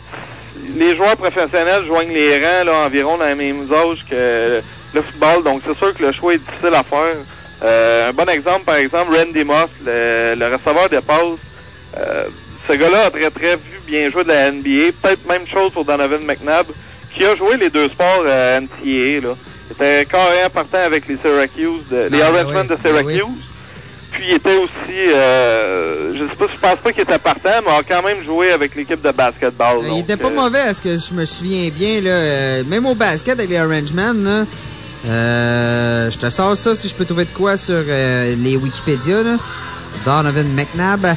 les joueurs professionnels joignent les rangs là, environ dans les mêmes âges que le football, donc c'est sûr que le choix est difficile à faire. Euh, un bon exemple, par exemple, Randy Moss, le, le receveur de passes. Euh, ce gars-là a très très vu bien jouer de la N B A. Peut-être même chose pour Donovan McNabb, qui a joué les deux sports euh, N C A A. Là. Il était carrément partant avec les Syracuse, de, les ah, Orangemen oui, de Syracuse. oui. Puis il était aussi, euh, je sais pas, je pense pas qu'il était partant, mais a quand même joué avec l'équipe de basketball. Euh, donc, il était pas euh, mauvais, à ce que je me souviens bien. Là, euh, même au basket avec les Orangemen, là. Euh, je te sors ça si je peux trouver de quoi sur euh, les Wikipédia. Là. Donovan McNabb.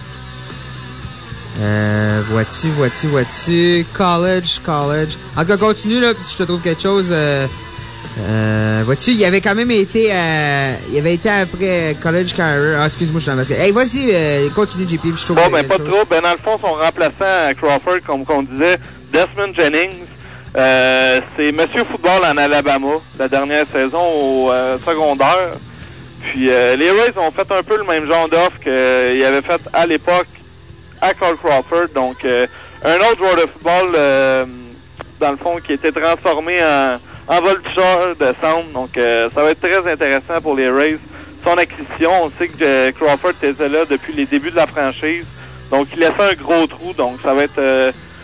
Euh, vois-tu, vois-tu, vois-tu. College, college. En tout cas, continue, là, si je te trouve quelque chose. Euh, euh, vois-tu, il avait quand même été à, il avait été après college career. Ah, excuse-moi, je suis dans le basket. Hey, vas-y, euh, continue, J P, je trouve. Bon, ben, pas trop. Ben, dans le fond, son remplaçant à Crawford, comme on disait, Desmond Jennings. Euh, c'est Monsieur Football en Alabama, la dernière saison au euh, secondaire. Puis euh, les Rays ont fait un peu le même genre d'offre qu'ils euh, avaient fait à l'époque à Carl Crawford. Donc, euh, un autre joueur de football, euh, dans le fond, qui était transformé en, en voltigeur de centre. Donc, euh, ça va être très intéressant pour les Rays. Son acquisition, on sait que euh, Crawford était là depuis les débuts de la franchise. Donc, il laissait un gros trou. Donc, ça va être... Euh,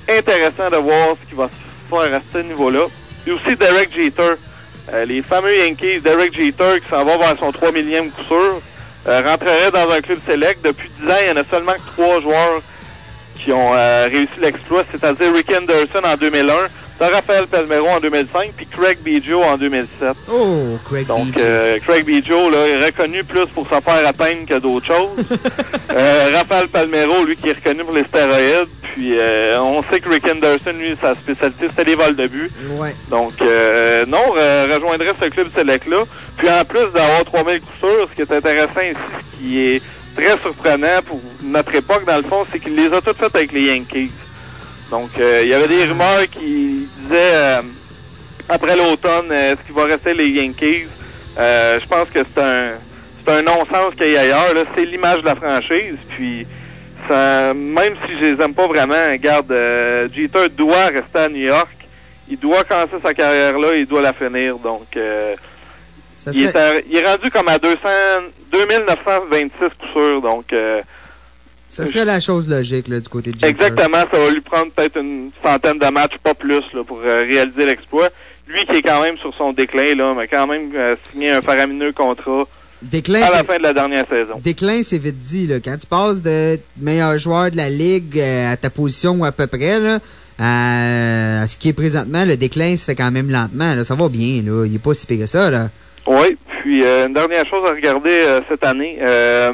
intéressant de voir ce qui va se faire à ce niveau-là. Et aussi Derek Jeter. Euh, les fameux Yankees, Derek Jeter qui s'en va vers son trois millième coup sûr, euh, rentrerait dans un club select. Depuis dix ans, il y en a seulement que trois joueurs qui ont euh, réussi l'exploit, c'est-à-dire Rick Anderson en deux mille un, Rafael Palmeiro en deux mille cinq, puis Craig Biggio en deux mille sept. Oh, Craig Donc, Biggio. euh, Craig Biggio là, est reconnu plus pour se faire atteindre que d'autres choses. euh, Rafael Palmeiro, lui, qui est reconnu pour les stéroïdes. Puis, euh, on sait que Rick Anderson, lui, sa spécialité, c'était les vols de but. Ouais. Donc, euh, non, euh, rejoindrait ce club select-là. Puis, en plus d'avoir trois mille coups sûrs, ce qui est intéressant ici, ce qui est très surprenant pour notre époque, dans le fond, c'est qu'il les a toutes faites avec les Yankees. Donc, euh, il y avait des rumeurs qui disaient, euh, après l'automne, euh, est-ce qu'il va rester les Yankees? Euh, je pense que c'est un c'est un non-sens qu'il y ait ailleurs. Là. C'est l'image de la franchise. Puis, ça, même si je les aime pas vraiment, regarde, euh, Jeter doit rester à New York. Il doit commencer sa carrière là, il doit la finir. Donc, euh, Ça il, serait... est à, il est rendu comme à deux mille neuf cent vingt-six coups sûrs. Donc, euh, ça serait la chose logique là, du côté de Jeter. exactement, ça va lui prendre peut-être une centaine de matchs, pas plus, là, pour euh, réaliser l'exploit. Lui qui est quand même sur son déclin, là, mais quand même euh, signé un faramineux contrat Déclin, à la fin de la dernière saison. Déclin, c'est vite dit. Là. Quand tu passes de meilleur joueur de la Ligue euh, à ta position ou à peu près, là, à, à ce qui est présentement, le déclin se fait quand même lentement. Là. Ça va bien, là. Il est pas si pire que ça. Là. Oui, puis euh, une dernière chose à regarder euh, cette année. Euh,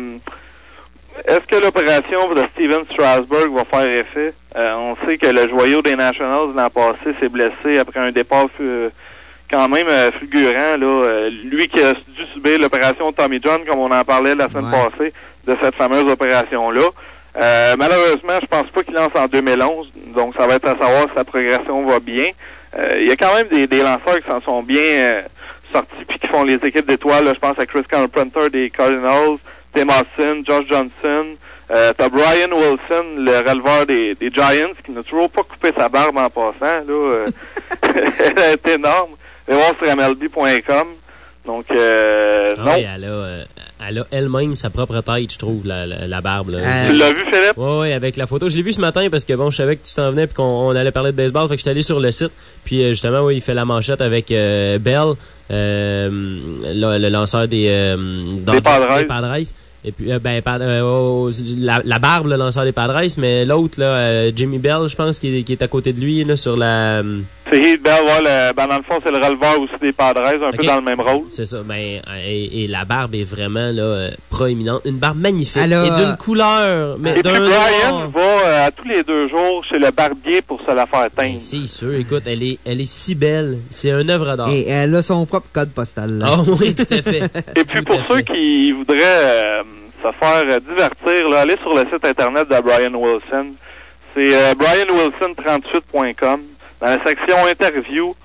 Est-ce que l'opération de Steven Strasburg va faire effet? Euh, on sait que le joyau des Nationals l'an passé s'est blessé après un départ euh, quand même euh, fulgurant. Là, euh, lui qui a dû subir l'opération Tommy John, comme on en parlait la semaine ouais. passée, de cette fameuse opération-là. Euh, malheureusement, je pense pas qu'il lance en deux mille onze, donc ça va être à savoir si sa progression va bien. Euh, il y a quand même des, des lanceurs qui s'en sont bien euh, sortis puis qui font les équipes d'étoiles. Là, je pense à Chris Carpenter des Cardinals, Tim Austin, Josh Johnson, euh, t'as Brian Wilson, le releveur des, des Giants, qui n'a toujours pas coupé sa barbe en passant. Là, euh, elle est énorme. Mais voir sur M L B point com. Donc, euh, ah non. oui, elle a, euh, elle a elle-même sa propre tête, je trouve, la, la, la barbe. Là. Euh... Tu l'as vu, Philippe? Oui, oui, avec la photo. Je l'ai vu ce matin parce que bon, je savais que tu t'en venais et qu'on on allait parler de baseball. Fait que je suis allé sur le site. Puis euh, justement, oui, il fait la manchette avec euh, Bell, euh, le, le lanceur des, euh, des Padres. Des Padres. Et puis, euh, ben, euh, oh, la, la barbe, le lanceur des Padres, mais l'autre, là, euh, Jimmy Bell, je pense, qui est, qui est à côté de lui, là, sur la... Euh... C'est Heath Bell, ouais, le, ben, dans le fond, c'est le releveur aussi des Padres, un okay. peu dans le même rôle. C'est ça, ben, et, et la barbe est vraiment, là, euh, proéminente. Une barbe magnifique. Alors, et d'une couleur, mais et d'un puis Brian noir. va euh, à tous les deux jours chez le barbier pour se la faire teindre. Ben, c'est sûr, écoute, elle est, elle est si belle. C'est un œuvre d'art. Et elle a son propre code postal, là. Ah oh, oui, tout à fait. Et puis, pour ceux qui voudraient... Euh, se faire euh, divertir, là, allez sur le site internet de Brian Wilson. C'est euh, brian wilson trente-huit point com. Dans la section interview,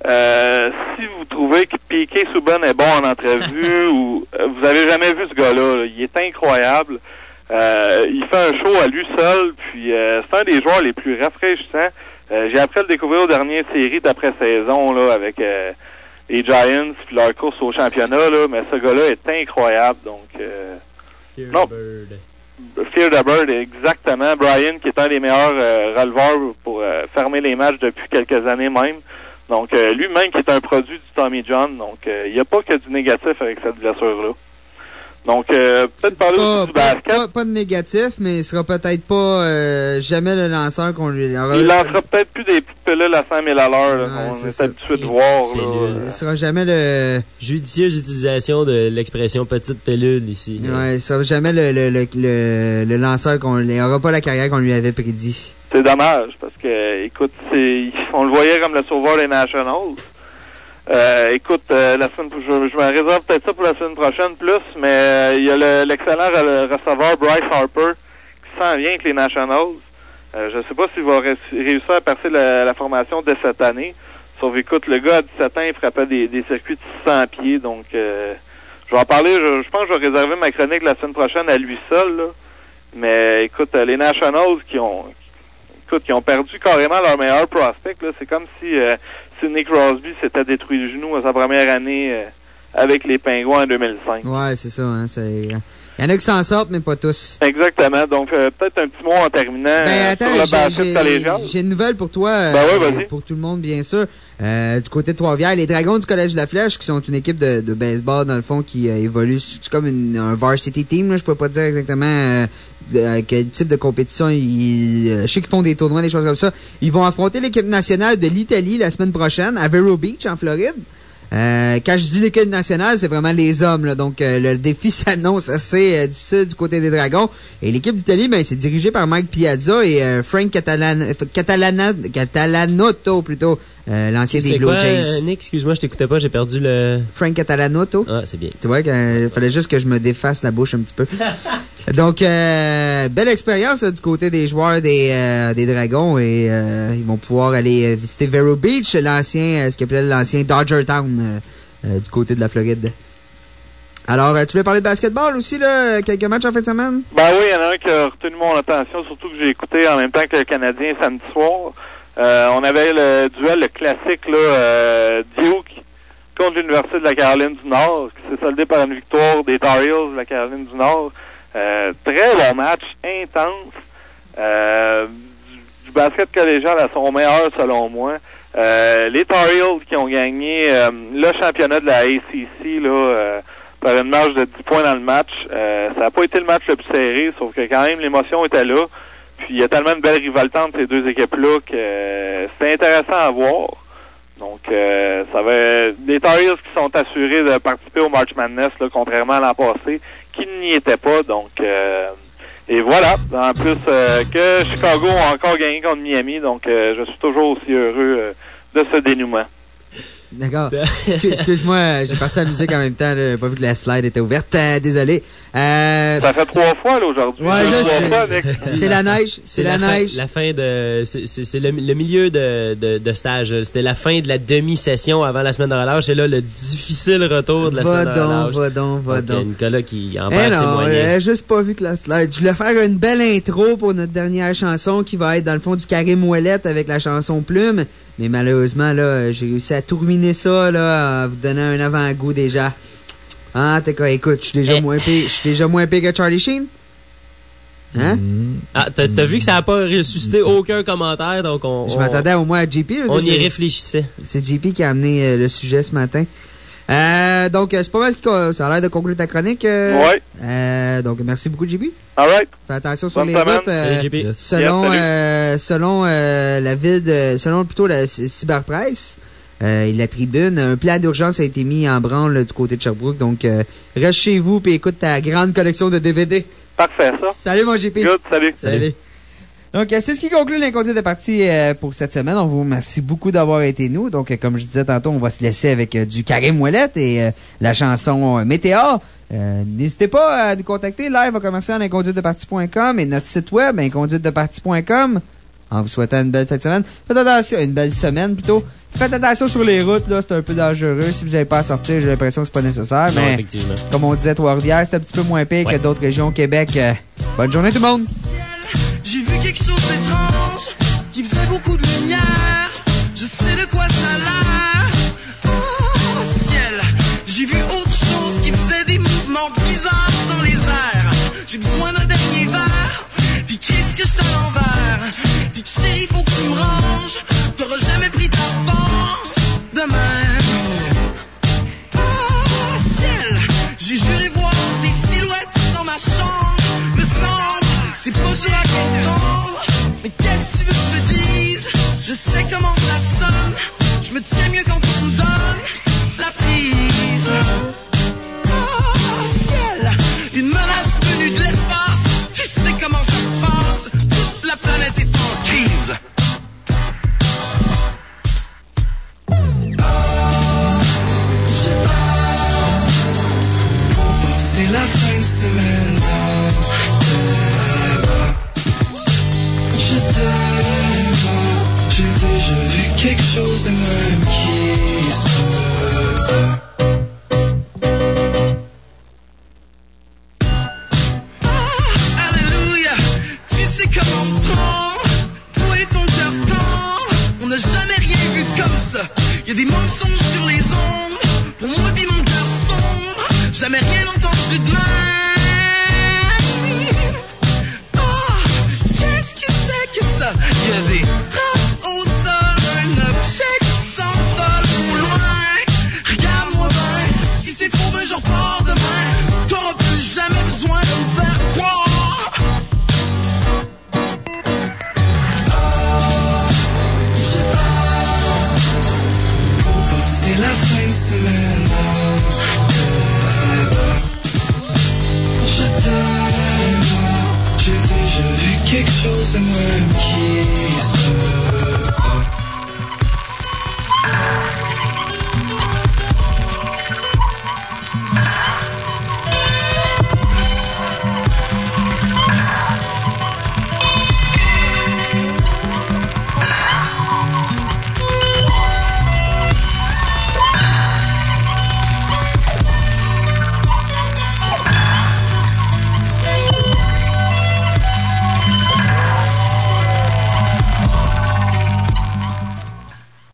euh, si vous trouvez que Piquet Souban est bon en entrevue ou euh, vous avez jamais vu ce gars-là, là, il est incroyable. Euh, il fait un show à lui seul, puis euh, c'est un des joueurs les plus rafraîchissants. Euh, j'ai appris à le découvrir aux dernières séries d'après-saison là, avec euh, les Giants puis leur course au championnat, là, mais ce gars-là est incroyable. Donc euh, Fear non. the Bird. Fear the Bird, exactement. Brian, qui est un des meilleurs euh, releveurs pour euh, fermer les matchs depuis quelques années même. Donc, euh, lui-même qui est un produit du Tommy John. Donc, il euh, n'y a pas que du négatif avec cette blessure-là. Donc, euh, peut-être parler pas, aussi du basket. Pas, pas de négatif, mais il sera peut-être pas euh, jamais le lanceur qu'on lui... Il lancera peut-être plus des petites pilules à cent mille à l'heure, ouais, qu'on est, est ça. habitué de voir. Là. Il sera jamais le... Judicieuse utilisation de l'expression petite pilule ici. Ouais, il sera jamais le, le, le, le, le lanceur qu'on... Il n'aura pas la carrière qu'on lui avait prédit. C'est dommage, parce que, écoute, c'est, on le voyait comme le sauveur des Nationals. Euh, écoute, euh, la semaine, je, je me réserve peut-être ça pour la semaine prochaine plus, mais euh, il y a le, l'excellent re- receveur Bryce Harper qui s'en vient avec les Nationals. Euh, je sais pas s'il va ré- réussir à percer la, la formation dès cette année. Sauf, écoute, le gars à dix-sept ans, il frappait des, des circuits de six cents pieds, donc euh, je vais en parler, je, je pense que je vais réserver ma chronique la semaine prochaine à lui seul, là. Mais écoute, euh, les Nationals qui ont écoute, qui ont perdu carrément leur meilleur prospect, là, c'est comme si euh, Sidney Crosby s'était détruit le genou à sa première année euh, avec les Pingouins en deux mille cinq. Ouais, c'est ça. Hein, c'est... Il y en a qui s'en sortent, mais pas tous. Exactement. Donc, euh, peut-être un petit mot en terminant ben, euh, attends, sur le basket collégial. J'ai une nouvelle pour toi. Ben euh, oui, vas-y. Pour tout le monde, bien sûr. Euh, du côté de Trois-Rivières, les Dragons du Collège de la Flèche, qui sont une équipe de, de baseball, dans le fond, qui euh, évolue. C'est comme une, un varsity team, là. Je peux pas dire exactement euh, de, quel type de compétition. Ils, euh, je sais qu'ils font des tournois, des choses comme ça. Ils vont affronter l'équipe nationale de l'Italie la semaine prochaine à Vero Beach, en Floride. Euh, quand je dis l'équipe nationale, c'est vraiment les hommes, là. Donc, euh, le défi s'annonce assez euh, difficile du côté des Dragons. Et l'équipe d'Italie, ben, c'est dirigé par Mike Piazza et euh, Frank Catalan Catalana Catalanotto, plutôt, euh, l'ancien des Blue Jays. C'est quoi, Nick? Excuse-moi, je t'écoutais pas, j'ai perdu le... Frank Catalanotto. Ah, c'est bien. Tu vois qu'il euh, fallait juste que je me défasse la bouche un petit peu. Donc, euh, belle expérience là, du côté des joueurs des, euh, des Dragons et euh, ils vont pouvoir aller visiter Vero Beach, l'ancien, euh, ce qu'on appelait l'ancien Dodger Town euh, euh, du côté de la Floride. Alors, euh, tu voulais parler de basketball aussi, là, quelques matchs en fin de semaine? Ben oui, il y en a un qui a retenu mon attention, surtout que j'ai écouté en même temps que le Canadien samedi soir. Euh, on avait le duel, le classique, là, euh, Duke contre l'Université de la Caroline du Nord, qui s'est soldé par une victoire des Tar Heels de la Caroline du Nord. Euh, très bon match, intense. Euh, du, du basket collégial à son meilleur, selon moi. Euh, les Tar Heels qui ont gagné euh, le championnat de la A C C là, euh, par une marge de dix points dans le match. Euh, ça n'a pas été le match le plus serré, sauf que quand même l'émotion était là. Puis il y a tellement de belles rivalités entre ces deux équipes-là que euh, c'était intéressant à voir. Donc, euh, ça va des Tar Heels qui sont assurés de participer au March Madness, là, contrairement à l'an passé, qui n'y étaient pas. Donc, euh, et voilà. En plus euh, que Chicago a encore gagné contre Miami, donc euh, je suis toujours aussi heureux euh, de ce dénouement. D'accord. Excuse- Excuse-moi, j'ai parti la musique en même temps. Là. J'ai pas vu que la slide était ouverte. Euh, désolé. Euh... Ça fait trois fois là aujourd'hui. Ouais, Deux, je trois sais. fois, Nick. C'est la neige. C'est la, fin, neige. La fin de... C'est, c'est, c'est le, le milieu de, de, de stage. C'était la fin de la demi-session avant la semaine de relâche. C'est là le difficile retour de la Va semaine de relâche. donc, va donc, va donc. Il y a donc. Nicolas qui en Eh perd ses non, moyens. euh, juste pas vu que la slide. Je voulais faire une belle intro pour notre dernière chanson qui va être dans le fond du Karim Ouellet avec la chanson Plume. Mais malheureusement, là, j'ai réussi à tout ruiner ça, là, en vous donnant un avant-goût déjà. Ah, t'es quoi, écoute, je suis déjà Eh. moins pire, je suis déjà moins pire que Charlie Sheen? Hein? Ah, t'as, t'as vu que ça n'a pas ressuscité aucun commentaire, donc on... Je on- m'attendais au moins à J P. là, On c'est- y réfléchissait. C'est J P qui a amené euh, le sujet ce matin. Euh, donc, euh, c'est pas mal ce qui, ça a l'air de conclure ta chronique. Euh, Ouais. Euh, donc, merci beaucoup, J P. All right. Fais attention sur Bonne les semaine. routes. euh, Salut, J P. Yes. Selon, Yes, salut. euh, selon euh, la ville de, selon plutôt la c- cyberpresse, euh, et la tribune, un plan d'urgence a été mis en branle là, du côté de Sherbrooke. Donc, euh, reste chez vous et écoute ta grande collection de D V D. Parfait, ça. Salut, mon J P. Good, salut. Salut. Donc, euh, c'est ce qui conclut l'inconduite de partie euh, pour cette semaine. On vous remercie beaucoup d'avoir été nous. Donc, euh, comme je disais tantôt, on va se laisser avec euh, du Karim Ouellet et euh, la chanson euh, Météor. Euh, N'hésitez pas à nous contacter live à commercial inconduite de partie point com et notre site web inconduite de partie point com. En vous souhaitant une belle fin de semaine. Faites attention, une belle semaine plutôt. Faites attention sur les routes, là, c'est un peu dangereux. Si vous n'avez pas à sortir, j'ai l'impression que c'est pas nécessaire. Non, mais effectivement. comme on disait, Trois-Rivières, c'est un petit peu moins pire Ouais. que d'autres régions au Québec. Euh, bonne journée tout le monde! J'ai vu quelque chose d'étrange qui faisait beaucoup de lumière. Je sais de quoi ça a l'air. Oh ciel, j'ai vu autre chose qui faisait des mouvements bizarres dans les airs. J'ai besoin d'un dernier verre. Puis qu'est-ce que c'est à l'envers? Puis chérie, faut que tu me ranges. T'auras jamais pris ta revanche de même. Oh ciel, j'ai juré voir des silhouettes dans ma chambre. Me semble, c'est pas dur à comprendre. Mais qu'est-ce que tu veux que je te dise? Je sais comment ça sonne. Je me tiens mieux quand on me donne la prise. Oh ciel, une menace venue de l'espace. Tu sais comment ça se passe. Toute la planète est en crise. C'est la fin de semaine dans tes bras. Je t'aime, j'ai déjà vu quelque chose de même qui se peut. Alléluia, tu sais comment me prendre. Toi et ton cœur tendre, on n'a jamais rien vu comme ça. Y a des mensonges sur les ondes. Pour moi puis mon cœur sombre, jamais rien entendu de même. Céline.